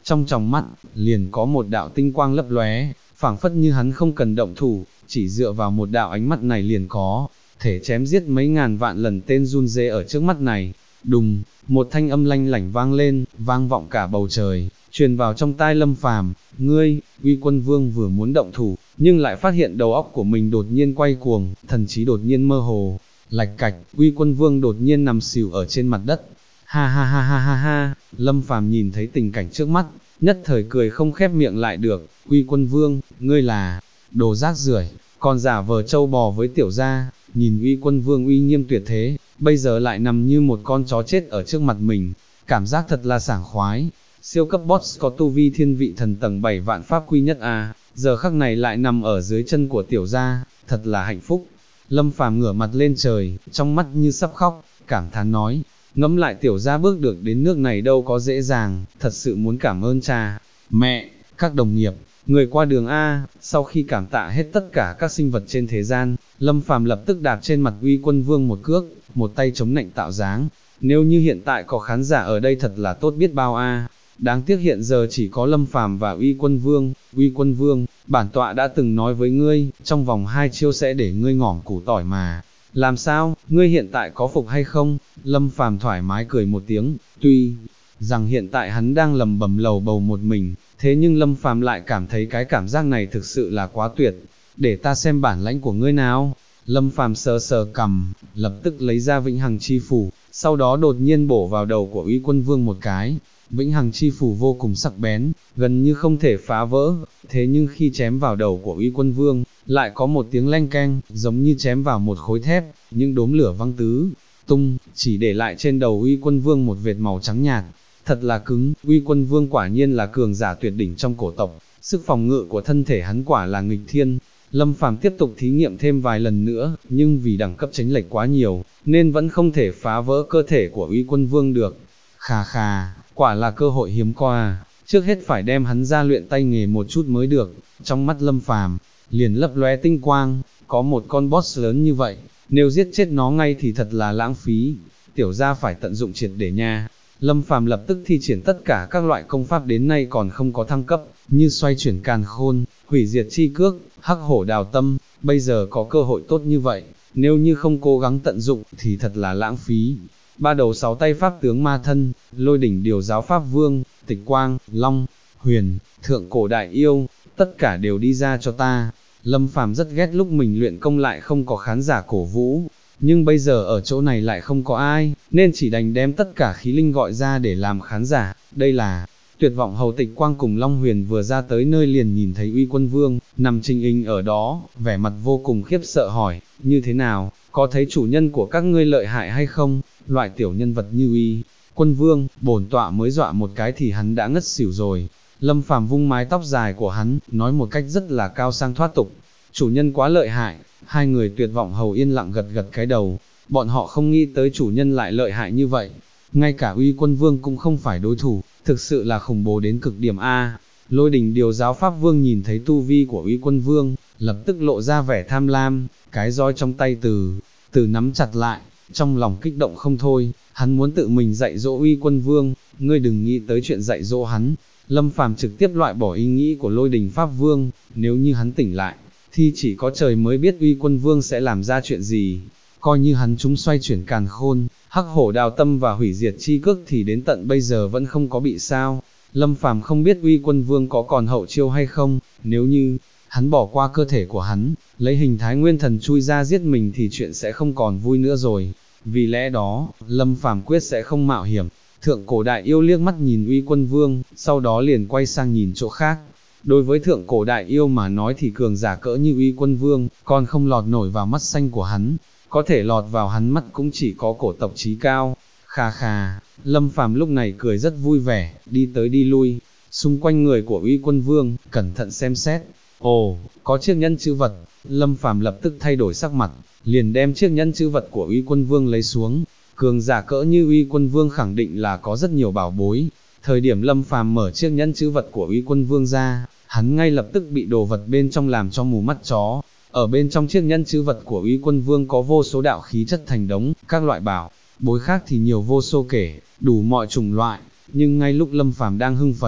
trong tròng mắt, liền có một đạo tinh quang lấp lóe, phảng phất như hắn không cần động thủ, chỉ dựa vào một đạo ánh mắt này liền có thể chém giết mấy ngàn vạn lần tên run rế ở trước mắt này. Đùng, một thanh âm lanh lảnh vang lên, vang vọng cả bầu trời, truyền vào trong tai Lâm Phàm. Ngươi, Uy Quân Vương vừa muốn động thủ, nhưng lại phát hiện đầu óc của mình đột nhiên quay cuồng, thần trí đột nhiên mơ hồ. Lạch cạch, Uy Quân Vương đột nhiên nằm xỉu ở trên mặt đất. Ha ha ha ha ha ha, Lâm Phàm nhìn thấy tình cảnh trước mắt, nhất thời cười không khép miệng lại được. Uy Quân Vương, ngươi là đồ rác rưởi, còn giả vờ trâu bò với tiểu gia. Nhìn Uy Quân Vương uy nghiêm tuyệt thế, bây giờ lại nằm như một con chó chết ở trước mặt mình, cảm giác thật là sảng khoái. Siêu cấp boss có tu vi thiên vị thần tầng 7 vạn pháp quy nhất à, giờ khắc này lại nằm ở dưới chân của tiểu gia, thật là hạnh phúc. Lâm Phàm ngửa mặt lên trời, trong mắt như sắp khóc, cảm thán nói, ngẫm lại tiểu gia bước được đến nước này đâu có dễ dàng, thật sự muốn cảm ơn cha, mẹ, các đồng nghiệp, người qua đường A. Sau khi cảm tạ hết tất cả các sinh vật trên thế gian, Lâm Phàm lập tức đạp trên mặt Uy Quân Vương một cước, một tay chống nạnh tạo dáng. Nếu như hiện tại có khán giả ở đây thật là tốt biết bao a. Đáng tiếc hiện giờ chỉ có Lâm Phàm và Uy Quân Vương. Uy Quân Vương, bản tọa đã từng nói với ngươi, trong vòng 2 chiêu sẽ để ngươi ngỏm củ tỏi mà. Làm sao, ngươi hiện tại có phục hay không? Lâm Phàm thoải mái cười một tiếng, tuy rằng hiện tại hắn đang lầm bầm lầu bầu một mình, thế nhưng Lâm Phàm lại cảm thấy cái cảm giác này thực sự là quá tuyệt. Để ta xem bản lãnh của ngươi nào. Lâm Phàm sờ sờ cằm, lập tức lấy ra Vĩnh Hằng Chi Phủ, sau đó đột nhiên bổ vào đầu của Uy Quân Vương một cái. Vĩnh Hằng Chi Phủ vô cùng sắc bén, gần như không thể phá vỡ, thế nhưng khi chém vào đầu của Uy Quân Vương, lại có một tiếng leng keng, giống như chém vào một khối thép, những đốm lửa văng tứ tung, chỉ để lại trên đầu Uy Quân Vương một vệt màu trắng nhạt. Thật là cứng, Uy Quân Vương quả nhiên là cường giả tuyệt đỉnh trong cổ tộc, sức phòng ngự của thân thể hắn quả là nghịch thiên. Lâm Phàm tiếp tục thí nghiệm thêm vài lần nữa, nhưng vì đẳng cấp chênh lệch quá nhiều, nên vẫn không thể phá vỡ cơ thể của Uy Quân Vương được. Khà khà, quả là cơ hội hiếm có à, trước hết phải đem hắn ra luyện tay nghề một chút mới được. Trong mắt Lâm Phàm liền lấp lóe tinh quang, có một con boss lớn như vậy, nếu giết chết nó ngay thì thật là lãng phí, tiểu gia phải tận dụng triệt để nha. Lâm Phàm lập tức thi triển tất cả các loại công pháp đến nay còn không có thăng cấp, như xoay chuyển càn khôn, hủy diệt chi cước, hắc hổ đào tâm, bây giờ có cơ hội tốt như vậy, nếu như không cố gắng tận dụng thì thật là lãng phí. Ba đầu sáu tay pháp tướng ma thân, Lôi Đỉnh Điều Giáo Pháp Vương, Tịch Quang, Long, Huyền, Thượng Cổ Đại Yêu, tất cả đều đi ra cho ta. Lâm Phàm rất ghét lúc mình luyện công lại không có khán giả cổ vũ, nhưng bây giờ ở chỗ này lại không có ai, nên chỉ đành đem tất cả khí linh gọi ra để làm khán giả. Đây là Tuyệt Vọng Hầu Tịch Quang cùng Long Huyền vừa ra tới nơi liền nhìn thấy Uy Quân Vương nằm trình hình ở đó, vẻ mặt vô cùng khiếp sợ hỏi, như thế nào, có thấy chủ nhân của các ngươi lợi hại hay không? Loại tiểu nhân vật như Uy Quân Vương, bổn tọa mới dọa một cái thì hắn đã ngất xỉu rồi. Lâm Phàm vung mái tóc dài của hắn, nói một cách rất là cao sang thoát tục, chủ nhân quá lợi hại. Hai người Tuyệt Vọng Hầu yên lặng gật gật cái đầu, bọn họ không nghĩ tới chủ nhân lại lợi hại như vậy, ngay cả Uy Quân Vương cũng không phải đối thủ, thực sự là khủng bố đến cực điểm a. Lôi Đỉnh Điều Giáo Pháp Vương nhìn thấy tu vi của Uy Quân Vương, lập tức lộ ra vẻ tham lam, cái roi trong tay từ nắm chặt lại, trong lòng kích động không thôi, hắn muốn tự mình dạy dỗ Uy Quân Vương. Ngươi đừng nghĩ tới chuyện dạy dỗ hắn. Lâm Phàm trực tiếp loại bỏ ý nghĩ của Lôi Đỉnh Pháp Vương, nếu như hắn tỉnh lại, thì chỉ có trời mới biết Uy Quân Vương sẽ làm ra chuyện gì. Coi như hắn chúng xoay chuyển càn khôn, hắc hổ đào tâm và hủy diệt chi cước thì đến tận bây giờ vẫn không có bị sao. Lâm Phàm không biết Uy Quân Vương có còn hậu chiêu hay không, nếu như hắn bỏ qua cơ thể của hắn, lấy hình thái nguyên thần chui ra giết mình thì chuyện sẽ không còn vui nữa rồi. Vì lẽ đó, Lâm Phàm quyết sẽ không mạo hiểm. Thượng Cổ Đại Yêu liếc mắt nhìn Uy Quân Vương, sau đó liền quay sang nhìn chỗ khác. Đối với Thượng Cổ Đại Yêu mà nói thì cường giả cỡ như Uy Quân Vương, còn không lọt nổi vào mắt xanh của hắn, có thể lọt vào hắn mắt cũng chỉ có cổ tộc trí cao. Khà khà, Lâm Phàm lúc này cười rất vui vẻ, đi tới đi lui, xung quanh người của Uy Quân Vương, cẩn thận xem xét. Ồ, có chiếc nhẫn chữ vật. Lâm Phàm lập tức thay đổi sắc mặt, liền đem chiếc nhẫn chữ vật của Uy Quân Vương lấy xuống. Cường giả cỡ như Uy Quân Vương khẳng định là có rất nhiều bảo bối. Thời điểm Lâm Phàm mở chiếc nhẫn chữ vật của Uy Quân Vương ra, hắn ngay lập tức bị đồ vật bên trong làm cho mù mắt chó. Ở bên trong chiếc nhẫn chữ vật của Uy Quân Vương có vô số đạo khí chất thành đống, các loại bảo bối khác thì nhiều vô số kể, đủ mọi chủng loại. Nhưng ngay lúc Lâm Phàm đang hưng phấn,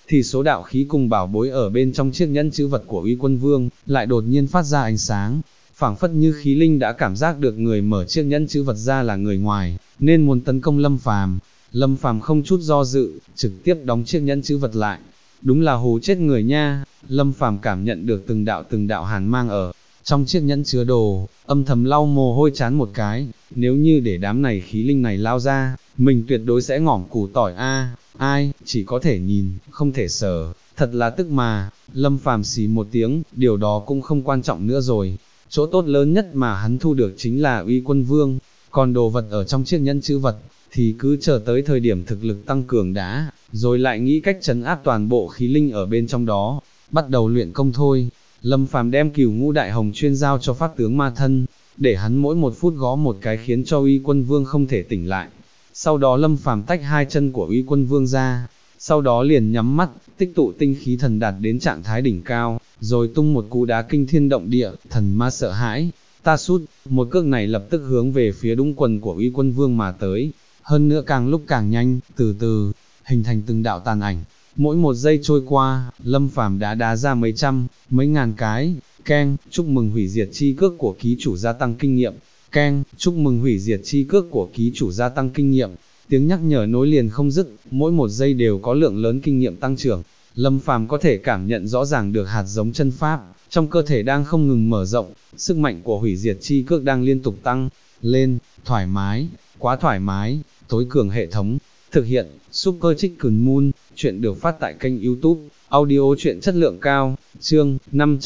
thì số đạo khí cùng bảo bối ở bên trong chiếc nhẫn chữ vật của Uy Quân Vương, lại đột nhiên phát ra ánh sáng, phảng phất như khí linh đã cảm giác được người mở chiếc nhẫn chữ vật ra là người ngoài, nên muốn tấn công Lâm Phàm. Lâm Phàm không chút do dự, trực tiếp đóng chiếc nhẫn chữ vật lại. Đúng là hù chết người nha. Lâm Phàm cảm nhận được từng đạo hàn mang ở trong chiếc nhẫn chứa đồ, âm thầm lau mồ hôi chán một cái. Nếu như để đám này khí linh này lao ra, mình tuyệt đối sẽ ngỏm củ tỏi a. Ai, chỉ có thể nhìn, không thể sờ, thật là tức mà. Lâm Phàm xì một tiếng, điều đó cũng không quan trọng nữa rồi. Chỗ tốt lớn nhất mà hắn thu được chính là Uy Quân Vương, còn đồ vật ở trong chiếc nhẫn chữ vật, thì cứ chờ tới thời điểm thực lực tăng cường đã, rồi lại nghĩ cách trấn áp toàn bộ khí linh ở bên trong đó, bắt đầu luyện công thôi. Lâm Phàm đem Cửu Ngũ Đại Hồng chuyên giao cho pháp tướng ma thân, để hắn mỗi một phút gõ một cái khiến cho Uy Quân Vương không thể tỉnh lại. Sau đó Lâm Phàm tách hai chân của Uy Quân Vương ra, sau đó liền nhắm mắt, tích tụ tinh khí thần đạt đến trạng thái đỉnh cao, rồi tung một cú đá kinh thiên động địa, thần ma sợ hãi. Ta sút, một cước này lập tức hướng về phía đũng quần của Uy Quân Vương mà tới, hơn nữa càng lúc càng nhanh, từ từ, hình thành từng đạo tàn ảnh. Mỗi một giây trôi qua, Lâm Phàm đã đá ra mấy trăm, mấy ngàn cái. Keng, chúc mừng hủy diệt chi cước của ký chủ gia tăng kinh nghiệm. Keng, chúc mừng hủy diệt chi cước của ký chủ gia tăng kinh nghiệm. Tiếng nhắc nhở nối liền không dứt, mỗi một giây đều có lượng lớn kinh nghiệm tăng trưởng. Lâm Phàm có thể cảm nhận rõ ràng được hạt giống chân pháp trong cơ thể đang không ngừng mở rộng, sức mạnh của hủy diệt chi cước đang liên tục tăng lên. Thoải mái, quá thoải mái. Tối cường hệ thống. Thực hiện, Super Chicken Moon. Chuyện được phát tại kênh YouTube audio truyện chất lượng cao. Chương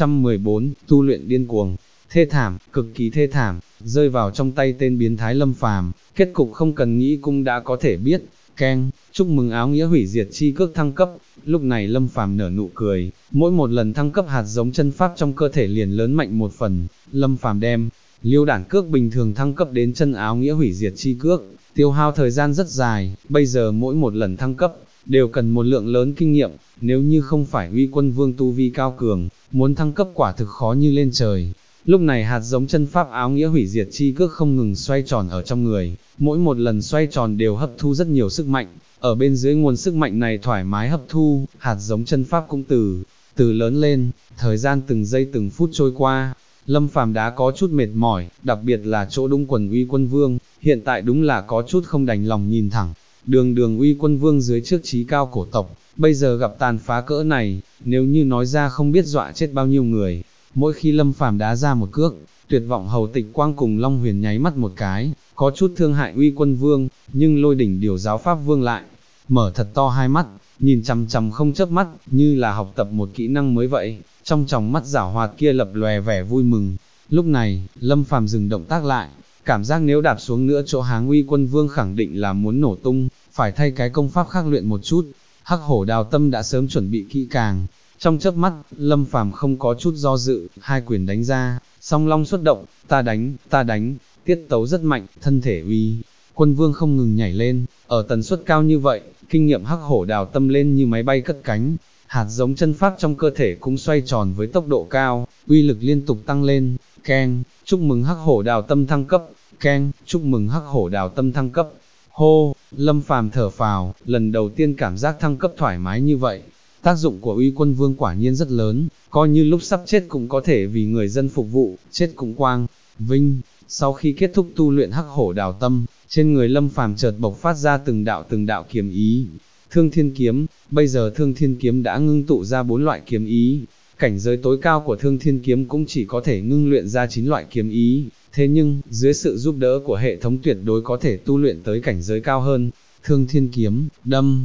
514, tu luyện điên cuồng. Thê thảm, cực kỳ thê thảm, rơi vào trong tay tên biến thái Lâm Phàm, kết cục không cần nghĩ cũng đã có thể biết. Keng, chúc mừng áo nghĩa hủy diệt chi cước thăng cấp. Lúc này Lâm Phàm nở nụ cười, mỗi một lần thăng cấp hạt giống chân pháp trong cơ thể liền lớn mạnh một phần. Lâm Phàm đem liêu đản cước bình thường thăng cấp đến chân áo nghĩa hủy diệt chi cước, tiêu hao thời gian rất dài, bây giờ mỗi một lần thăng cấp đều cần một lượng lớn kinh nghiệm, nếu như không phải Uy Quân Vương tu vi cao cường, muốn thăng cấp quả thực khó như lên trời. Lúc này hạt giống chân pháp áo nghĩa hủy diệt chi cước không ngừng xoay tròn ở trong người, mỗi một lần xoay tròn đều hấp thu rất nhiều sức mạnh, ở bên dưới nguồn sức mạnh này thoải mái hấp thu, hạt giống chân pháp cũng từ lớn lên. Thời gian từng giây từng phút trôi qua, Lâm Phàm đã có chút mệt mỏi, đặc biệt là chỗ đũng quần Uy Quân Vương, hiện tại đúng là có chút không đành lòng nhìn thẳng. Đường Uy Quân Vương dưới trước trí cao cổ tộc, bây giờ gặp tàn phá cỡ này, nếu như nói ra không biết dọa chết bao nhiêu người. Mỗi khi Lâm Phàm đá ra một cước, Tuyệt Vọng Hầu Tịch Quang cùng Long Huyền nháy mắt một cái, có chút thương hại Uy Quân Vương, nhưng Lôi Đỉnh Điều Giáo Pháp Vương lại mở thật to hai mắt, nhìn chằm chằm không chớp mắt, như là học tập một kỹ năng mới vậy. Trong tròng mắt giảo hoạt kia lập lòe vẻ vui mừng. Lúc này, Lâm Phàm dừng động tác lại, cảm giác nếu đạp xuống nữa chỗ háng Uy Quân Vương khẳng định là muốn nổ tung, phải thay cái công pháp khác luyện một chút. Hắc Hổ Đào Tâm đã sớm chuẩn bị kỹ càng. Trong chớp mắt, Lâm Phàm không có chút do dự, hai quyền đánh ra, song long xuất động, ta đánh, tiết tấu rất mạnh, thân thể Uy Quân Vương không ngừng nhảy lên, ở tần suất cao như vậy, kinh nghiệm Hắc Hổ Đào Tâm lên như máy bay cất cánh. Hạt giống chân pháp trong cơ thể cũng xoay tròn với tốc độ cao, uy lực liên tục tăng lên. Keng, chúc mừng Hắc Hổ Đào Tâm thăng cấp. Keng, chúc mừng Hắc Hổ Đào Tâm thăng cấp. Hô, Lâm Phàm thở phào, lần đầu tiên cảm giác thăng cấp thoải mái như vậy. Tác dụng của Uy Quân Vương quả nhiên rất lớn, coi như lúc sắp chết cũng có thể vì người dân phục vụ, chết cũng quang vinh. Sau khi kết thúc tu luyện Hắc Hổ Đào Tâm, trên người Lâm Phàm chợt bộc phát ra từng đạo kiếm ý. Thương Thiên Kiếm, bây giờ Thương Thiên Kiếm đã ngưng tụ ra 4 loại kiếm ý, cảnh giới tối cao của Thương Thiên Kiếm cũng chỉ có thể ngưng luyện ra 9 loại kiếm ý, thế nhưng, dưới sự giúp đỡ của hệ thống tuyệt đối có thể tu luyện tới cảnh giới cao hơn. Thương Thiên Kiếm, đâm,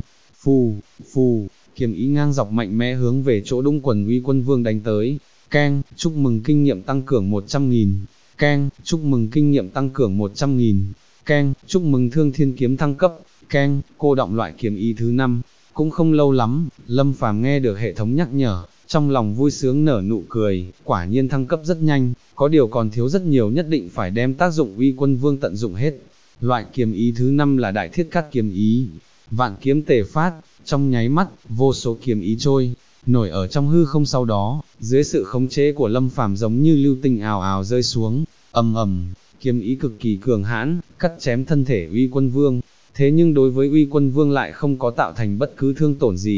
phù, kiếm ý ngang dọc mạnh mẽ hướng về chỗ đũng quần Uy Quân Vương đánh tới. Keng, chúc mừng kinh nghiệm tăng cường 100.000. Keng, chúc mừng kinh nghiệm tăng cường 100.000. Keng, chúc mừng Thương Thiên Kiếm thăng cấp. Keng, cô động loại kiếm ý thứ 5. Cũng không lâu lắm, Lâm Phàm nghe được hệ thống nhắc nhở, trong lòng vui sướng nở nụ cười, quả nhiên thăng cấp rất nhanh, có điều còn thiếu rất nhiều, nhất định phải đem tác dụng Uy Quân Vương tận dụng hết. Loại kiếm ý thứ 5 là Đại Thiết Cắt kiếm ý. Vạn kiếm tề phát, trong nháy mắt, vô số kiếm ý trôi nổi ở trong hư không, sau đó, dưới sự khống chế của Lâm Phàm giống như lưu tinh ào ào rơi xuống, ầm, kiếm ý cực kỳ cường hãn, cắt chém thân thể Uy Quân Vương. Thế nhưng đối với Uy Quân Vương lại không có tạo thành bất cứ thương tổn gì,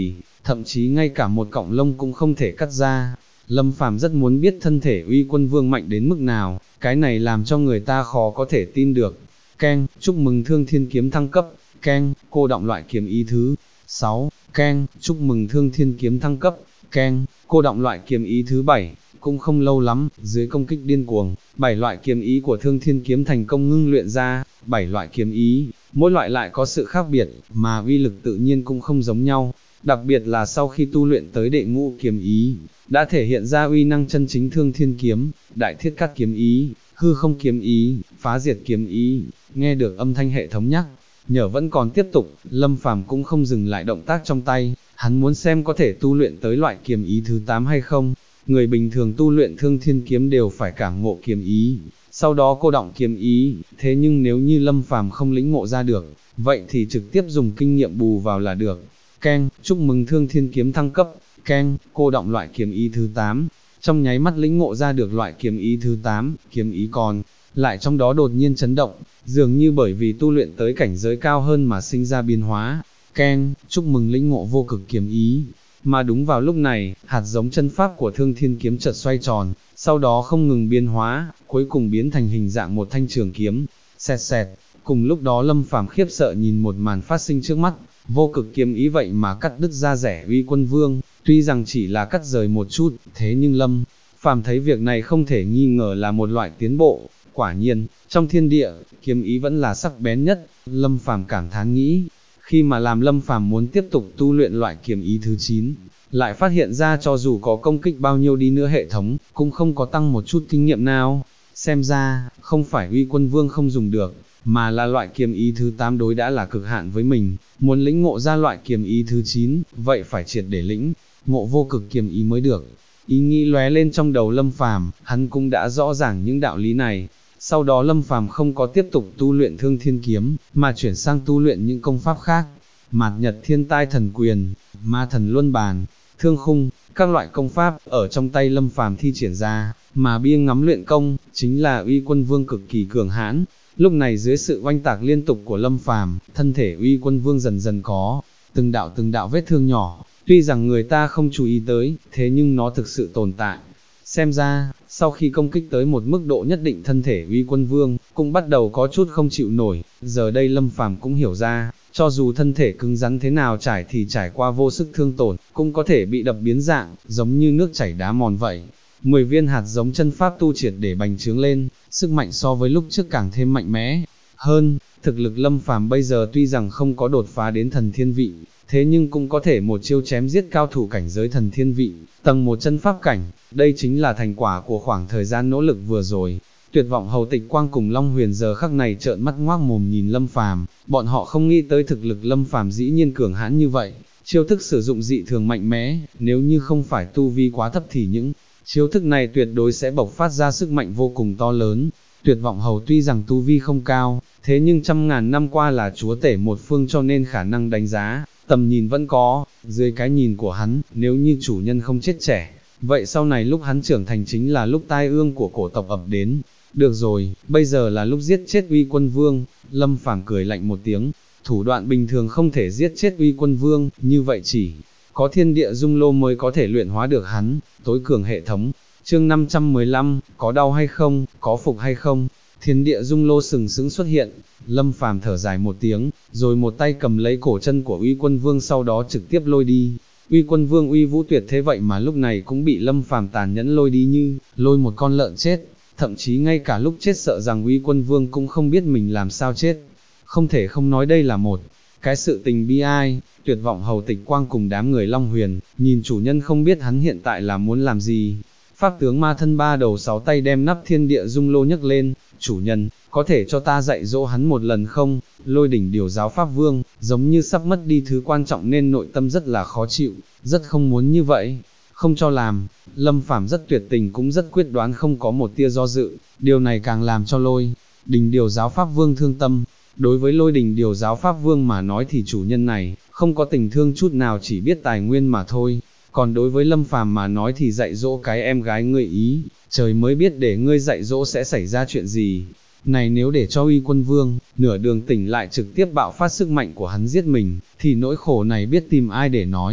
thậm chí ngay cả một cọng lông cũng không thể cắt ra. Lâm Phàm rất muốn biết thân thể Uy Quân Vương mạnh đến mức nào, cái này làm cho người ta khó có thể tin được. Keng, chúc mừng Thương Thiên Kiếm thăng cấp. Keng, cô đọng loại kiếm ý thứ 6. Keng, chúc mừng Thương Thiên Kiếm thăng cấp. Keng, cô đọng loại kiếm ý thứ 7. Cũng không lâu lắm, dưới công kích điên cuồng, 7 loại kiếm ý của Thương Thiên Kiếm thành công ngưng luyện ra. 7 loại kiếm ý, mỗi loại lại có sự khác biệt, mà uy lực tự nhiên cũng không giống nhau. Đặc biệt là sau khi tu luyện tới đệ ngũ kiếm ý, đã thể hiện ra uy năng chân chính Thương Thiên Kiếm, Đại Thiết Cắt kiếm ý, Hư Không kiếm ý, Phá Diệt kiếm ý. Nghe được âm thanh hệ thống nhắc nhở vẫn còn tiếp tục, Lâm Phàm cũng không dừng lại động tác trong tay, hắn muốn xem có thể tu luyện tới loại kiếm ý thứ 8 hay không. Người bình thường tu luyện Thương Thiên Kiếm đều phải cảm ngộ kiếm ý, sau đó cô đọng kiếm ý, thế nhưng nếu như Lâm Phàm không lĩnh ngộ ra được, vậy thì trực tiếp dùng kinh nghiệm bù vào là được. Keng, chúc mừng Thương Thiên Kiếm thăng cấp. Keng, cô đọng loại kiếm ý thứ 8. Trong nháy mắt lĩnh ngộ ra được loại kiếm ý thứ 8, kiếm ý còn lại trong đó đột nhiên chấn động, dường như bởi vì tu luyện tới cảnh giới cao hơn mà sinh ra biến hóa. Keng, chúc mừng lĩnh ngộ vô cực kiếm ý. Mà đúng vào lúc này, hạt giống chân pháp của Thương Thiên Kiếm chợt xoay tròn, sau đó không ngừng biến hóa, cuối cùng biến thành hình dạng một thanh trường kiếm. Xẹt xẹt, cùng lúc đó Lâm Phàm khiếp sợ nhìn một màn phát sinh trước mắt, vô cực kiếm ý vậy mà cắt đứt ra rẻ Uy Quân Vương, tuy rằng chỉ là cắt rời một chút, thế nhưng Lâm Phàm thấy việc này không thể nghi ngờ là một loại tiến bộ. Quả nhiên, trong thiên địa, kiếm ý vẫn là sắc bén nhất. Lâm Phàm cảm thán nghĩ, khi mà làm Lâm Phàm muốn tiếp tục tu luyện loại kiếm ý thứ 9, lại phát hiện ra cho dù có công kích bao nhiêu đi nữa hệ thống, cũng không có tăng một chút kinh nghiệm nào. Xem ra, không phải Uy Quân Vương không dùng được, mà là loại kiếm ý thứ 8 đối đã là cực hạn với mình, muốn lĩnh ngộ ra loại kiếm ý thứ 9, vậy phải triệt để lĩnh ngộ vô cực kiếm ý mới được. Ý nghĩ lóe lên trong đầu Lâm Phàm, hắn cũng đã rõ ràng những đạo lý này. Sau đó Lâm Phàm không có tiếp tục tu luyện Thương Thiên Kiếm, mà chuyển sang tu luyện những công pháp khác. Mạt Nhật Thiên Tai Thần Quyền, Ma Thần Luân Bàn, Thương Khung, các loại công pháp ở trong tay Lâm Phàm thi triển ra, mà bia ngắm luyện công chính là Uy Quân Vương cực kỳ cường hãn. Lúc này dưới sự oanh tạc liên tục của Lâm Phàm, thân thể Uy Quân Vương dần dần có từng đạo vết thương nhỏ, tuy rằng người ta không chú ý tới, thế nhưng nó thực sự tồn tại. Xem ra, sau khi công kích tới một mức độ nhất định, thân thể Uy Quân Vương cũng bắt đầu có chút không chịu nổi. Giờ đây Lâm Phàm cũng hiểu ra, cho dù thân thể cứng rắn thế nào trải qua vô sức thương tổn, cũng có thể bị đập biến dạng, giống như nước chảy đá mòn vậy. 10 viên hạt giống chân pháp tu triệt để bành trướng lên, sức mạnh so với lúc trước càng thêm mạnh mẽ hơn. Thực lực Lâm Phàm bây giờ tuy rằng không có đột phá đến thần thiên vị, thế nhưng cũng có thể một chiêu chém giết cao thủ cảnh giới thần thiên vị, tầng 1 chân pháp cảnh. Đây chính là thành quả của khoảng thời gian nỗ lực vừa rồi. Tuyệt vọng Hầu Tịch Quang cùng Long Huyền giờ khắc này trợn mắt ngoác mồm nhìn Lâm Phàm, bọn họ không nghĩ tới thực lực Lâm Phàm dĩ nhiên cường hãn như vậy, chiêu thức sử dụng dị thường mạnh mẽ, nếu như không phải tu vi quá thấp thì những chiêu thức này tuyệt đối sẽ bộc phát ra sức mạnh vô cùng to lớn. Tuyệt vọng Hầu tuy rằng tu vi không cao, thế nhưng trăm ngàn năm qua là chúa tể một phương cho nên khả năng đánh giá, tầm nhìn vẫn có. Dưới cái nhìn của hắn, nếu như chủ nhân không chết trẻ, vậy sau này lúc hắn trưởng thành chính là lúc tai ương của cổ tộc ập đến. Được rồi, bây giờ là lúc giết chết Uy Quân Vương. Lâm Phàm cười lạnh một tiếng, thủ đoạn bình thường không thể giết chết Uy Quân Vương, như vậy chỉ có thiên địa dung lô mới có thể luyện hóa được hắn. Tối cường hệ thống, chương 515, có đau hay không, có phục hay không? Thiên địa dung lô sừng sững xuất hiện. Lâm Phàm thở dài một tiếng, rồi một tay cầm lấy cổ chân của Uy Quân Vương, sau đó trực tiếp lôi đi. Uy Quân Vương uy vũ tuyệt thế vậy mà lúc này cũng bị Lâm Phàm tàn nhẫn lôi đi như lôi một con lợn chết. Thậm chí ngay cả lúc chết sợ rằng Uy Quân Vương cũng không biết mình làm sao chết. Không thể không nói đây là một cái sự tình bi ai. Tuyệt vọng Hầu Tịch Quang cùng đám người Long Huyền, nhìn chủ nhân không biết hắn hiện tại là muốn làm gì. Pháp tướng ma thân 3 đầu 6 tay đem nắp thiên địa dung lô nhấc lên. Chủ nhân, có thể cho ta dạy dỗ hắn một lần không? Lôi Đỉnh Điều Giáo Pháp Vương, giống như sắp mất đi thứ quan trọng nên nội tâm rất là khó chịu, rất không muốn như vậy. Không cho làm. Lâm Phàm rất tuyệt tình cũng rất quyết đoán, không có một tia do dự. Điều này càng làm cho Lôi Đỉnh Điều Giáo Pháp Vương thương tâm. Đối với Lôi Đỉnh Điều Giáo Pháp Vương mà nói thì chủ nhân này không có tình thương chút nào, chỉ biết tài nguyên mà thôi. Còn đối với Lâm Phàm mà nói thì dạy dỗ cái em gái ngươi ý, trời mới biết để ngươi dạy dỗ sẽ xảy ra chuyện gì. Này nếu để cho Uy Quân Vương nửa đường tỉnh lại trực tiếp bạo phát sức mạnh của hắn giết mình, thì nỗi khổ này biết tìm ai để nói.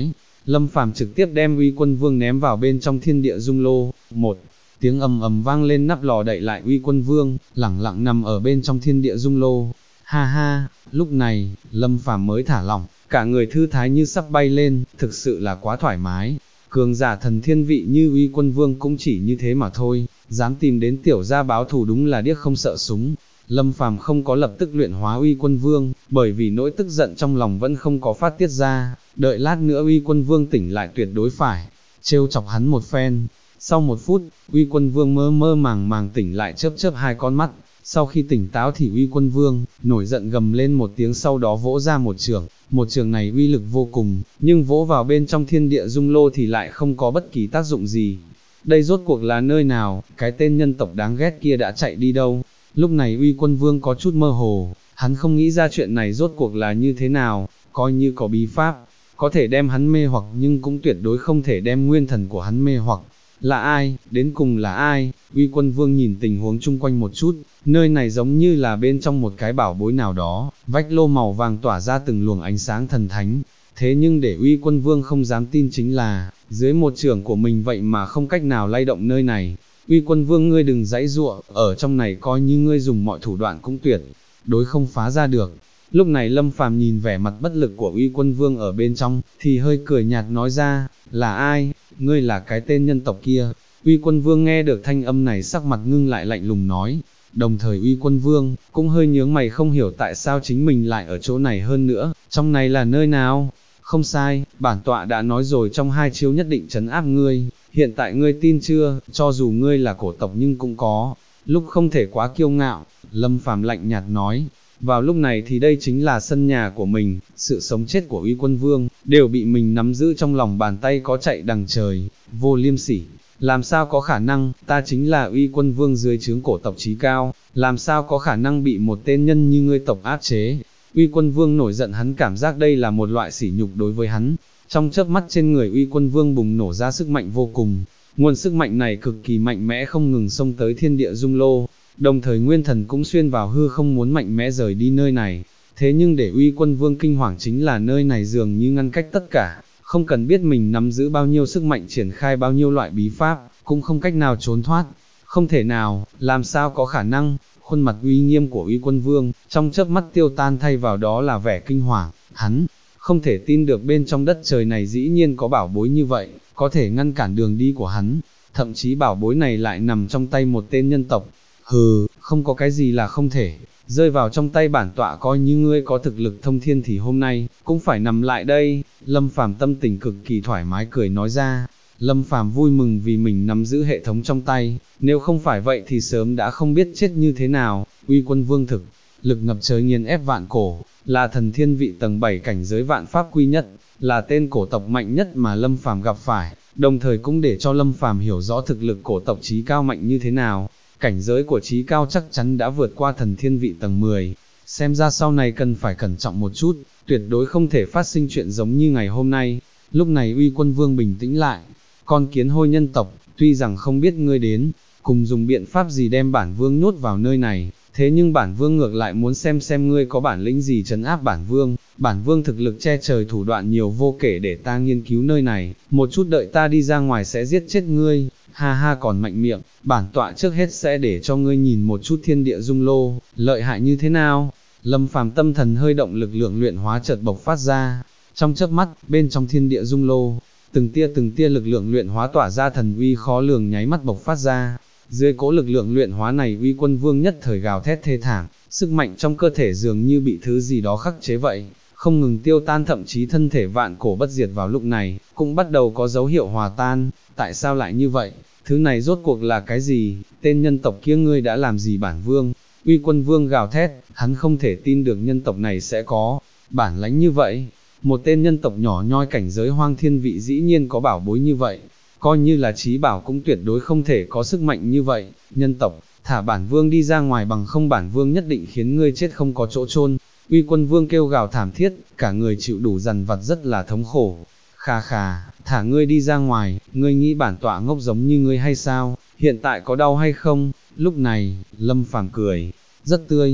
Lâm Phàm trực tiếp đem Uy Quân Vương ném vào bên trong thiên địa dung lô, một tiếng ầm ầm vang lên, nắp lò đậy lại Uy Quân Vương, lẳng lặng nằm ở bên trong thiên địa dung lô. Ha ha, lúc này, Lâm Phàm mới thả lỏng, cả người thư thái như sắp bay lên, thực sự là quá thoải mái. Cường giả thần thiên vị như Uy Quân Vương cũng chỉ như thế mà thôi, dám tìm đến tiểu gia báo thù đúng là điếc không sợ súng. Lâm Phàm không có lập tức luyện hóa Uy Quân Vương, bởi vì nỗi tức giận trong lòng vẫn không có phát tiết ra, đợi lát nữa Uy Quân Vương tỉnh lại tuyệt đối phải trêu chọc hắn một phen. Sau 1 phút, Uy Quân Vương mơ mơ màng màng tỉnh lại, chớp chớp 2 con mắt. Sau khi tỉnh táo thì Uy Quân Vương nổi giận gầm lên một tiếng, sau đó vỗ ra một trường này uy lực vô cùng, nhưng vỗ vào bên trong thiên địa dung lô thì lại không có bất kỳ tác dụng gì. Đây rốt cuộc là nơi nào, cái tên nhân tộc đáng ghét kia đã chạy đi đâu? Lúc này Uy Quân Vương có chút mơ hồ, hắn không nghĩ ra chuyện này rốt cuộc là như thế nào, coi như có bí pháp, có thể đem hắn mê hoặc nhưng cũng tuyệt đối không thể đem nguyên thần của hắn mê hoặc. Là ai, đến cùng là ai? Uy Quân Vương nhìn tình huống chung quanh một chút, nơi này giống như là bên trong một cái bảo bối nào đó, vách lô màu vàng tỏa ra từng luồng ánh sáng thần thánh. Thế nhưng để Uy Quân Vương không dám tin chính là, dưới một trường của mình vậy mà không cách nào lay động nơi này. Uy Quân Vương, ngươi đừng giãy giụa, ở trong này coi như ngươi dùng mọi thủ đoạn cũng tuyệt đối không phá ra được. Lúc này Lâm Phàm nhìn vẻ mặt bất lực của Uy Quân Vương ở bên trong, thì hơi cười nhạt nói ra, là ai? Ngươi là cái tên nhân tộc kia. Uy Quân Vương nghe được thanh âm này sắc mặt ngưng lại, lạnh lùng nói. Đồng thời Uy Quân Vương cũng hơi nhướng mày, không hiểu tại sao chính mình lại ở chỗ này, hơn nữa, trong này là nơi nào? Không sai, bản tọa đã nói rồi, trong 2 chiêu nhất định trấn áp ngươi, hiện tại ngươi tin chưa? Cho dù ngươi là cổ tộc nhưng cũng có lúc không thể quá kiêu ngạo. Lâm Phàm lạnh nhạt nói. Vào lúc này thì đây chính là sân nhà của mình, sự sống chết của Uy Quân Vương đều bị mình nắm giữ trong lòng bàn tay, có chạy đằng trời, vô liêm sỉ. Làm sao có khả năng, ta chính là Uy Quân Vương dưới trướng cổ tộc trí cao, làm sao có khả năng bị một tên nhân như ngươi tộc áp chế? Uy Quân Vương nổi giận, hắn cảm giác đây là một loại sỉ nhục đối với hắn. Trong chớp mắt trên người Uy Quân Vương bùng nổ ra sức mạnh vô cùng, nguồn sức mạnh này cực kỳ mạnh mẽ, không ngừng xông tới thiên địa dung lô, đồng thời nguyên thần cũng xuyên vào hư không muốn mạnh mẽ rời đi nơi này. Thế nhưng để Uy Quân Vương kinh hoàng chính là nơi này dường như ngăn cách tất cả, không cần biết mình nắm giữ bao nhiêu sức mạnh, triển khai bao nhiêu loại bí pháp, cũng không cách nào trốn thoát. Không thể nào, làm sao có khả năng? Khuôn mặt uy nghiêm của Uy Quân Vương trong chớp mắt tiêu tan, thay vào đó là vẻ kinh hoàng. Hắn không thể tin được bên trong đất trời này dĩ nhiên có bảo bối như vậy, có thể ngăn cản đường đi của hắn, thậm chí bảo bối này lại nằm trong tay một tên nhân tộc. Hừ, không có cái gì là không thể, rơi vào trong tay bản tọa, coi như ngươi có thực lực thông thiên thì hôm nay cũng phải nằm lại đây. Lâm Phàm tâm tình cực kỳ thoải mái cười nói ra. Lâm Phàm vui mừng vì mình nắm giữ hệ thống trong tay, nếu không phải vậy thì sớm đã không biết chết như thế nào. Uy Quân Vương thực lực ngập trời, nghiền ép vạn cổ, là thần thiên vị tầng 7 cảnh giới vạn pháp quy nhất, là tên cổ tộc mạnh nhất mà Lâm Phàm gặp phải, đồng thời cũng để cho Lâm Phàm hiểu rõ thực lực cổ tộc trí cao mạnh như thế nào. Cảnh giới của trí cao chắc chắn đã vượt qua thần thiên vị tầng 10, xem ra sau này cần phải cẩn trọng một chút, tuyệt đối không thể phát sinh chuyện giống như ngày hôm nay. Lúc này Uy Quân Vương bình tĩnh lại. Con kiến hôi nhân tộc, tuy rằng không biết ngươi đến cùng dùng biện pháp gì đem bản vương nhốt vào nơi này, thế nhưng bản vương ngược lại muốn xem ngươi có bản lĩnh gì trấn áp bản vương. Bản vương thực lực che trời, thủ đoạn nhiều vô kể, để ta nghiên cứu nơi này, một chút đợi ta đi ra ngoài sẽ giết chết ngươi. Ha ha, còn mạnh miệng, bản tọa trước hết sẽ để cho ngươi nhìn một chút thiên địa dung lô, lợi hại như thế nào. Lâm Phàm tâm thần hơi động, lực lượng luyện hóa chợt bộc phát ra, trong chớp mắt, bên trong thiên địa dung lô, từng tia lực lượng luyện hóa tỏa ra thần uy khó lường nháy mắt bộc phát ra. Dưới cỗ lực lượng luyện hóa này, Uy Quân Vương nhất thời gào thét thê thảm, sức mạnh trong cơ thể dường như bị thứ gì đó khắc chế vậy, không ngừng tiêu tan, thậm chí thân thể vạn cổ bất diệt vào lúc này cũng bắt đầu có dấu hiệu hòa tan. Tại sao lại như vậy? Thứ này rốt cuộc là cái gì? Tên nhân tộc kia, ngươi đã làm gì bản vương? Uy Quân Vương gào thét, hắn không thể tin được nhân tộc này sẽ có bản lãnh như vậy. Một tên nhân tộc nhỏ nhoi cảnh giới hoang thiên vị dĩ nhiên có bảo bối như vậy, coi như là trí bảo cũng tuyệt đối không thể có sức mạnh như vậy. Nhân tộc, thả bản vương đi ra ngoài, bằng không bản vương nhất định khiến ngươi chết không có chỗ chôn. Uy Quân Vương kêu gào thảm thiết, cả người chịu đủ dằn vặt rất là thống khổ. Khà khà, thả ngươi đi ra ngoài, ngươi nghĩ bản tọa ngốc giống như ngươi hay sao? Hiện tại có đau hay không? Lúc này, Lâm Phàm cười rất tươi,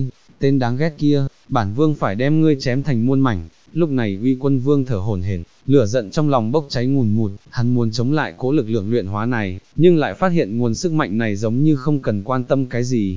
tên đáng ghét kia, bản vương phải đem ngươi chém thành muôn mảnh. Lúc này Uy Quân Vương thở hổn hển, lửa giận trong lòng bốc cháy ngùn ngụt, hắn muốn chống lại cố lực lượng luyện hóa này, nhưng lại phát hiện nguồn sức mạnh này giống như không cần quan tâm cái gì.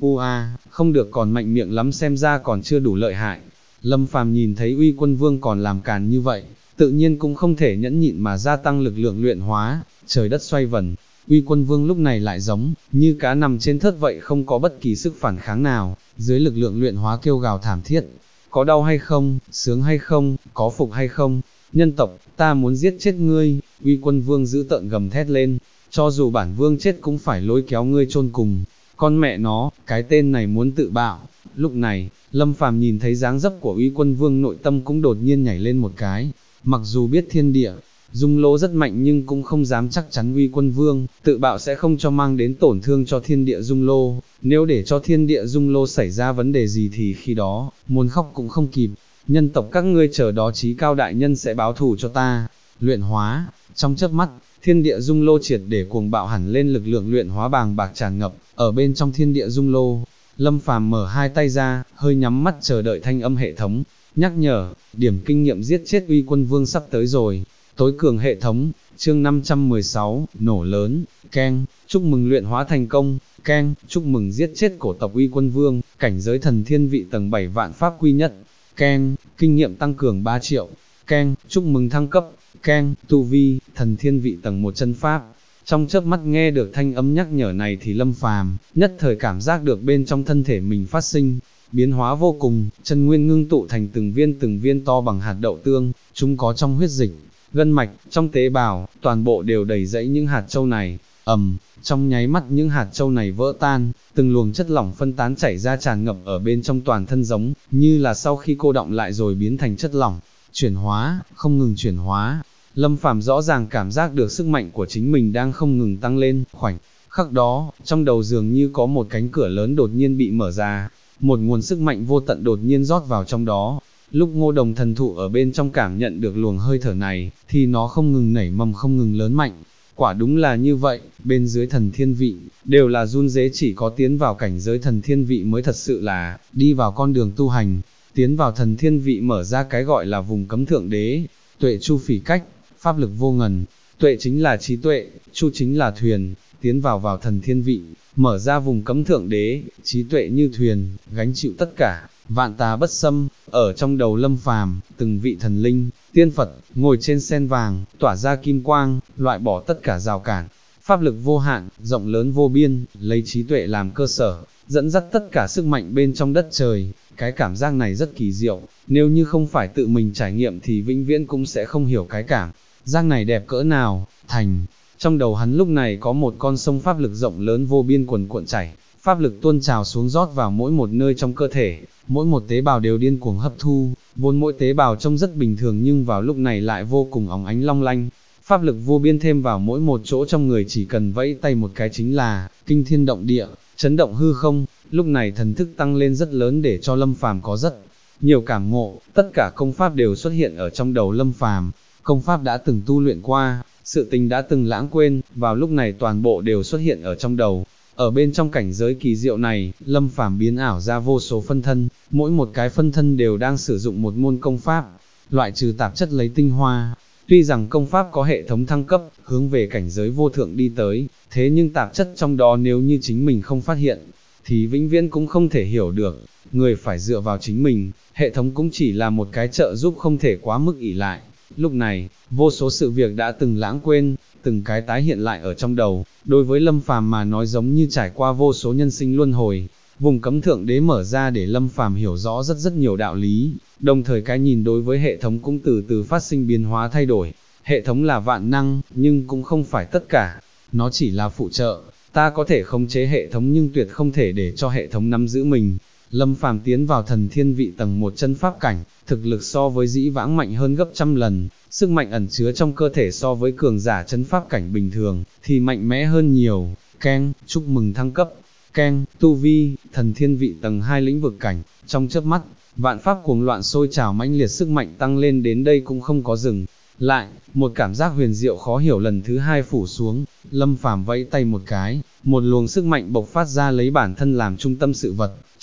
Không được, còn mạnh miệng lắm, xem ra còn chưa đủ lợi hại. Lâm Phàm nhìn thấy Uy Quân Vương còn làm càn như vậy, tự nhiên cũng không thể nhẫn nhịn mà gia tăng lực lượng luyện hóa, trời đất xoay vần. Uy Quân Vương lúc này lại giống như cá nằm trên thớt vậy, không có bất kỳ sức phản kháng nào, dưới lực lượng luyện hóa kêu gào thảm thiết. Có đau hay không, sướng hay không, có phục hay không, nhân tộc, ta muốn giết chết ngươi. Uy Quân Vương giữ tợn gầm thét lên, cho dù bản vương chết cũng phải lôi kéo ngươi chôn cùng. Con mẹ nó, cái tên này muốn tự bạo. Lúc này, Lâm Phàm nhìn thấy dáng dấp của Uy Quân Vương, nội tâm cũng đột nhiên nhảy lên một cái. Mặc dù biết thiên địa dung lô rất mạnh nhưng cũng không dám chắc chắn Uy Quân Vương tự bạo sẽ không cho mang đến tổn thương cho thiên địa dung lô. Nếu để cho thiên địa dung lô xảy ra vấn đề gì thì khi đó, muốn khóc cũng không kịp. Nhân tộc các ngươi chờ đó, Chí Cao đại nhân sẽ báo thù cho ta. Luyện hóa, trong chớp mắt, thiên địa dung lô triệt để cuồng bạo hẳn lên, lực lượng luyện hóa bàng bạc tràn ngập ở bên trong thiên địa dung lô. Lâm Phàm mở hai tay ra, hơi nhắm mắt chờ đợi thanh âm hệ thống nhắc nhở, điểm kinh nghiệm giết chết Uy Quân Vương sắp tới rồi. Tối cường hệ thống, chương 516, nổ lớn, keng, chúc mừng luyện hóa thành công, keng, chúc mừng giết chết cổ tộc Uy Quân Vương, cảnh giới thần thiên vị tầng 7 vạn pháp quy nhất, keng, kinh nghiệm tăng cường 3 triệu, keng, chúc mừng thăng cấp, keng, tu vi, thần thiên vị tầng 1 chân pháp. Trong chớp mắt nghe được thanh âm nhắc nhở này thì Lâm Phàm nhất thời cảm giác được bên trong thân thể mình phát sinh biến hóa vô cùng, chân nguyên ngưng tụ thành từng viên to bằng hạt đậu tương, chúng có trong huyết dịch, gân mạch, trong tế bào, toàn bộ đều đầy dẫy những hạt châu này. Trong nháy mắt những hạt châu này vỡ tan, từng luồng chất lỏng phân tán chảy ra tràn ngập ở bên trong toàn thân, giống như là sau khi cô đọng lại rồi biến thành chất lỏng, chuyển hóa, không ngừng chuyển hóa. Lâm Phàm rõ ràng cảm giác được sức mạnh của chính mình đang không ngừng tăng lên. Khoảnh khắc đó, trong đầu dường như có một cánh cửa lớn đột nhiên bị mở ra, một nguồn sức mạnh vô tận đột nhiên rót vào trong đó. Lúc Ngô Đồng thần thụ ở bên trong cảm nhận được luồng hơi thở này, thì nó không ngừng nảy mầm, không ngừng lớn mạnh. Quả đúng là như vậy, bên dưới thần thiên vị, đều là run rế, chỉ có tiến vào cảnh giới thần thiên vị mới thật sự là đi vào con đường tu hành. Tiến vào thần thiên vị mở ra cái gọi là vùng cấm thượng đế, tuệ chu phỉ cách, pháp lực vô ngần, tuệ chính là trí tuệ, chu chính là thuyền. Tiến vào thần thiên vị, mở ra vùng cấm thượng đế, trí tuệ như thuyền, gánh chịu tất cả, vạn tà bất xâm. Ở trong đầu Lâm Phàm, từng vị thần linh, tiên Phật, ngồi trên sen vàng, tỏa ra kim quang, loại bỏ tất cả rào cản, pháp lực vô hạn, rộng lớn vô biên, lấy trí tuệ làm cơ sở, dẫn dắt tất cả sức mạnh bên trong đất trời. Cái cảm giác này rất kỳ diệu, nếu như không phải tự mình trải nghiệm thì vĩnh viễn cũng sẽ không hiểu cái cảm giác này đẹp cỡ nào. Trong đầu hắn lúc này có một con sông pháp lực rộng lớn vô biên cuồn cuộn chảy, pháp lực tuôn trào xuống rót vào mỗi một nơi trong cơ thể, mỗi một tế bào đều điên cuồng hấp thu, vốn mỗi tế bào trông rất bình thường nhưng vào lúc này lại vô cùng óng ánh long lanh. Pháp lực vô biên thêm vào mỗi một chỗ trong người, chỉ cần vẫy tay một cái chính là kinh thiên động địa, chấn động hư không. Lúc này thần thức tăng lên rất lớn để cho Lâm Phàm có rất nhiều cảm ngộ, tất cả công pháp đều xuất hiện ở trong đầu Lâm Phàm. Công pháp đã từng tu luyện qua, sự tình đã từng lãng quên, vào lúc này toàn bộ đều xuất hiện ở trong đầu. Ở bên trong cảnh giới kỳ diệu này, Lâm Phàm biến ảo ra vô số phân thân, mỗi một cái phân thân đều đang sử dụng một môn công pháp, loại trừ tạp chất lấy tinh hoa. Tuy rằng công pháp có hệ thống thăng cấp, hướng về cảnh giới vô thượng đi tới, thế nhưng tạp chất trong đó nếu như chính mình không phát hiện, thì vĩnh viễn cũng không thể hiểu được. Người phải dựa vào chính mình, hệ thống cũng chỉ là một cái trợ giúp, không thể quá mức ỷ lại. Lúc này, vô số sự việc đã từng lãng quên, từng cái tái hiện lại ở trong đầu, đối với Lâm Phàm mà nói giống như trải qua vô số nhân sinh luân hồi. Vùng cấm thượng đế mở ra để Lâm Phàm hiểu rõ rất nhiều đạo lý, đồng thời cái nhìn đối với hệ thống cũng từ từ phát sinh biến hóa thay đổi. Hệ thống là vạn năng, nhưng cũng không phải tất cả, nó chỉ là phụ trợ, ta có thể khống chế hệ thống nhưng tuyệt không thể để cho hệ thống nắm giữ mình. Lâm Phàm tiến vào thần thiên vị tầng 1 chân pháp cảnh, thực lực so với dĩ vãng mạnh hơn gấp trăm lần, sức mạnh ẩn chứa trong cơ thể so với cường giả chân pháp cảnh bình thường, thì mạnh mẽ hơn nhiều. Keng, chúc mừng thăng cấp. Keng, tu vi, thần thiên vị tầng 2 lĩnh vực cảnh. Trong chớp mắt, vạn pháp cuồng loạn sôi trào, mãnh liệt sức mạnh tăng lên đến đây cũng không có dừng lại, một cảm giác huyền diệu khó hiểu lần thứ hai phủ xuống. Lâm Phàm vẫy tay một cái, một luồng sức mạnh bộc phát ra lấy bản thân làm trung tâm sự vật,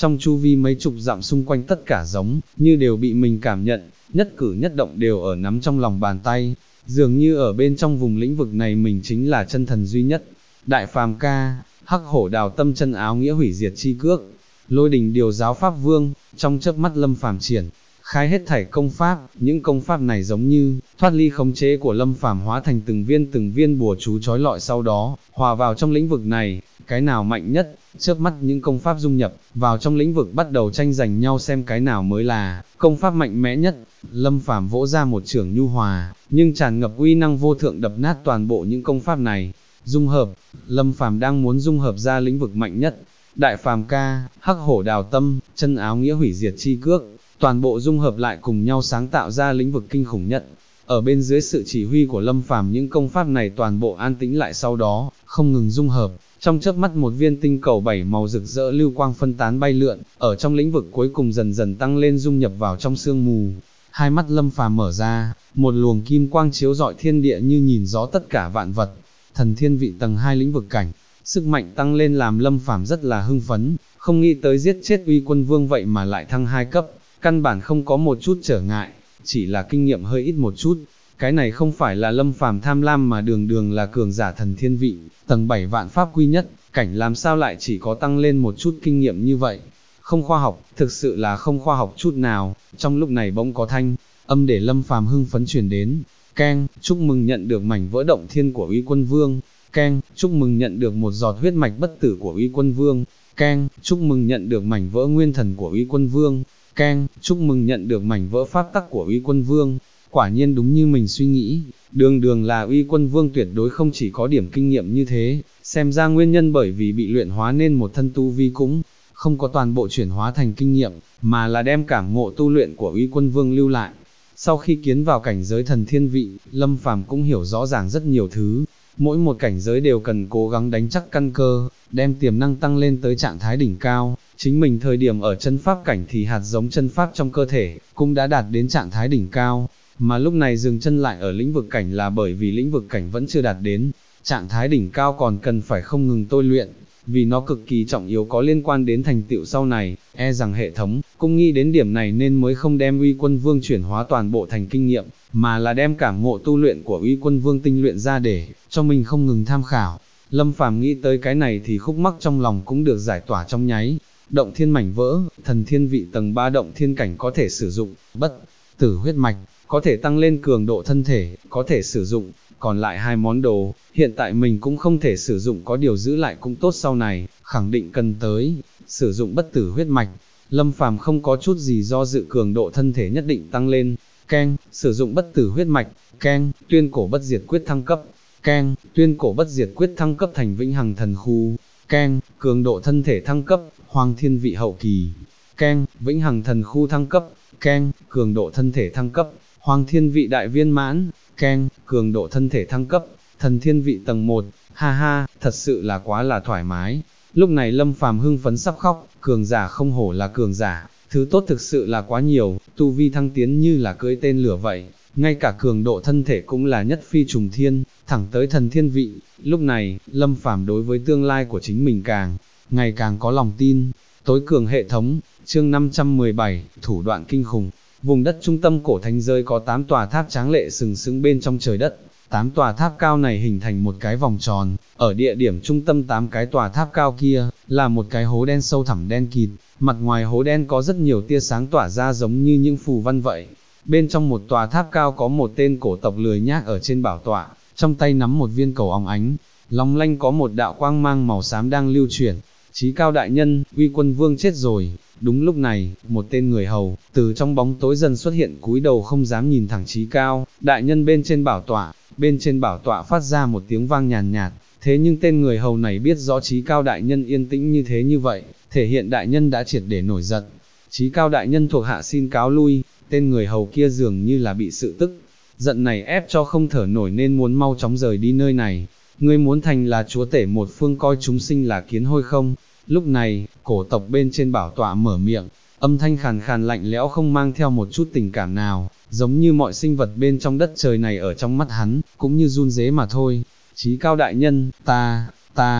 trong chu vi mấy chục dặm xung quanh tất cả giống, như đều bị mình cảm nhận, nhất cử nhất động đều ở nắm trong lòng bàn tay, dường như ở bên trong vùng lĩnh vực này mình chính là chân thần duy nhất. Đại phàm ca, hắc hổ đào tâm chân áo nghĩa hủy diệt chi cước, lôi đình điều giáo pháp vương, trong chớp mắt Lâm Phàm triển khai hết thảy công pháp, những công pháp này giống như thoát ly khống chế của Lâm Phàm hóa thành từng viên bùa chú chói lọi, sau đó hòa vào trong lĩnh vực này, cái nào mạnh nhất, chớp mắt những công pháp dung nhập vào trong lĩnh vực bắt đầu tranh giành nhau xem cái nào mới là công pháp mạnh mẽ nhất. Lâm Phàm vỗ ra một chưởng nhu hòa, nhưng tràn ngập uy năng vô thượng đập nát toàn bộ những công pháp này. Dung hợp, Lâm Phàm đang muốn dung hợp ra lĩnh vực mạnh nhất. Đại phàm ca, hắc hổ đào tâm, chân áo nghĩa hủy diệt chi cước, toàn bộ dung hợp lại cùng nhau sáng tạo ra lĩnh vực kinh khủng nhất. Ở bên dưới sự chỉ huy của Lâm Phàm những công pháp này toàn bộ an tĩnh lại, sau đó không ngừng dung hợp, trong chớp mắt một viên tinh cầu 7 màu rực rỡ lưu quang phân tán bay lượn, ở trong lĩnh vực cuối cùng dần dần tăng lên dung nhập vào trong sương mù. Hai mắt Lâm Phàm mở ra, một luồng kim quang chiếu rọi thiên địa như nhìn rõ tất cả vạn vật. Thần thiên vị tầng 2 lĩnh vực cảnh, sức mạnh tăng lên làm Lâm Phàm rất là hưng phấn, không nghĩ tới giết chết Uy Quân Vương vậy mà lại thăng 2 cấp, căn bản không có một chút trở ngại, chỉ là kinh nghiệm hơi ít một chút. Cái này không phải là Lâm Phàm tham lam mà đường đường là cường giả thần thiên vị, tầng 7 vạn pháp quy nhất, cảnh làm sao lại chỉ có tăng lên một chút kinh nghiệm như vậy. Không khoa học, thực sự là không khoa học chút nào. Trong lúc này bỗng có thanh âm để Lâm Phàm hưng phấn truyền đến. Keng, chúc mừng nhận được mảnh vỡ động thiên của Uy Quân Vương. Keng, chúc mừng nhận được một giọt huyết mạch bất tử của Uy Quân Vương. Keng, chúc mừng nhận được mảnh vỡ nguyên thần của Uy Quân Vương. Keng, chúc mừng nhận được mảnh vỡ pháp tắc của Uy Quân Vương. Quả nhiên đúng như mình suy nghĩ, đường đường là Uy Quân Vương tuyệt đối không chỉ có điểm kinh nghiệm như thế, xem ra nguyên nhân bởi vì bị luyện hóa nên một thân tu vi cũng không có toàn bộ chuyển hóa thành kinh nghiệm, mà là đem cảm ngộ tu luyện của Uy Quân Vương lưu lại. Sau khi tiến vào cảnh giới thần thiên vị, Lâm Phàm cũng hiểu rõ ràng rất nhiều thứ, mỗi một cảnh giới đều cần cố gắng đánh chắc căn cơ, đem tiềm năng tăng lên tới trạng thái đỉnh cao. Chính mình thời điểm ở chân pháp cảnh thì hạt giống chân pháp trong cơ thể cũng đã đạt đến trạng thái đỉnh cao, mà lúc này dừng chân lại ở lĩnh vực cảnh là bởi vì lĩnh vực cảnh vẫn chưa đạt đến trạng thái đỉnh cao, còn cần phải không ngừng tôi luyện, vì nó cực kỳ trọng yếu có liên quan đến thành tựu sau này. E rằng hệ thống cũng nghĩ đến điểm này nên mới không đem Uy Quân Vương chuyển hóa toàn bộ thành kinh nghiệm, mà là đem cảm ngộ tu luyện của Uy Quân Vương tinh luyện ra để cho mình không ngừng tham khảo. Lâm Phàm nghĩ tới cái này thì khúc mắc trong lòng cũng được giải tỏa trong nháy. Động thiên mảnh vỡ, thần thiên vị tầng 3 động thiên cảnh có thể sử dụng, bất tử huyết mạch, có thể tăng lên cường độ thân thể, có thể sử dụng, còn lại 2 món đồ, hiện tại mình cũng không thể sử dụng, có điều giữ lại cũng tốt, sau này, khẳng định cần tới, sử dụng bất tử huyết mạch. Lâm Phàm không có chút gì do dự, cường độ thân thể nhất định tăng lên. Keng, sử dụng bất tử huyết mạch. Keng, tuyên cổ bất diệt quyết thăng cấp. Keng, tuyên cổ bất diệt quyết thăng cấp thành vĩnh hằng thần khu. Keng, cường độ thân thể thăng cấp, hoàng thiên vị hậu kỳ. Keng, vĩnh hằng thần khu thăng cấp. Keng, cường độ thân thể thăng cấp, hoàng thiên vị đại viên mãn. Keng, cường độ thân thể thăng cấp, thần thiên vị tầng 1. Ha ha, thật sự là quá là thoải mái. Lúc này Lâm Phàm hưng phấn sắp khóc, cường giả không hổ là cường giả, thứ tốt thực sự là quá nhiều, tu vi thăng tiến như là cưỡi tên lửa vậy, ngay cả cường độ thân thể cũng là nhất phi trùng thiên, thẳng tới thần thiên vị. Lúc này, Lâm Phàm đối với tương lai của chính mình ngày càng có lòng tin. Tối cường hệ thống, chương 517, thủ đoạn kinh khủng. Vùng đất trung tâm cổ thánh giới có 8 tòa tháp tráng lệ sừng sững bên trong trời đất. 8 tòa tháp cao này hình thành một cái vòng tròn, ở địa điểm trung tâm 8 cái tòa tháp cao kia, là một cái hố đen sâu thẳm đen kịt, mặt ngoài hố đen có rất nhiều tia sáng tỏa ra giống như những phù văn vậy. Bên trong một tòa tháp cao có một tên cổ tộc lười nhác ở trên bảo tọa, trong tay nắm một viên cầu óng ánh, long lanh có một đạo quang mang màu xám đang lưu chuyển. Chí Cao đại nhân, Uy Quân Vương chết rồi. Đúng lúc này, một tên người hầu từ trong bóng tối dần xuất hiện, cúi đầu không dám nhìn thẳng Chí Cao đại nhân bên trên bảo tọa. Bên trên bảo tọa phát ra một tiếng vang nhàn nhạt, thế nhưng tên người hầu này biết rõ Chí Cao đại nhân yên tĩnh như thế như vậy, thể hiện đại nhân đã triệt để nổi giận. Chí Cao đại nhân thuộc hạ xin cáo lui. Tên người hầu kia dường như là bị sự tức giận này ép cho không thở nổi nên muốn mau chóng rời đi nơi này. Ngươi muốn thành là chúa tể một phương, coi chúng sinh là kiến hôi không? Lúc này, cổ tộc bên trên bảo tọa mở miệng, âm thanh khàn khàn lạnh lẽo không mang theo một chút tình cảm nào, giống như mọi sinh vật bên trong đất trời này ở trong mắt hắn, cũng như run rế mà thôi. Chí Cao đại nhân, ta,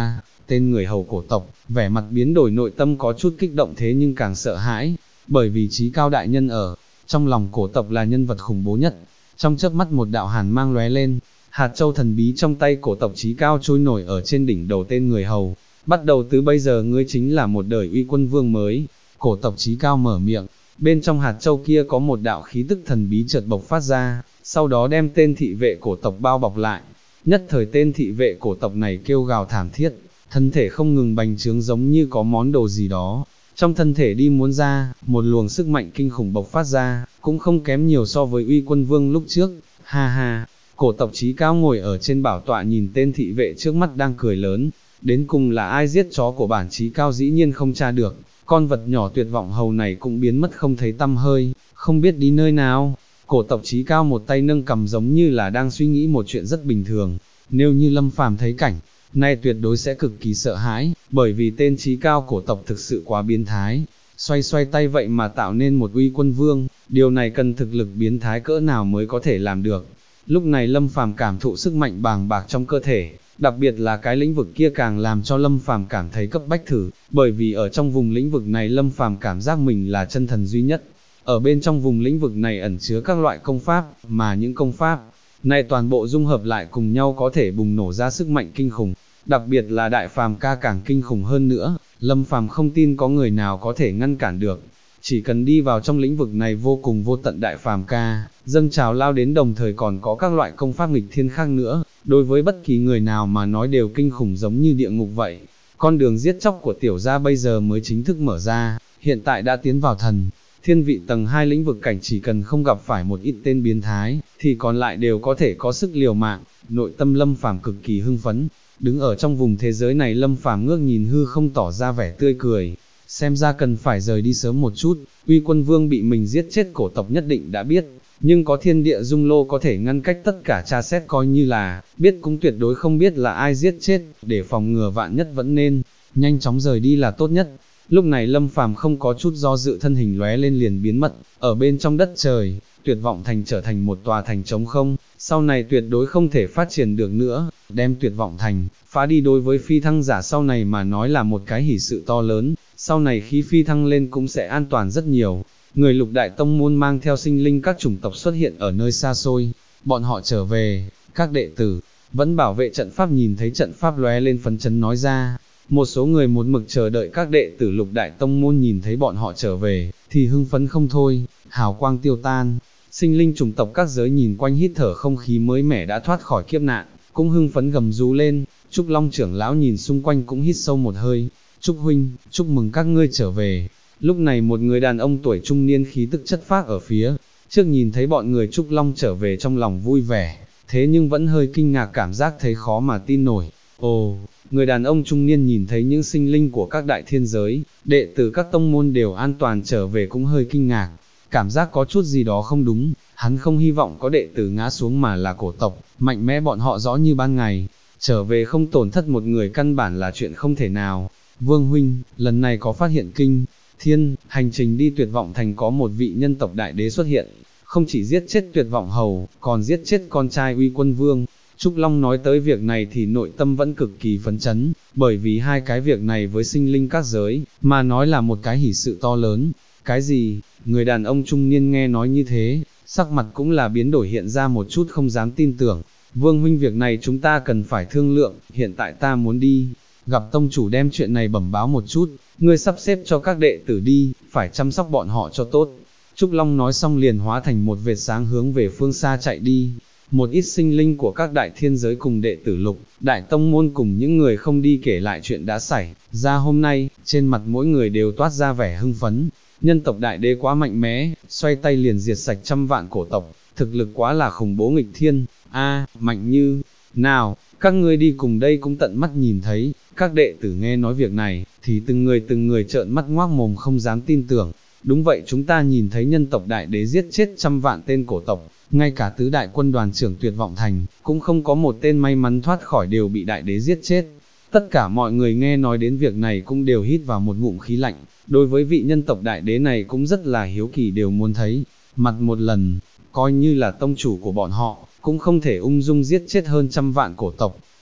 tên người hầu cổ tộc, vẻ mặt biến đổi, nội tâm có chút kích động thế nhưng càng sợ hãi, bởi vì Chí Cao đại nhân ở, trong lòng cổ tộc là nhân vật khủng bố nhất. Trong chớp mắt một đạo hàn mang lóe lên, hạt châu thần bí trong tay cổ tộc Chí Cao trôi nổi ở trên đỉnh đầu tên người hầu. Bắt đầu từ bây giờ ngươi chính là một đời uy quân vương mới. Cổ tộc Chí Cao mở miệng, bên trong hạt châu kia có một đạo khí tức thần bí chợt bộc phát ra, sau đó đem tên thị vệ cổ tộc bao bọc lại. Nhất thời tên thị vệ cổ tộc này kêu gào thảm thiết, thân thể không ngừng bành trướng giống như có món đồ gì đó trong thân thể đi muốn ra, một luồng sức mạnh kinh khủng bộc phát ra, cũng không kém nhiều so với uy quân vương lúc trước. Ha ha, cổ tộc Chí Cao ngồi ở trên bảo tọa nhìn tên thị vệ trước mắt đang cười lớn, đến cùng là ai giết chó của bản Chí Cao dĩ nhiên không tra được, con vật nhỏ tuyệt vọng hầu này cũng biến mất không thấy tăm hơi, không biết đi nơi nào. Cổ tộc Chí Cao một tay nâng cầm giống như là đang suy nghĩ một chuyện rất bình thường, nếu như Lâm Phàm thấy cảnh nay tuyệt đối sẽ cực kỳ sợ hãi, bởi vì tên Chí Cao cổ tộc thực sự quá biến thái, xoay xoay tay vậy mà tạo nên một uy quân vương, điều này cần thực lực biến thái cỡ nào mới có thể làm được. Lúc này Lâm Phàm cảm thụ sức mạnh bàng bạc trong cơ thể, đặc biệt là cái lĩnh vực kia càng làm cho Lâm Phàm cảm thấy cấp bách thử, bởi vì ở trong vùng lĩnh vực này Lâm Phàm cảm giác mình là chân thần duy nhất. Ở bên trong vùng lĩnh vực này ẩn chứa các loại công pháp, mà những công pháp này toàn bộ dung hợp lại cùng nhau có thể bùng nổ ra sức mạnh kinh khủng, đặc biệt là Đại Phàm ca càng kinh khủng hơn nữa, Lâm Phàm không tin có người nào có thể ngăn cản được. Chỉ cần đi vào trong lĩnh vực này vô cùng vô tận Đại Phàm ca, dâng trào lao đến, đồng thời còn có các loại công pháp nghịch thiên khác nữa, đối với bất kỳ người nào mà nói đều kinh khủng giống như địa ngục vậy. Con đường giết chóc của tiểu gia bây giờ mới chính thức mở ra, hiện tại đã tiến vào thần thiên vị tầng 2 lĩnh vực cảnh, chỉ cần không gặp phải một ít tên biến thái, thì còn lại đều có thể có sức liều mạng. Nội tâm Lâm Phàm cực kỳ hưng phấn, đứng ở trong vùng thế giới này Lâm Phàm ngước nhìn hư không tỏ ra vẻ tươi cười, xem ra cần phải rời đi sớm một chút, uy quân vương bị mình giết chết cổ tộc nhất định đã biết, nhưng có thiên địa dung lô có thể ngăn cách tất cả tra xét, coi như là biết cũng tuyệt đối không biết là ai giết chết, để phòng ngừa vạn nhất vẫn nên nhanh chóng rời đi là tốt nhất. Lúc này Lâm Phàm không có chút do dự, thân hình lóe lên liền biến mất, ở bên trong đất trời, Tuyệt Vọng Thành trở thành một tòa thành trống không, sau này tuyệt đối không thể phát triển được nữa, đem Tuyệt Vọng Thành phá đi đối với phi thăng giả sau này mà nói là một cái hỷ sự to lớn, sau này khi phi thăng lên cũng sẽ an toàn rất nhiều. Người Lục Đại Tông môn mang theo sinh linh các chủng tộc xuất hiện ở nơi xa xôi, bọn họ trở về, các đệ tử vẫn bảo vệ trận pháp nhìn thấy trận pháp lóe lên phấn chấn nói ra. Một số người một mực chờ đợi các đệ tử Lục Đại Tông môn nhìn thấy bọn họ trở về, thì hưng phấn không thôi, hào quang tiêu tan. Sinh linh chủng tộc các giới nhìn quanh hít thở không khí mới mẻ đã thoát khỏi kiếp nạn, cũng hưng phấn gầm rú lên. Trúc Long trưởng lão nhìn xung quanh cũng hít sâu một hơi, Trúc huynh, chúc mừng các ngươi trở về. Lúc này một người đàn ông tuổi trung niên khí tức chất phác ở phía trước nhìn thấy bọn người Trúc Long trở về trong lòng vui vẻ, thế nhưng vẫn hơi kinh ngạc, cảm giác thấy khó mà tin nổi. Ồ, người đàn ông trung niên nhìn thấy những sinh linh của các đại thiên giới, đệ tử các tông môn đều an toàn trở về cũng hơi kinh ngạc, cảm giác có chút gì đó không đúng, hắn không hy vọng có đệ tử ngã xuống mà là cổ tộc, mạnh mẽ bọn họ rõ như ban ngày, trở về không tổn thất một người căn bản là chuyện không thể nào. Vương huynh, lần này có phát hiện kinh thiên, hành trình đi Tuyệt Vọng Thành có một vị nhân tộc đại đế xuất hiện, không chỉ giết chết Tuyệt Vọng Hầu, còn giết chết con trai uy quân vương. Trúc Long nói tới việc này thì nội tâm vẫn cực kỳ phấn chấn, bởi vì hai cái việc này với sinh linh các giới, mà nói là một cái hỷ sự to lớn. Cái gì? Người đàn ông trung niên nghe nói như thế, sắc mặt cũng là biến đổi, hiện ra một chút không dám tin tưởng. Vương huynh, việc này chúng ta cần phải thương lượng, hiện tại ta muốn đi gặp tông chủ đem chuyện này bẩm báo một chút, ngươi sắp xếp cho các đệ tử đi, phải chăm sóc bọn họ cho tốt. Trúc Long nói xong liền hóa thành một vệt sáng hướng về phương xa chạy đi. Một ít sinh linh của các đại thiên giới cùng đệ tử Lục Đại Tông môn cùng những người không đi kể lại chuyện đã xảy ra hôm nay, trên mặt mỗi người đều toát ra vẻ hưng phấn. Nhân tộc đại đế quá mạnh mẽ, xoay tay liền diệt sạch trăm vạn cổ tộc, thực lực quá là khủng bố nghịch thiên. Mạnh như nào, các ngươi đi cùng đây cũng tận mắt nhìn thấy. Các đệ tử nghe nói việc này, thì từng người trợn mắt ngoác mồm không dám tin tưởng. Đúng vậy, chúng ta nhìn thấy nhân tộc đại đế giết chết trăm vạn tên cổ tộc, ngay cả tứ đại quân đoàn trưởng Tuyệt Vọng Thành, cũng không có một tên may mắn thoát khỏi, đều bị đại đế giết chết. Tất cả mọi người nghe nói đến việc này cũng đều hít vào một ngụm khí lạnh, đối với vị nhân tộc đại đế này cũng rất là hiếu kỳ, đều muốn thấy mặt một lần, coi như là tông chủ của bọn họ, cũng không thể ung dung giết chết hơn trăm vạn cổ tộc.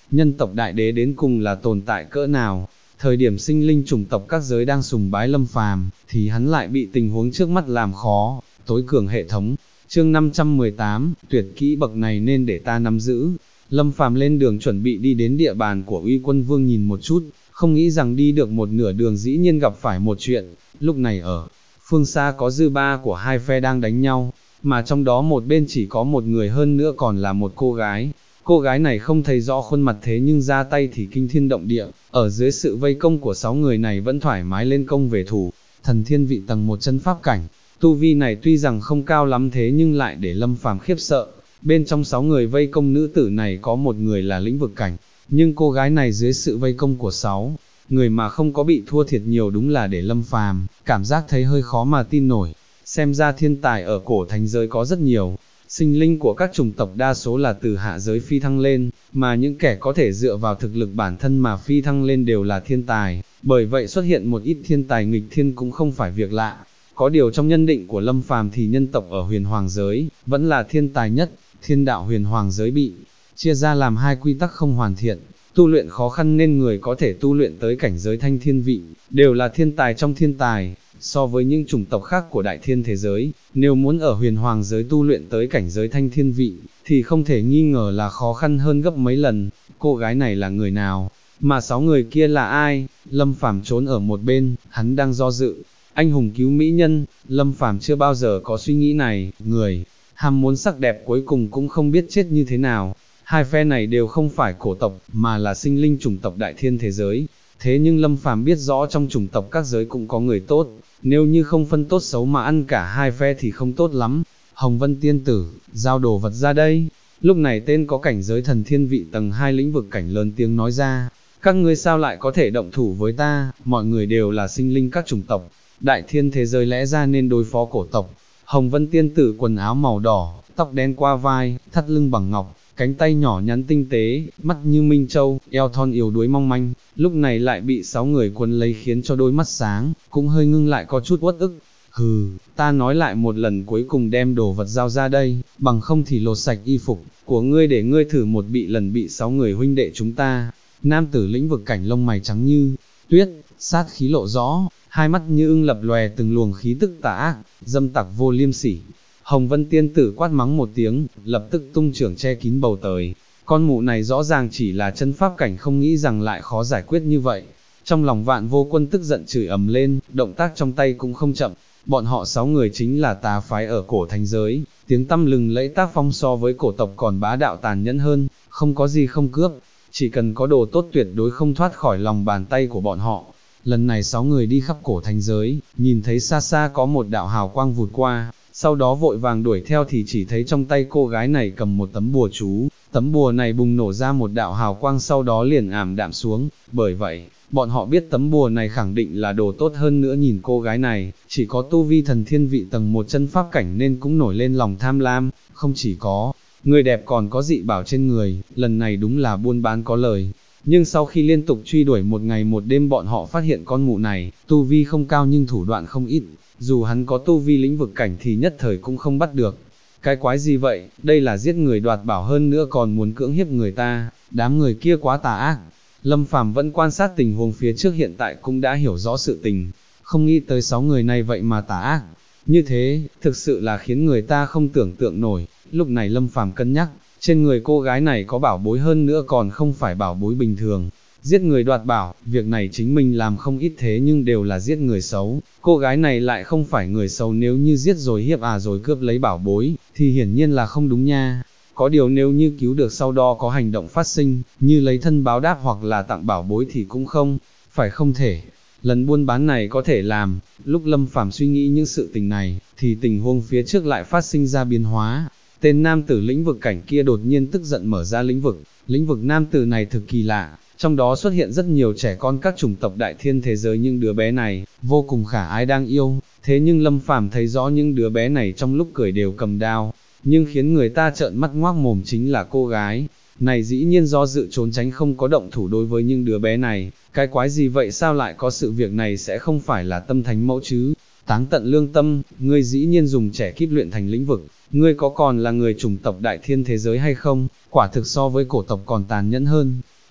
nhân tộc đại đế đến cùng là tồn tại cỡ nào. Thời điểm sinh linh chủng tộc các giới đang sùng bái Lâm Phàm, thì hắn lại bị tình huống trước mắt làm khó, tối cường hệ thống. Chương 518, tuyệt kỹ bậc này nên để ta nắm giữ. Lâm Phàm lên đường chuẩn bị đi đến địa bàn của Uy Quân Vương nhìn một chút, không nghĩ rằng đi được một nửa đường dĩ nhiên gặp phải một chuyện. Lúc này ở phương xa có dư ba của hai phe đang đánh nhau, mà trong đó một bên chỉ có một người, hơn nữa còn là một cô gái. Cô gái này không thấy rõ khuôn mặt, thế nhưng ra tay thì kinh thiên động địa, ở dưới sự vây công của 6 người này vẫn thoải mái lên công về thủ. Thần thiên vị tầng 1 chân pháp cảnh, tu vi này tuy rằng không cao lắm thế nhưng lại để Lâm Phàm khiếp sợ. Bên trong 6 người vây công nữ tử này có một người là lĩnh vực cảnh, nhưng cô gái này dưới sự vây công của 6 người mà không có bị thua thiệt nhiều, đúng là để Lâm Phàm cảm giác thấy hơi khó mà tin nổi. Xem ra thiên tài ở cổ thánh giới có rất nhiều, sinh linh của các chủng tộc đa số là từ hạ giới phi thăng lên, mà những kẻ có thể dựa vào thực lực bản thân mà phi thăng lên đều là thiên tài, bởi vậy xuất hiện một ít thiên tài nghịch thiên cũng không phải việc lạ. Có điều trong nhân định của Lâm Phàm thì nhân tộc ở huyền hoàng giới vẫn là thiên tài nhất. Thiên đạo huyền hoàng giới bị chia ra làm hai quy tắc không hoàn thiện, tu luyện khó khăn nên người có thể tu luyện tới cảnh giới thanh thiên vị đều là thiên tài trong thiên tài. So với những chủng tộc khác của đại thiên thế giới, nếu muốn ở huyền hoàng giới tu luyện tới cảnh giới thanh thiên vị, thì không thể nghi ngờ là khó khăn hơn gấp mấy lần. Cô gái này là người nào? Mà 6 người kia là ai? Lâm Phàm trốn ở một bên, hắn đang do dự. Anh hùng cứu mỹ nhân, Lâm Phàm chưa bao giờ có suy nghĩ này, người ham muốn sắc đẹp cuối cùng cũng không biết chết như thế nào. Hai phe này đều không phải cổ tộc, mà là sinh linh chủng tộc đại thiên thế giới. Thế nhưng Lâm Phàm biết rõ trong chủng tộc các giới cũng có người tốt, nếu như không phân tốt xấu mà ăn cả hai phe thì không tốt lắm. Hồng Vân tiên tử, giao đồ vật ra đây. Lúc này tên có cảnh giới thần thiên vị tầng 2 lĩnh vực cảnh lớn tiếng nói ra, các ngươi sao lại có thể động thủ với ta, mọi người đều là sinh linh các chủng tộc, đại thiên thế giới lẽ ra nên đối phó cổ tộc. Hồng Vân tiên tử quần áo màu đỏ, tóc đen qua vai, thắt lưng bằng ngọc, cánh tay nhỏ nhắn tinh tế, mắt như minh châu, eo thon yếu đuối mong manh, lúc này lại bị 6 người quấn lấy khiến cho đôi mắt sáng, cũng hơi ngưng lại có chút uất ức. Hừ, ta nói lại một lần cuối cùng đem đồ vật giao ra đây, bằng không thì lột sạch y phục của ngươi để ngươi thử một bị lần bị 6 người huynh đệ chúng ta. Nam tử lĩnh vực cảnh lông mày trắng như tuyết, sát khí lộ rõ, hai mắt như ưng lập lòe từng luồng khí tức tà ác, dâm tặc vô liêm sỉ. Hồng Vân tiên tử quát mắng một tiếng, lập tức tung trưởng che kín bầu trời. Con mụ này rõ ràng chỉ là chân pháp cảnh, không nghĩ rằng lại khó giải quyết như vậy. Trong lòng Vạn Vô Quân tức giận chửi ầm lên, động tác trong tay cũng không chậm. Bọn họ 6 người chính là tà phái ở cổ thánh giới, tiếng tăm lừng lẫy tác phong so với cổ tộc còn bá đạo tàn nhẫn hơn, không có gì không cướp, chỉ cần có đồ tốt tuyệt đối không thoát khỏi lòng bàn tay của bọn họ. Lần này 6 người đi khắp cổ thánh giới, nhìn thấy xa xa có một đạo hào quang vụt qua, sau đó vội vàng đuổi theo thì chỉ thấy trong tay cô gái này cầm một tấm bùa chú, tấm bùa này bùng nổ ra một đạo hào quang sau đó liền ảm đạm xuống, bởi vậy, bọn họ biết tấm bùa này khẳng định là đồ tốt. Hơn nữa nhìn cô gái này, chỉ có tu vi thần thiên vị tầng 1 chân pháp cảnh nên cũng nổi lên lòng tham lam, không chỉ có người đẹp còn có dị bảo trên người, lần này đúng là buôn bán có lời. Nhưng sau khi liên tục truy đuổi một ngày một đêm, bọn họ phát hiện con mụ này, tu vi không cao nhưng thủ đoạn không ít, dù hắn có tu vi lĩnh vực cảnh thì nhất thời cũng không bắt được. Cái quái gì vậy, đây là giết người đoạt bảo, hơn nữa còn muốn cưỡng hiếp người ta, đám người kia quá tà ác. Lâm Phàm vẫn quan sát tình huống phía trước, hiện tại cũng đã hiểu rõ sự tình, không nghĩ tới 6 người này vậy mà tà ác như thế, thực sự là khiến người ta không tưởng tượng nổi. Lúc này Lâm Phàm cân nhắc, trên người cô gái này có bảo bối, hơn nữa còn không phải bảo bối bình thường. Giết người đoạt bảo, việc này chính mình làm không ít thế nhưng đều là giết người xấu, cô gái này lại không phải người xấu, nếu như giết rồi hiếp rồi cướp lấy bảo bối, thì hiển nhiên là không đúng nha. Có điều nếu như cứu được sau đó có hành động phát sinh, như lấy thân báo đáp hoặc là tặng bảo bối thì cũng không phải không thể. Lần buôn bán này có thể làm. Lúc Lâm Phàm suy nghĩ những sự tình này, thì tình huống phía trước lại phát sinh ra biến hóa. Tên nam tử lĩnh vực cảnh kia đột nhiên tức giận mở ra lĩnh vực nam tử này thực kỳ lạ, trong đó xuất hiện rất nhiều trẻ con các chủng tộc đại thiên thế giới, những đứa bé này vô cùng khả ái đáng yêu. Thế nhưng Lâm Phàm thấy rõ những đứa bé này trong lúc cười đều cầm đao, nhưng khiến người ta trợn mắt ngoác mồm chính là cô gái này dĩ nhiên do dự trốn tránh, không có động thủ đối với những đứa bé này. Cái quái gì vậy, sao lại có sự việc này, sẽ không phải là tâm thánh mẫu chứ? Táng tận lương tâm, ngươi dĩ nhiên dùng trẻ kíp luyện thành lĩnh vực, ngươi có còn là người chủng tộc đại thiên thế giới hay không? Quả thực so với cổ tộc còn tàn nhẫn hơn.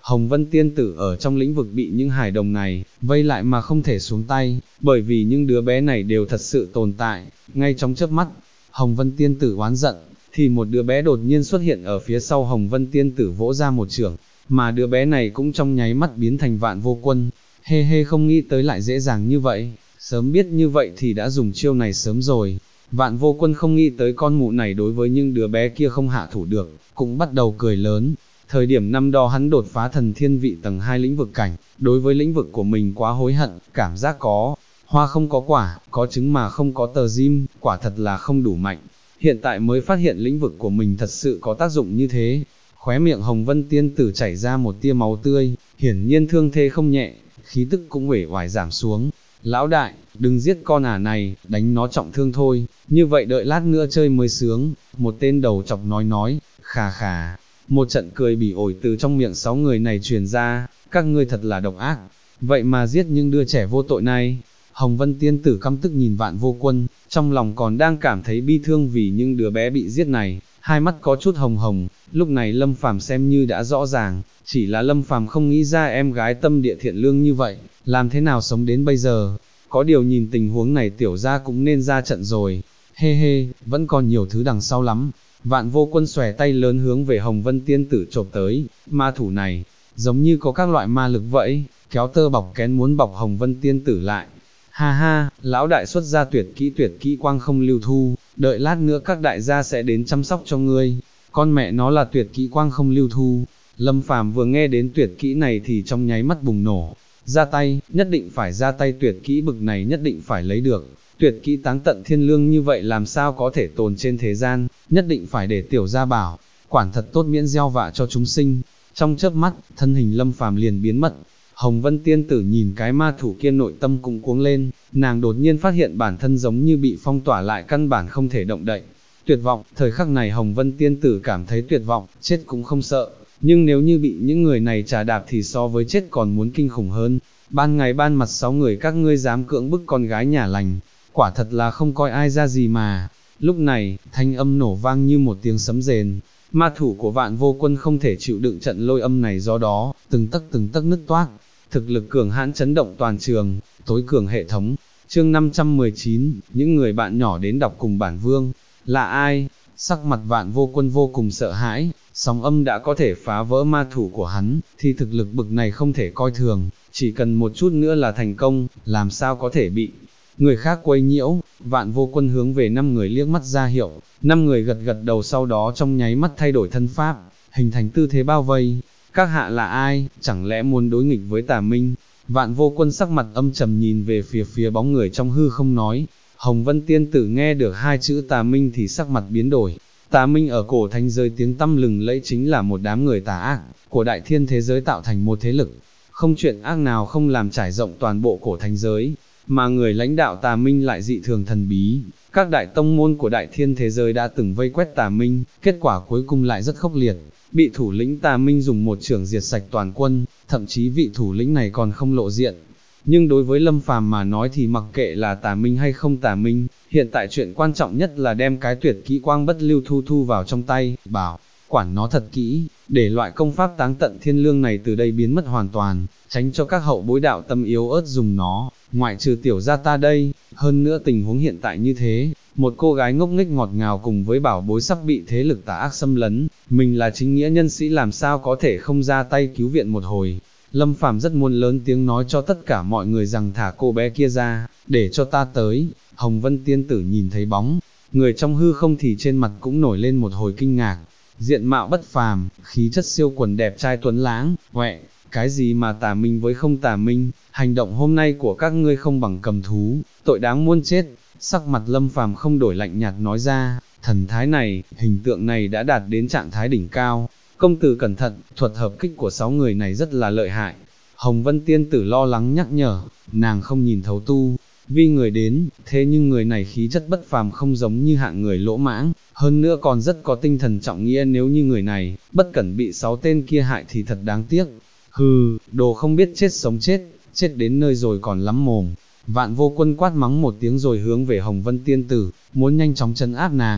Hồng Vân tiên tử ở trong lĩnh vực bị những hài đồng này vây lại mà không thể xuống tay, bởi vì những đứa bé này đều thật sự tồn tại. Ngay trong chớp mắt, Hồng Vân tiên tử oán giận, thì một đứa bé đột nhiên xuất hiện ở phía sau Hồng Vân tiên tử vỗ ra một chưởng, mà đứa bé này cũng trong nháy mắt biến thành Vạn Vô Quân. Hê hê, không nghĩ tới lại dễ dàng như vậy, sớm biết như vậy thì đã dùng chiêu này sớm rồi. Vạn Vô Quân không nghĩ tới con mụ này đối với những đứa bé kia không hạ thủ được, cũng bắt đầu cười lớn. Thời điểm năm đó hắn đột phá thần thiên vị tầng 2 lĩnh vực cảnh, đối với lĩnh vực của mình quá hối hận, cảm giác có hoa không có quả, có trứng mà không có tờ diêm, quả thật là không đủ mạnh. Hiện tại mới phát hiện lĩnh vực của mình thật sự có tác dụng như thế. Khóe miệng Hồng Vân tiên tử chảy ra một tia máu tươi, hiển nhiên thương thế không nhẹ, khí tức cũng uể oải giảm xuống. Lão đại, đừng giết con này, đánh nó trọng thương thôi, như vậy đợi lát nữa chơi mới sướng. Một tên đầu chọc nói, khà khà. Một trận cười bỉ ổi từ trong miệng 6 người này truyền ra, các ngươi thật là độc ác, vậy mà giết những đứa trẻ vô tội này. Hồng Vân tiên tử căm tức nhìn Vạn Vô Quân, trong lòng còn đang cảm thấy bi thương vì những đứa bé bị giết này, hai mắt có chút hồng hồng. Lúc này Lâm Phàm xem như đã rõ ràng, chỉ là Lâm Phàm không nghĩ ra em gái tâm địa thiện lương như vậy, làm thế nào sống đến bây giờ. Có điều nhìn tình huống này tiểu gia cũng nên ra trận rồi. Hê hê, vẫn còn nhiều thứ đằng sau lắm. Vạn Vô Quân xòe tay lớn hướng về Hồng Vân tiên tử chộp tới, ma thủ này, giống như có các loại ma lực vậy, kéo tơ bọc kén muốn bọc Hồng Vân tiên tử lại. Ha ha, lão đại xuất ra tuyệt kỹ quang không lưu thu, đợi lát nữa các đại gia sẽ đến chăm sóc cho ngươi. Con mẹ nó là tuyệt kỹ quang không lưu thu. Lâm Phàm vừa nghe đến tuyệt kỹ này thì trong nháy mắt bùng nổ, ra tay, nhất định phải ra tay, tuyệt kỹ bực này nhất định phải lấy được. Tuyệt kỹ táng tận thiên lương như vậy làm sao có thể tồn trên thế gian, nhất định phải để tiểu gia bảo, quản thật tốt miễn gieo vạ cho chúng sinh. Trong chớp mắt, thân hình Lâm Phàm liền biến mất. Hồng Vân tiên tử nhìn cái ma thủ kia nội tâm cũng cuống lên, nàng đột nhiên phát hiện bản thân giống như bị phong tỏa lại, căn bản không thể động đậy. Tuyệt vọng, thời khắc này Hồng Vân tiên tử cảm thấy tuyệt vọng, chết cũng không sợ, nhưng nếu như bị những người này trà đạp thì so với chết còn muốn kinh khủng hơn. Ban ngày ban mặt 6 người các ngươi dám cưỡng bức con gái nhà lành, quả thật là không coi ai ra gì mà. Lúc này, thanh âm nổ vang như một tiếng sấm rền, ma thủ của Vạn Vô Quân không thể chịu đựng trận lôi âm này, do đó, từng tấc nứt toác, thực lực cường hãn chấn động toàn trường, tối cường hệ thống. Chương 519, những người bạn nhỏ đến đọc cùng bản vương, là ai? Sắc mặt Vạn Vô Quân vô cùng sợ hãi, sóng âm đã có thể phá vỡ ma thủ của hắn, thì thực lực bực này không thể coi thường, chỉ cần một chút nữa là thành công, làm sao có thể bị người khác quấy nhiễu. Vạn Vô Quân hướng về 5 người liếc mắt ra hiệu, 5 người gật gật đầu, sau đó trong nháy mắt thay đổi thân pháp, hình thành tư thế bao vây. Các hạ là ai, chẳng lẽ muốn đối nghịch với Tà Minh? Vạn Vô Quân sắc mặt âm trầm nhìn về phía bóng người trong hư không nói. Hồng Vân tiên tử nghe được hai chữ Tà Minh thì sắc mặt biến đổi. Tà Minh ở cổ thánh giới tiếng tăm lừng lẫy chính là một đám người tà ác, của đại thiên thế giới tạo thành một thế lực, không chuyện ác nào không làm trải rộng toàn bộ cổ thánh giới, mà người lãnh đạo Tà Minh lại dị thường thần bí. Các đại tông môn của đại thiên thế giới đã từng vây quét Tà Minh, kết quả cuối cùng lại rất khốc liệt, bị thủ lĩnh Tà Minh dùng một chưởng diệt sạch toàn quân, thậm chí vị thủ lĩnh này còn không lộ diện. Nhưng đối với Lâm Phàm mà nói thì mặc kệ là Tà Minh hay không Tà Minh, hiện tại chuyện quan trọng nhất là đem cái tuyệt kỹ quang bất lưu thu vào trong tay, bảo quản nó thật kỹ, để loại công pháp táng tận thiên lương này từ đây biến mất hoàn toàn, tránh cho các hậu bối đạo tâm yếu ớt dùng nó, ngoại trừ tiểu gia ta đây. Hơn nữa tình huống hiện tại như thế, một cô gái ngốc nghếch ngọt ngào cùng với bảo bối sắp bị thế lực tà ác xâm lấn, mình là chính nghĩa nhân sĩ làm sao có thể không ra tay cứu viện một hồi. Lâm Phàm rất muốn lớn tiếng nói cho tất cả mọi người rằng thả cô bé kia ra, để cho ta tới. Hồng Vân tiên tử nhìn thấy bóng người trong hư không thì trên mặt cũng nổi lên một hồi kinh ngạc. Diện mạo bất phàm, khí chất siêu quần đẹp trai tuấn lãng, huệ, cái gì mà Tà Minh với không Tà Minh, hành động hôm nay của các ngươi không bằng cầm thú, tội đáng muôn chết. Sắc mặt Lâm Phàm không đổi, lạnh nhạt nói ra, thần thái này, hình tượng này đã đạt đến trạng thái đỉnh cao. Công tử cẩn thận, thuật hợp kích của 6 người này rất là lợi hại. Hồng Vân tiên tử lo lắng nhắc nhở, nàng không nhìn thấu tu vi người đến, thế nhưng người này khí chất bất phàm, không giống như hạng người lỗ mãng, hơn nữa còn rất có tinh thần trọng nghĩa, nếu như người này bất cẩn bị 6 tên kia hại thì thật đáng tiếc. Hừ, đồ không biết chết sống chết, chết đến nơi rồi còn lắm mồm. Vạn Vô Quân quát mắng một tiếng rồi hướng về Hồng Vân tiên tử, muốn nhanh chóng trấn áp nàng.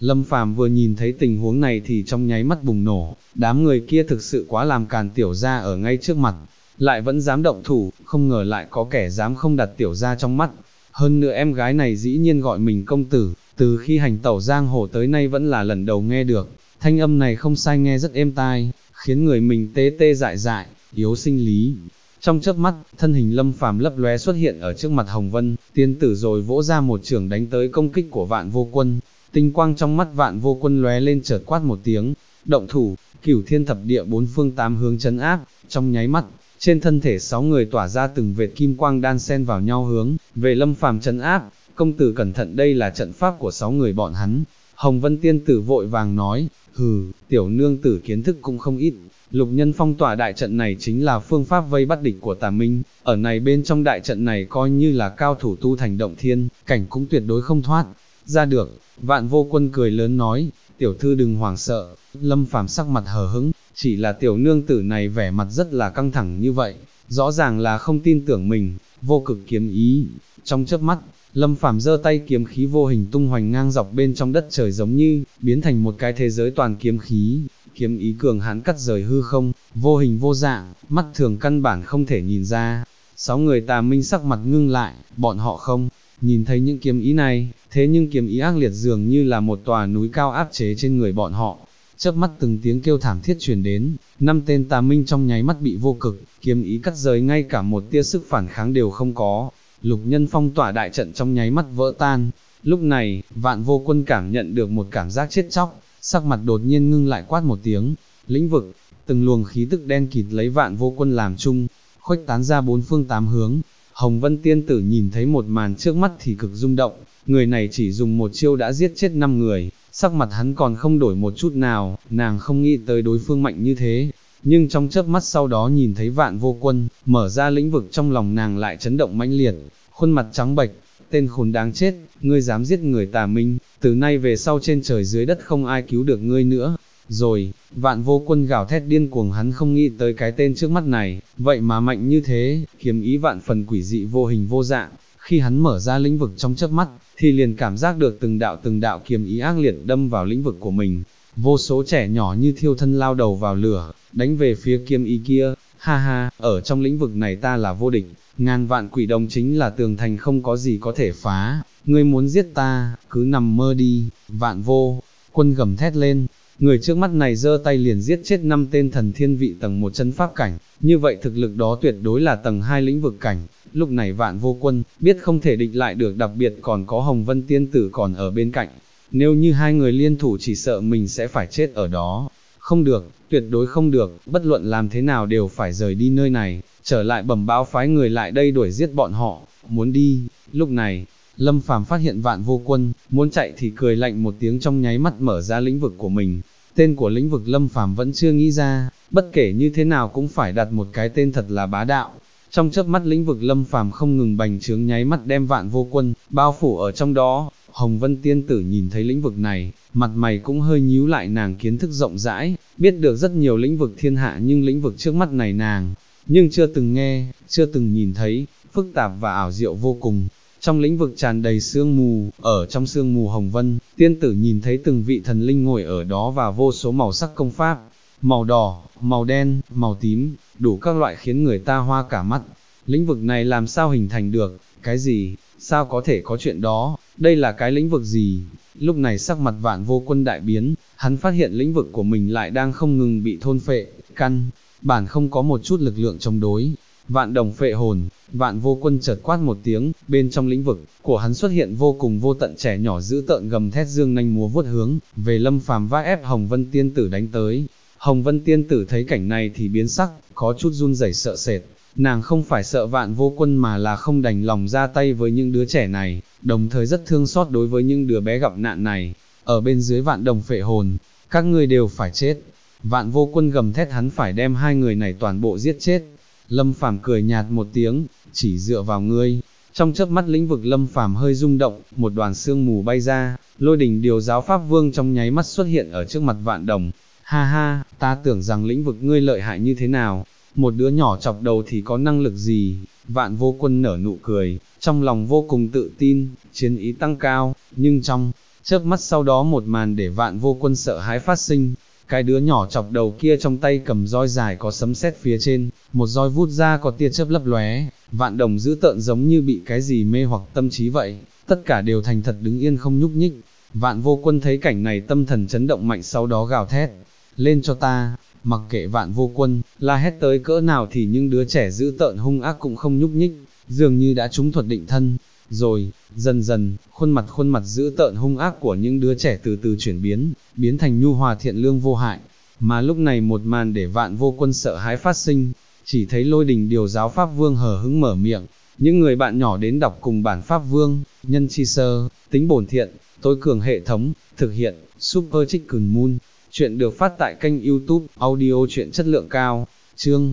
Lâm Phàm vừa nhìn thấy tình huống này thì trong nháy mắt bùng nổ, đám người kia thực sự quá làm càn tiểu gia ở ngay trước mặt, lại vẫn dám động thủ, không ngờ lại có kẻ dám không đặt tiểu gia trong mắt. Hơn nữa em gái này dĩ nhiên gọi mình công tử, từ khi hành tẩu giang hồ tới nay vẫn là lần đầu nghe được, thanh âm này không sai nghe rất êm tai, khiến người mình tê tê dại dại, yếu sinh lý. Trong chớp mắt, thân hình Lâm Phàm lấp lóe xuất hiện ở trước mặt Hồng Vân, tiên tử rồi vỗ ra một chưởng đánh tới công kích của Vạn Vô Quân. Tinh quang trong mắt Vạn Vô Quân lóe lên chợt quát một tiếng, động thủ, Cửu Thiên Thập Địa bốn phương tám hướng trấn áp, trong nháy mắt, trên thân thể 6 người tỏa ra từng vệt kim quang đan xen vào nhau hướng về Lâm Phàm trấn áp. Công tử cẩn thận, đây là trận pháp của 6 người bọn hắn. Hồng Vân tiên tử vội vàng nói, hừ, tiểu nương tử kiến thức cũng không ít. Lục nhân phong tỏa đại trận này chính là phương pháp vây bắt địch của Tà Minh, ở này bên trong đại trận này coi như là cao thủ tu thành động thiên, cảnh cũng tuyệt đối không thoát ra được. Vạn Vô Quân cười lớn nói, tiểu thư đừng hoảng sợ. Lâm Phàm sắc mặt hờ hững, chỉ là tiểu nương tử này vẻ mặt rất là căng thẳng như vậy, rõ ràng là không tin tưởng mình. Vô cực kiếm ý, trong chớp mắt, Lâm Phàm giơ tay kiếm khí vô hình tung hoành ngang dọc bên trong đất trời, giống như biến thành một cái thế giới toàn kiếm khí. Kiếm ý cường hãn cắt rời hư không, vô hình vô dạng, mắt thường căn bản không thể nhìn ra. 6 người Tà Minh sắc mặt ngưng lại, bọn họ không nhìn thấy những kiếm ý này, thế nhưng kiếm ý ác liệt dường như là một tòa núi cao áp chế trên người bọn họ. Chớp mắt từng tiếng kêu thảm thiết truyền đến, 5 tên Tà Minh trong nháy mắt bị vô cực kiếm ý cắt rời, ngay cả một tia sức phản kháng đều không có. Lục nhân phong tỏa đại trận trong nháy mắt vỡ tan. Lúc này, Vạn Vô Quân cảm nhận được một cảm giác chết chóc, sắc mặt đột nhiên ngưng lại quát một tiếng, lĩnh vực. Từng luồng khí tức đen kịt lấy Vạn Vô Quân làm chung, khuếch tán ra bốn phương tám hướng. Hồng Vân tiên tử nhìn thấy một màn trước mắt thì cực rung động, người này chỉ dùng một chiêu đã giết chết 5 người, sắc mặt hắn còn không đổi một chút nào, nàng không nghĩ tới đối phương mạnh như thế. Nhưng trong chớp mắt sau đó nhìn thấy Vạn Vô Quân mở ra lĩnh vực, trong lòng nàng lại chấn động mãnh liệt, khuôn mặt trắng bệch, tên khốn đáng chết, ngươi dám giết người Tà Minh, từ nay về sau trên trời dưới đất không ai cứu được ngươi nữa. Rồi, Vạn Vô Quân gào thét điên cuồng, hắn không nghĩ tới cái tên trước mắt này, vậy mà mạnh như thế, kiếm ý vạn phần quỷ dị vô hình vô dạng. Khi hắn mở ra lĩnh vực trong chớp mắt, thì liền cảm giác được từng đạo kiếm ý ác liệt đâm vào lĩnh vực của mình. Vô số trẻ nhỏ như thiêu thân lao đầu vào lửa, đánh về phía kiếm ý kia. Ha ha, ở trong lĩnh vực này ta là vô địch, ngàn vạn quỷ đồng chính là tường thành không có gì có thể phá. Ngươi muốn giết ta, cứ nằm mơ đi. Vạn Vô Quân gầm thét lên. Người trước mắt này giơ tay liền giết chết 5 tên thần thiên vị tầng 1 chân pháp cảnh, như vậy thực lực đó tuyệt đối là tầng 2 lĩnh vực cảnh. Lúc này Vạn Vô Quân biết không thể địch lại được, đặc biệt còn có Hồng Vân tiên tử còn ở bên cạnh. Nếu như hai người liên thủ chỉ sợ mình sẽ phải chết ở đó. Không được, tuyệt đối không được, bất luận làm thế nào đều phải rời đi nơi này, trở lại bẩm báo phái người lại đây đuổi giết bọn họ. Muốn đi. Lúc này, Lâm Phàm phát hiện Vạn Vô Quân muốn chạy thì cười lạnh một tiếng, trong nháy mắt mở ra lĩnh vực của mình. Tên của lĩnh vực Lâm Phàm vẫn chưa nghĩ ra, bất kể như thế nào cũng phải đặt một cái tên thật là bá đạo. Trong chớp mắt lĩnh vực Lâm Phàm không ngừng bành trướng, nháy mắt đem Vạn Vô Quân bao phủ ở trong đó. Hồng Vân tiên tử nhìn thấy lĩnh vực này, mặt mày cũng hơi nhíu lại, nàng kiến thức rộng rãi, biết được rất nhiều lĩnh vực thiên hạ, nhưng lĩnh vực trước mắt này nàng nhưng chưa từng nghe, chưa từng nhìn thấy, phức tạp và ảo diệu vô cùng. Trong lĩnh vực tràn đầy sương mù, ở trong sương mù Hồng Vân tiên tử nhìn thấy từng vị thần linh ngồi ở đó và vô số màu sắc công pháp, màu đỏ, màu đen, màu tím, đủ các loại khiến người ta hoa cả mắt. Lĩnh vực này làm sao hình thành được? Cái gì? Sao có thể có chuyện đó? Đây là cái lĩnh vực gì? Lúc này sắc mặt Vạn Vô Quân đại biến, hắn phát hiện lĩnh vực của mình lại đang không ngừng bị thôn phệ, căn bản không có một chút lực lượng chống đối. Vạn đồng phệ hồn. Vạn Vô Quân chợt quát một tiếng, bên trong lĩnh vực của hắn xuất hiện vô cùng vô tận trẻ nhỏ dữ tợn gầm thét, dương nanh múa vuốt hướng về Lâm Phàm vai ép Hồng Vân tiên tử đánh tới. Hồng Vân tiên tử thấy cảnh này thì biến sắc, có chút run rẩy sợ sệt. Nàng không phải sợ Vạn Vô Quân mà là không đành lòng ra tay với những đứa trẻ này, đồng thời rất thương xót đối với những đứa bé gặp nạn này. Ở bên dưới vạn đồng phệ hồn, các ngươi đều phải chết. Vạn Vô Quân gầm thét, hắn phải đem hai người này toàn bộ giết chết. Lâm Phàm cười nhạt một tiếng, chỉ dựa vào ngươi. Trong chớp mắt lĩnh vực Lâm Phàm hơi rung động, một đoàn sương mù bay ra, Lôi Đỉnh Điều Giáo Pháp Vương trong nháy mắt xuất hiện ở trước mặt Vạn Đồng. Ha ha, ta tưởng rằng lĩnh vực ngươi lợi hại như thế nào, một đứa nhỏ chọc đầu thì có năng lực gì? Vạn Vô Quân nở nụ cười, trong lòng vô cùng tự tin, chiến ý tăng cao, nhưng trong chớp mắt sau đó một màn để Vạn Vô Quân sợ hãi phát sinh. Cái đứa nhỏ chọc đầu kia trong tay cầm roi dài có sấm sét phía trên, một roi vút ra có tia chớp lấp lóe, Vạn Đồng dữ tợn giống như bị cái gì mê hoặc tâm trí vậy, tất cả đều thành thật đứng yên không nhúc nhích. Vạn Vô Quân thấy cảnh này tâm thần chấn động mạnh, sau đó gào thét, lên cho ta, mặc kệ Vạn Vô Quân, la hét tới cỡ nào thì những đứa trẻ dữ tợn hung ác cũng không nhúc nhích, dường như đã trúng thuật định thân. Rồi, dần dần, khuôn mặt dữ tợn hung ác của những đứa trẻ từ từ chuyển biến thành nhu hòa thiện lương vô hại. Mà lúc này một màn để Vạn Vô Quân sợ hãi phát sinh, chỉ thấy Lôi Đình Điều Giáo Pháp Vương hờ hững mở miệng, những người bạn nhỏ đến đọc cùng bản Pháp Vương, nhân chi sơ, tính bổn thiện, tối cường hệ thống, thực hiện, Super Chicken Moon. Chuyện được phát tại kênh YouTube, audio truyện chất lượng cao, chương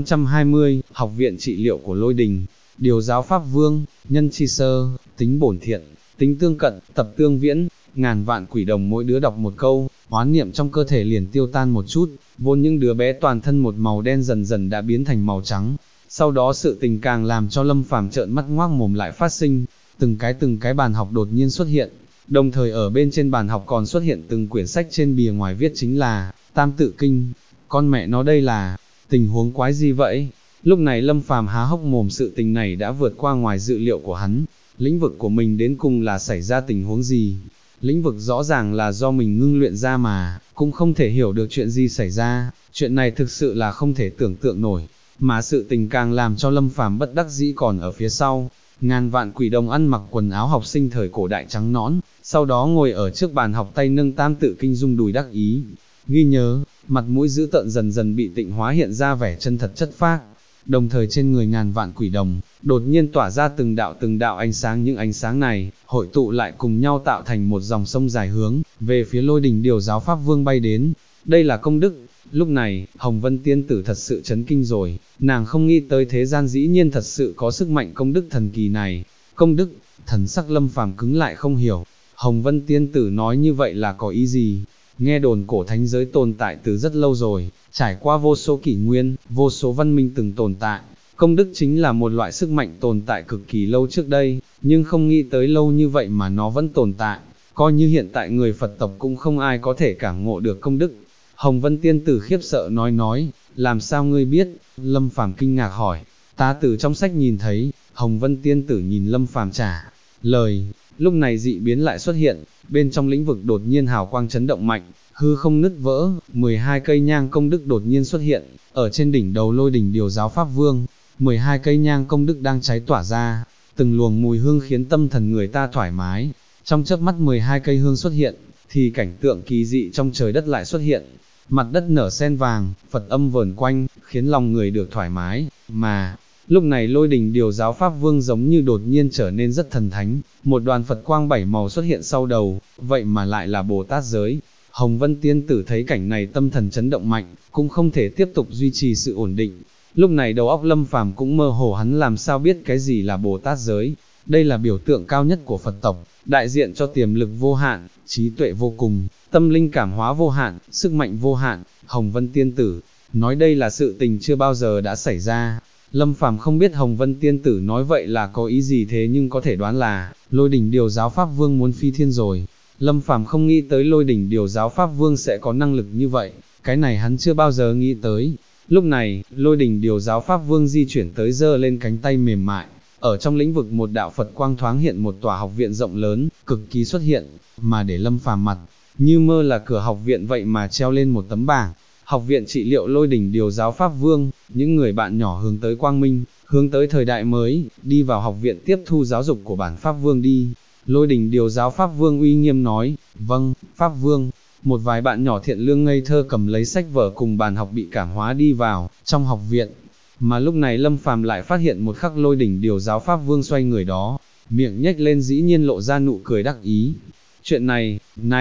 520, Học viện trị liệu của Lôi Đình. Điều Giáo Pháp Vương, nhân chi sơ, tính bổn thiện, tính tương cận, tập tương viễn, ngàn vạn quỷ đồng mỗi đứa đọc một câu, oán niệm trong cơ thể liền tiêu tan một chút, vốn những đứa bé toàn thân một màu đen dần dần đã biến thành màu trắng. Sau đó sự tình càng làm cho Lâm Phàm trợn mắt ngoác mồm lại phát sinh, từng cái bàn học đột nhiên xuất hiện, đồng thời ở bên trên bàn học còn xuất hiện từng quyển sách, trên bìa ngoài viết chính là Tam Tự Kinh. Con mẹ nó, đây là tình huống quái gì vậy? Lúc này Lâm Phàm há hốc mồm, sự tình này đã vượt qua ngoài dự liệu của hắn. Lĩnh vực của mình đến cùng là xảy ra tình huống gì? Lĩnh vực rõ ràng là do mình ngưng luyện ra mà, cũng không thể hiểu được chuyện gì xảy ra, chuyện này thực sự là không thể tưởng tượng nổi. Mà sự tình càng làm cho Lâm Phàm bất đắc dĩ còn ở phía sau. Ngàn vạn quỷ đồng ăn mặc quần áo học sinh thời cổ đại trắng nõn, sau đó ngồi ở trước bàn học, tay nâng Tam Tự Kinh rung đùi đắc ý, ghi nhớ, mặt mũi dữ tợn dần dần bị tịnh hóa, hiện ra vẻ chân thật chất phác. Đồng thời trên người ngàn vạn quỷ đồng, đột nhiên tỏa ra từng đạo ánh sáng, những ánh sáng này, hội tụ lại cùng nhau tạo thành một dòng sông dài hướng, về phía Lôi Đình Điều Giáo Pháp Vương bay đến. Đây là công đức. Lúc này, Hồng Vân Tiên Tử thật sự chấn kinh rồi, nàng không nghĩ tới thế gian dĩ nhiên thật sự có sức mạnh công đức thần kỳ này. Công đức, thần sắc Lâm Phàm cứng lại không hiểu, Hồng Vân Tiên Tử nói như vậy là có ý gì? Nghe đồn cổ thánh giới tồn tại từ rất lâu rồi, trải qua vô số kỷ nguyên, vô số văn minh từng tồn tại. Công đức chính là một loại sức mạnh tồn tại cực kỳ lâu trước đây, nhưng không nghĩ tới lâu như vậy mà nó vẫn tồn tại. Coi như hiện tại người Phật tộc cũng không ai có thể cảm ngộ được công đức. Hồng Vân Tiên Tử khiếp sợ nói, làm sao ngươi biết? Lâm Phàm kinh ngạc hỏi, ta từ trong sách nhìn thấy. Hồng Vân Tiên Tử nhìn Lâm Phàm trả lời. Lúc này dị biến lại xuất hiện, bên trong lĩnh vực đột nhiên hào quang chấn động mạnh, hư không nứt vỡ, 12 cây nhang công đức đột nhiên xuất hiện, ở trên đỉnh đầu Lôi Đình Điều Giáo Pháp Vương, 12 cây nhang công đức đang cháy tỏa ra, từng luồng mùi hương khiến tâm thần người ta thoải mái. Trong chớp mắt 12 cây hương xuất hiện, thì cảnh tượng kỳ dị trong trời đất lại xuất hiện, mặt đất nở sen vàng, Phật âm vờn quanh, khiến lòng người được thoải mái. Mà lúc này Lôi Đình Điều Giáo Pháp Vương giống như đột nhiên trở nên rất thần thánh, một đoàn Phật quang 7 màu xuất hiện sau đầu, vậy mà lại là Bồ Tát giới. Hồng Vân Tiên Tử thấy cảnh này tâm thần chấn động mạnh, cũng không thể tiếp tục duy trì sự ổn định. Lúc này đầu óc Lâm Phàm cũng mơ hồ, hắn làm sao biết cái gì là Bồ Tát giới? Đây là biểu tượng cao nhất của Phật tộc, đại diện cho tiềm lực vô hạn, trí tuệ vô cùng, tâm linh cảm hóa vô hạn, sức mạnh vô hạn. Hồng Vân Tiên Tử nói đây là sự tình chưa bao giờ đã xảy ra. Lâm Phàm không biết Hồng Vân Tiên Tử nói vậy là có ý gì, thế nhưng có thể đoán là Lôi Đình Điều Giáo Pháp Vương muốn phi thiên rồi. Lâm Phàm không nghĩ tới Lôi Đình Điều Giáo Pháp Vương sẽ có năng lực như vậy, cái này hắn chưa bao giờ nghĩ tới. Lúc này, Lôi Đình Điều Giáo Pháp Vương di chuyển tới, giơ lên cánh tay mềm mại, ở trong lĩnh vực một đạo Phật quang thoáng hiện, một tòa học viện rộng lớn, cực kỳ xuất hiện, mà để Lâm Phàm mặt như mơ là cửa học viện vậy mà treo lên một tấm bảng, Học viện trị liệu Lôi Đình Điều Giáo Pháp Vương, những người bạn nhỏ hướng tới quang minh, hướng tới thời đại mới, đi vào học viện tiếp thu giáo dục của bản Pháp Vương đi. Lôi Đình Điều Giáo Pháp Vương uy nghiêm nói, vâng, Pháp Vương. Một vài bạn nhỏ thiện lương ngây thơ cầm lấy sách vở cùng bàn học bị cảm hóa đi vào trong học viện. Mà lúc này Lâm Phàm lại phát hiện một khắc Lôi Đình Điều Giáo Pháp Vương xoay người đó, miệng nhếch lên dĩ nhiên lộ ra nụ cười đắc ý. Chuyện này,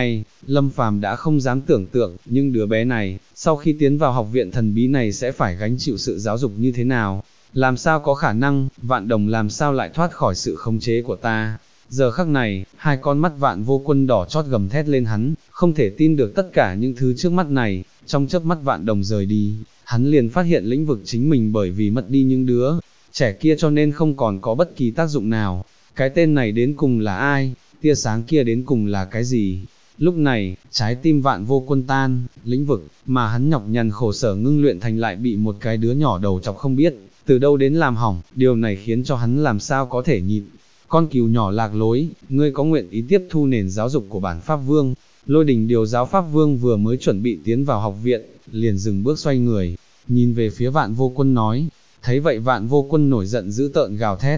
Lâm Phàm đã không dám tưởng tượng, nhưng đứa bé này, sau khi tiến vào học viện thần bí này sẽ phải gánh chịu sự giáo dục như thế nào? Làm sao có khả năng, Vạn Đồng làm sao lại thoát khỏi sự khống chế của ta? Giờ khắc này, hai con mắt Vạn Vô Quân đỏ chót gầm thét lên, hắn không thể tin được tất cả những thứ trước mắt này. Trong chớp mắt Vạn Đồng rời đi, hắn liền phát hiện lĩnh vực chính mình bởi vì mất đi những đứa trẻ kia cho nên không còn có bất kỳ tác dụng nào. Cái tên này đến cùng là ai? tia sáng kia đến cùng là cái gì? Lúc này, trái tim Vạn Vô Quân tan, lĩnh vực, mà hắn nhọc nhằn khổ sở ngưng luyện thành lại bị một cái đứa nhỏ đầu chọc không biết, từ đâu đến làm hỏng, điều này khiến cho hắn làm sao có thể nhịn. Con cừu nhỏ lạc lối, ngươi có nguyện ý tiếp thu nền giáo dục của bản Pháp Vương? Lôi Đình Điều Giáo Pháp Vương vừa mới chuẩn bị tiến vào học viện, liền dừng bước xoay người, nhìn về phía Vạn Vô Quân nói. Thấy vậy Vạn Vô Quân nổi giận dữ tợn gào thét,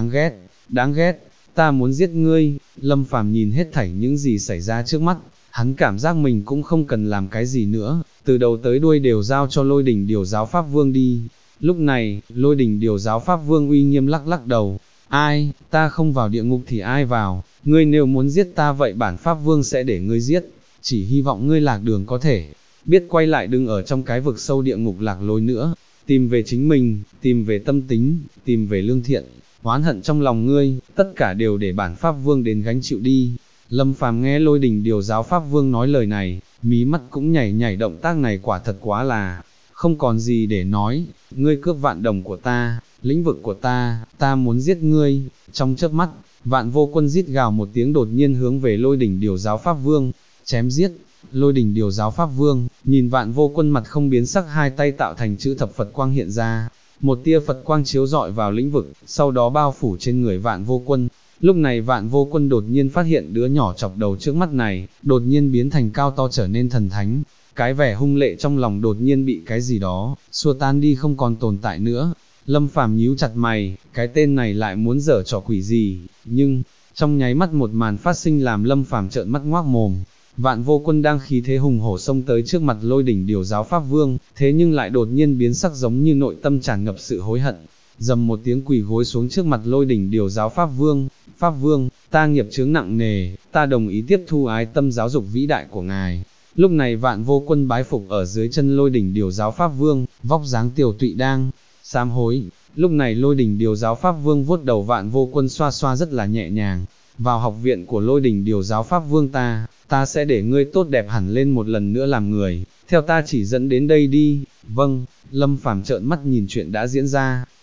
đáng ghét, ta muốn giết ngươi. Lâm Phàm nhìn hết thảy những gì xảy ra trước mắt, hắn cảm giác mình cũng không cần làm cái gì nữa, từ đầu tới đuôi đều giao cho Lôi Đình Điều Giáo Pháp Vương đi. Lúc này, Lôi Đình Điều Giáo Pháp Vương uy nghiêm lắc đầu, ai, ta không vào địa ngục thì ai vào, ngươi nếu muốn giết ta vậy bản Pháp Vương sẽ để ngươi giết, chỉ hy vọng ngươi lạc đường có thể, biết quay lại đừng ở trong cái vực sâu địa ngục lạc lối nữa, tìm về chính mình, tìm về tâm tính, tìm về lương thiện, oán hận trong lòng ngươi, tất cả đều để bản Pháp Vương đến gánh chịu đi. Lâm Phàm nghe Lôi Đình Điều Giáo Pháp Vương nói lời này, mí mắt cũng nhảy động tác này quả thật quá là, không còn gì để nói, ngươi cướp vạn đồng của ta, lĩnh vực của ta muốn giết ngươi. Trong chớp mắt, Vạn Vô Quân rít gào một tiếng đột nhiên hướng về Lôi Đình Điều Giáo Pháp Vương, chém giết. Lôi Đình Điều Giáo Pháp Vương, nhìn Vạn Vô Quân mặt không biến sắc, hai tay tạo thành chữ thập Phật quang hiện ra, một tia Phật quang chiếu rọi vào lĩnh vực, sau đó bao phủ trên người Vạn Vô Quân. Lúc này Vạn Vô Quân đột nhiên phát hiện đứa nhỏ chọc đầu trước mắt này, đột nhiên biến thành cao to trở nên thần thánh, cái vẻ hung lệ trong lòng đột nhiên bị cái gì đó xua tan đi, không còn tồn tại nữa. Lâm Phàm nhíu chặt mày, cái tên này lại muốn dở trò quỷ gì? Nhưng trong nháy mắt một màn phát sinh làm Lâm Phàm trợn mắt ngoác mồm. Vạn Vô Quân đang khí thế hùng hổ xông tới trước mặt Lôi Đình Điều Giáo Pháp Vương, thế nhưng lại đột nhiên biến sắc, giống như nội tâm tràn ngập sự hối hận, dầm một tiếng quỳ gối xuống trước mặt Lôi Đình Điều Giáo Pháp Vương. Pháp Vương, ta nghiệp chướng nặng nề, ta đồng ý tiếp thu ái tâm giáo dục vĩ đại của ngài. Lúc này Vạn Vô Quân bái phục ở dưới chân Lôi Đình Điều Giáo Pháp Vương, vóc dáng tiều tụy đang sám hối. Lúc này Lôi Đình Điều Giáo Pháp Vương vuốt đầu Vạn Vô Quân xoa xoa rất là nhẹ nhàng. Vào học viện của Lôi Đình Điều Giáo Pháp Vương ta sẽ để ngươi tốt đẹp hẳn lên một lần nữa làm người, theo ta chỉ dẫn đến đây đi. Vâng. Lâm Phàm trợn mắt nhìn chuyện đã diễn ra,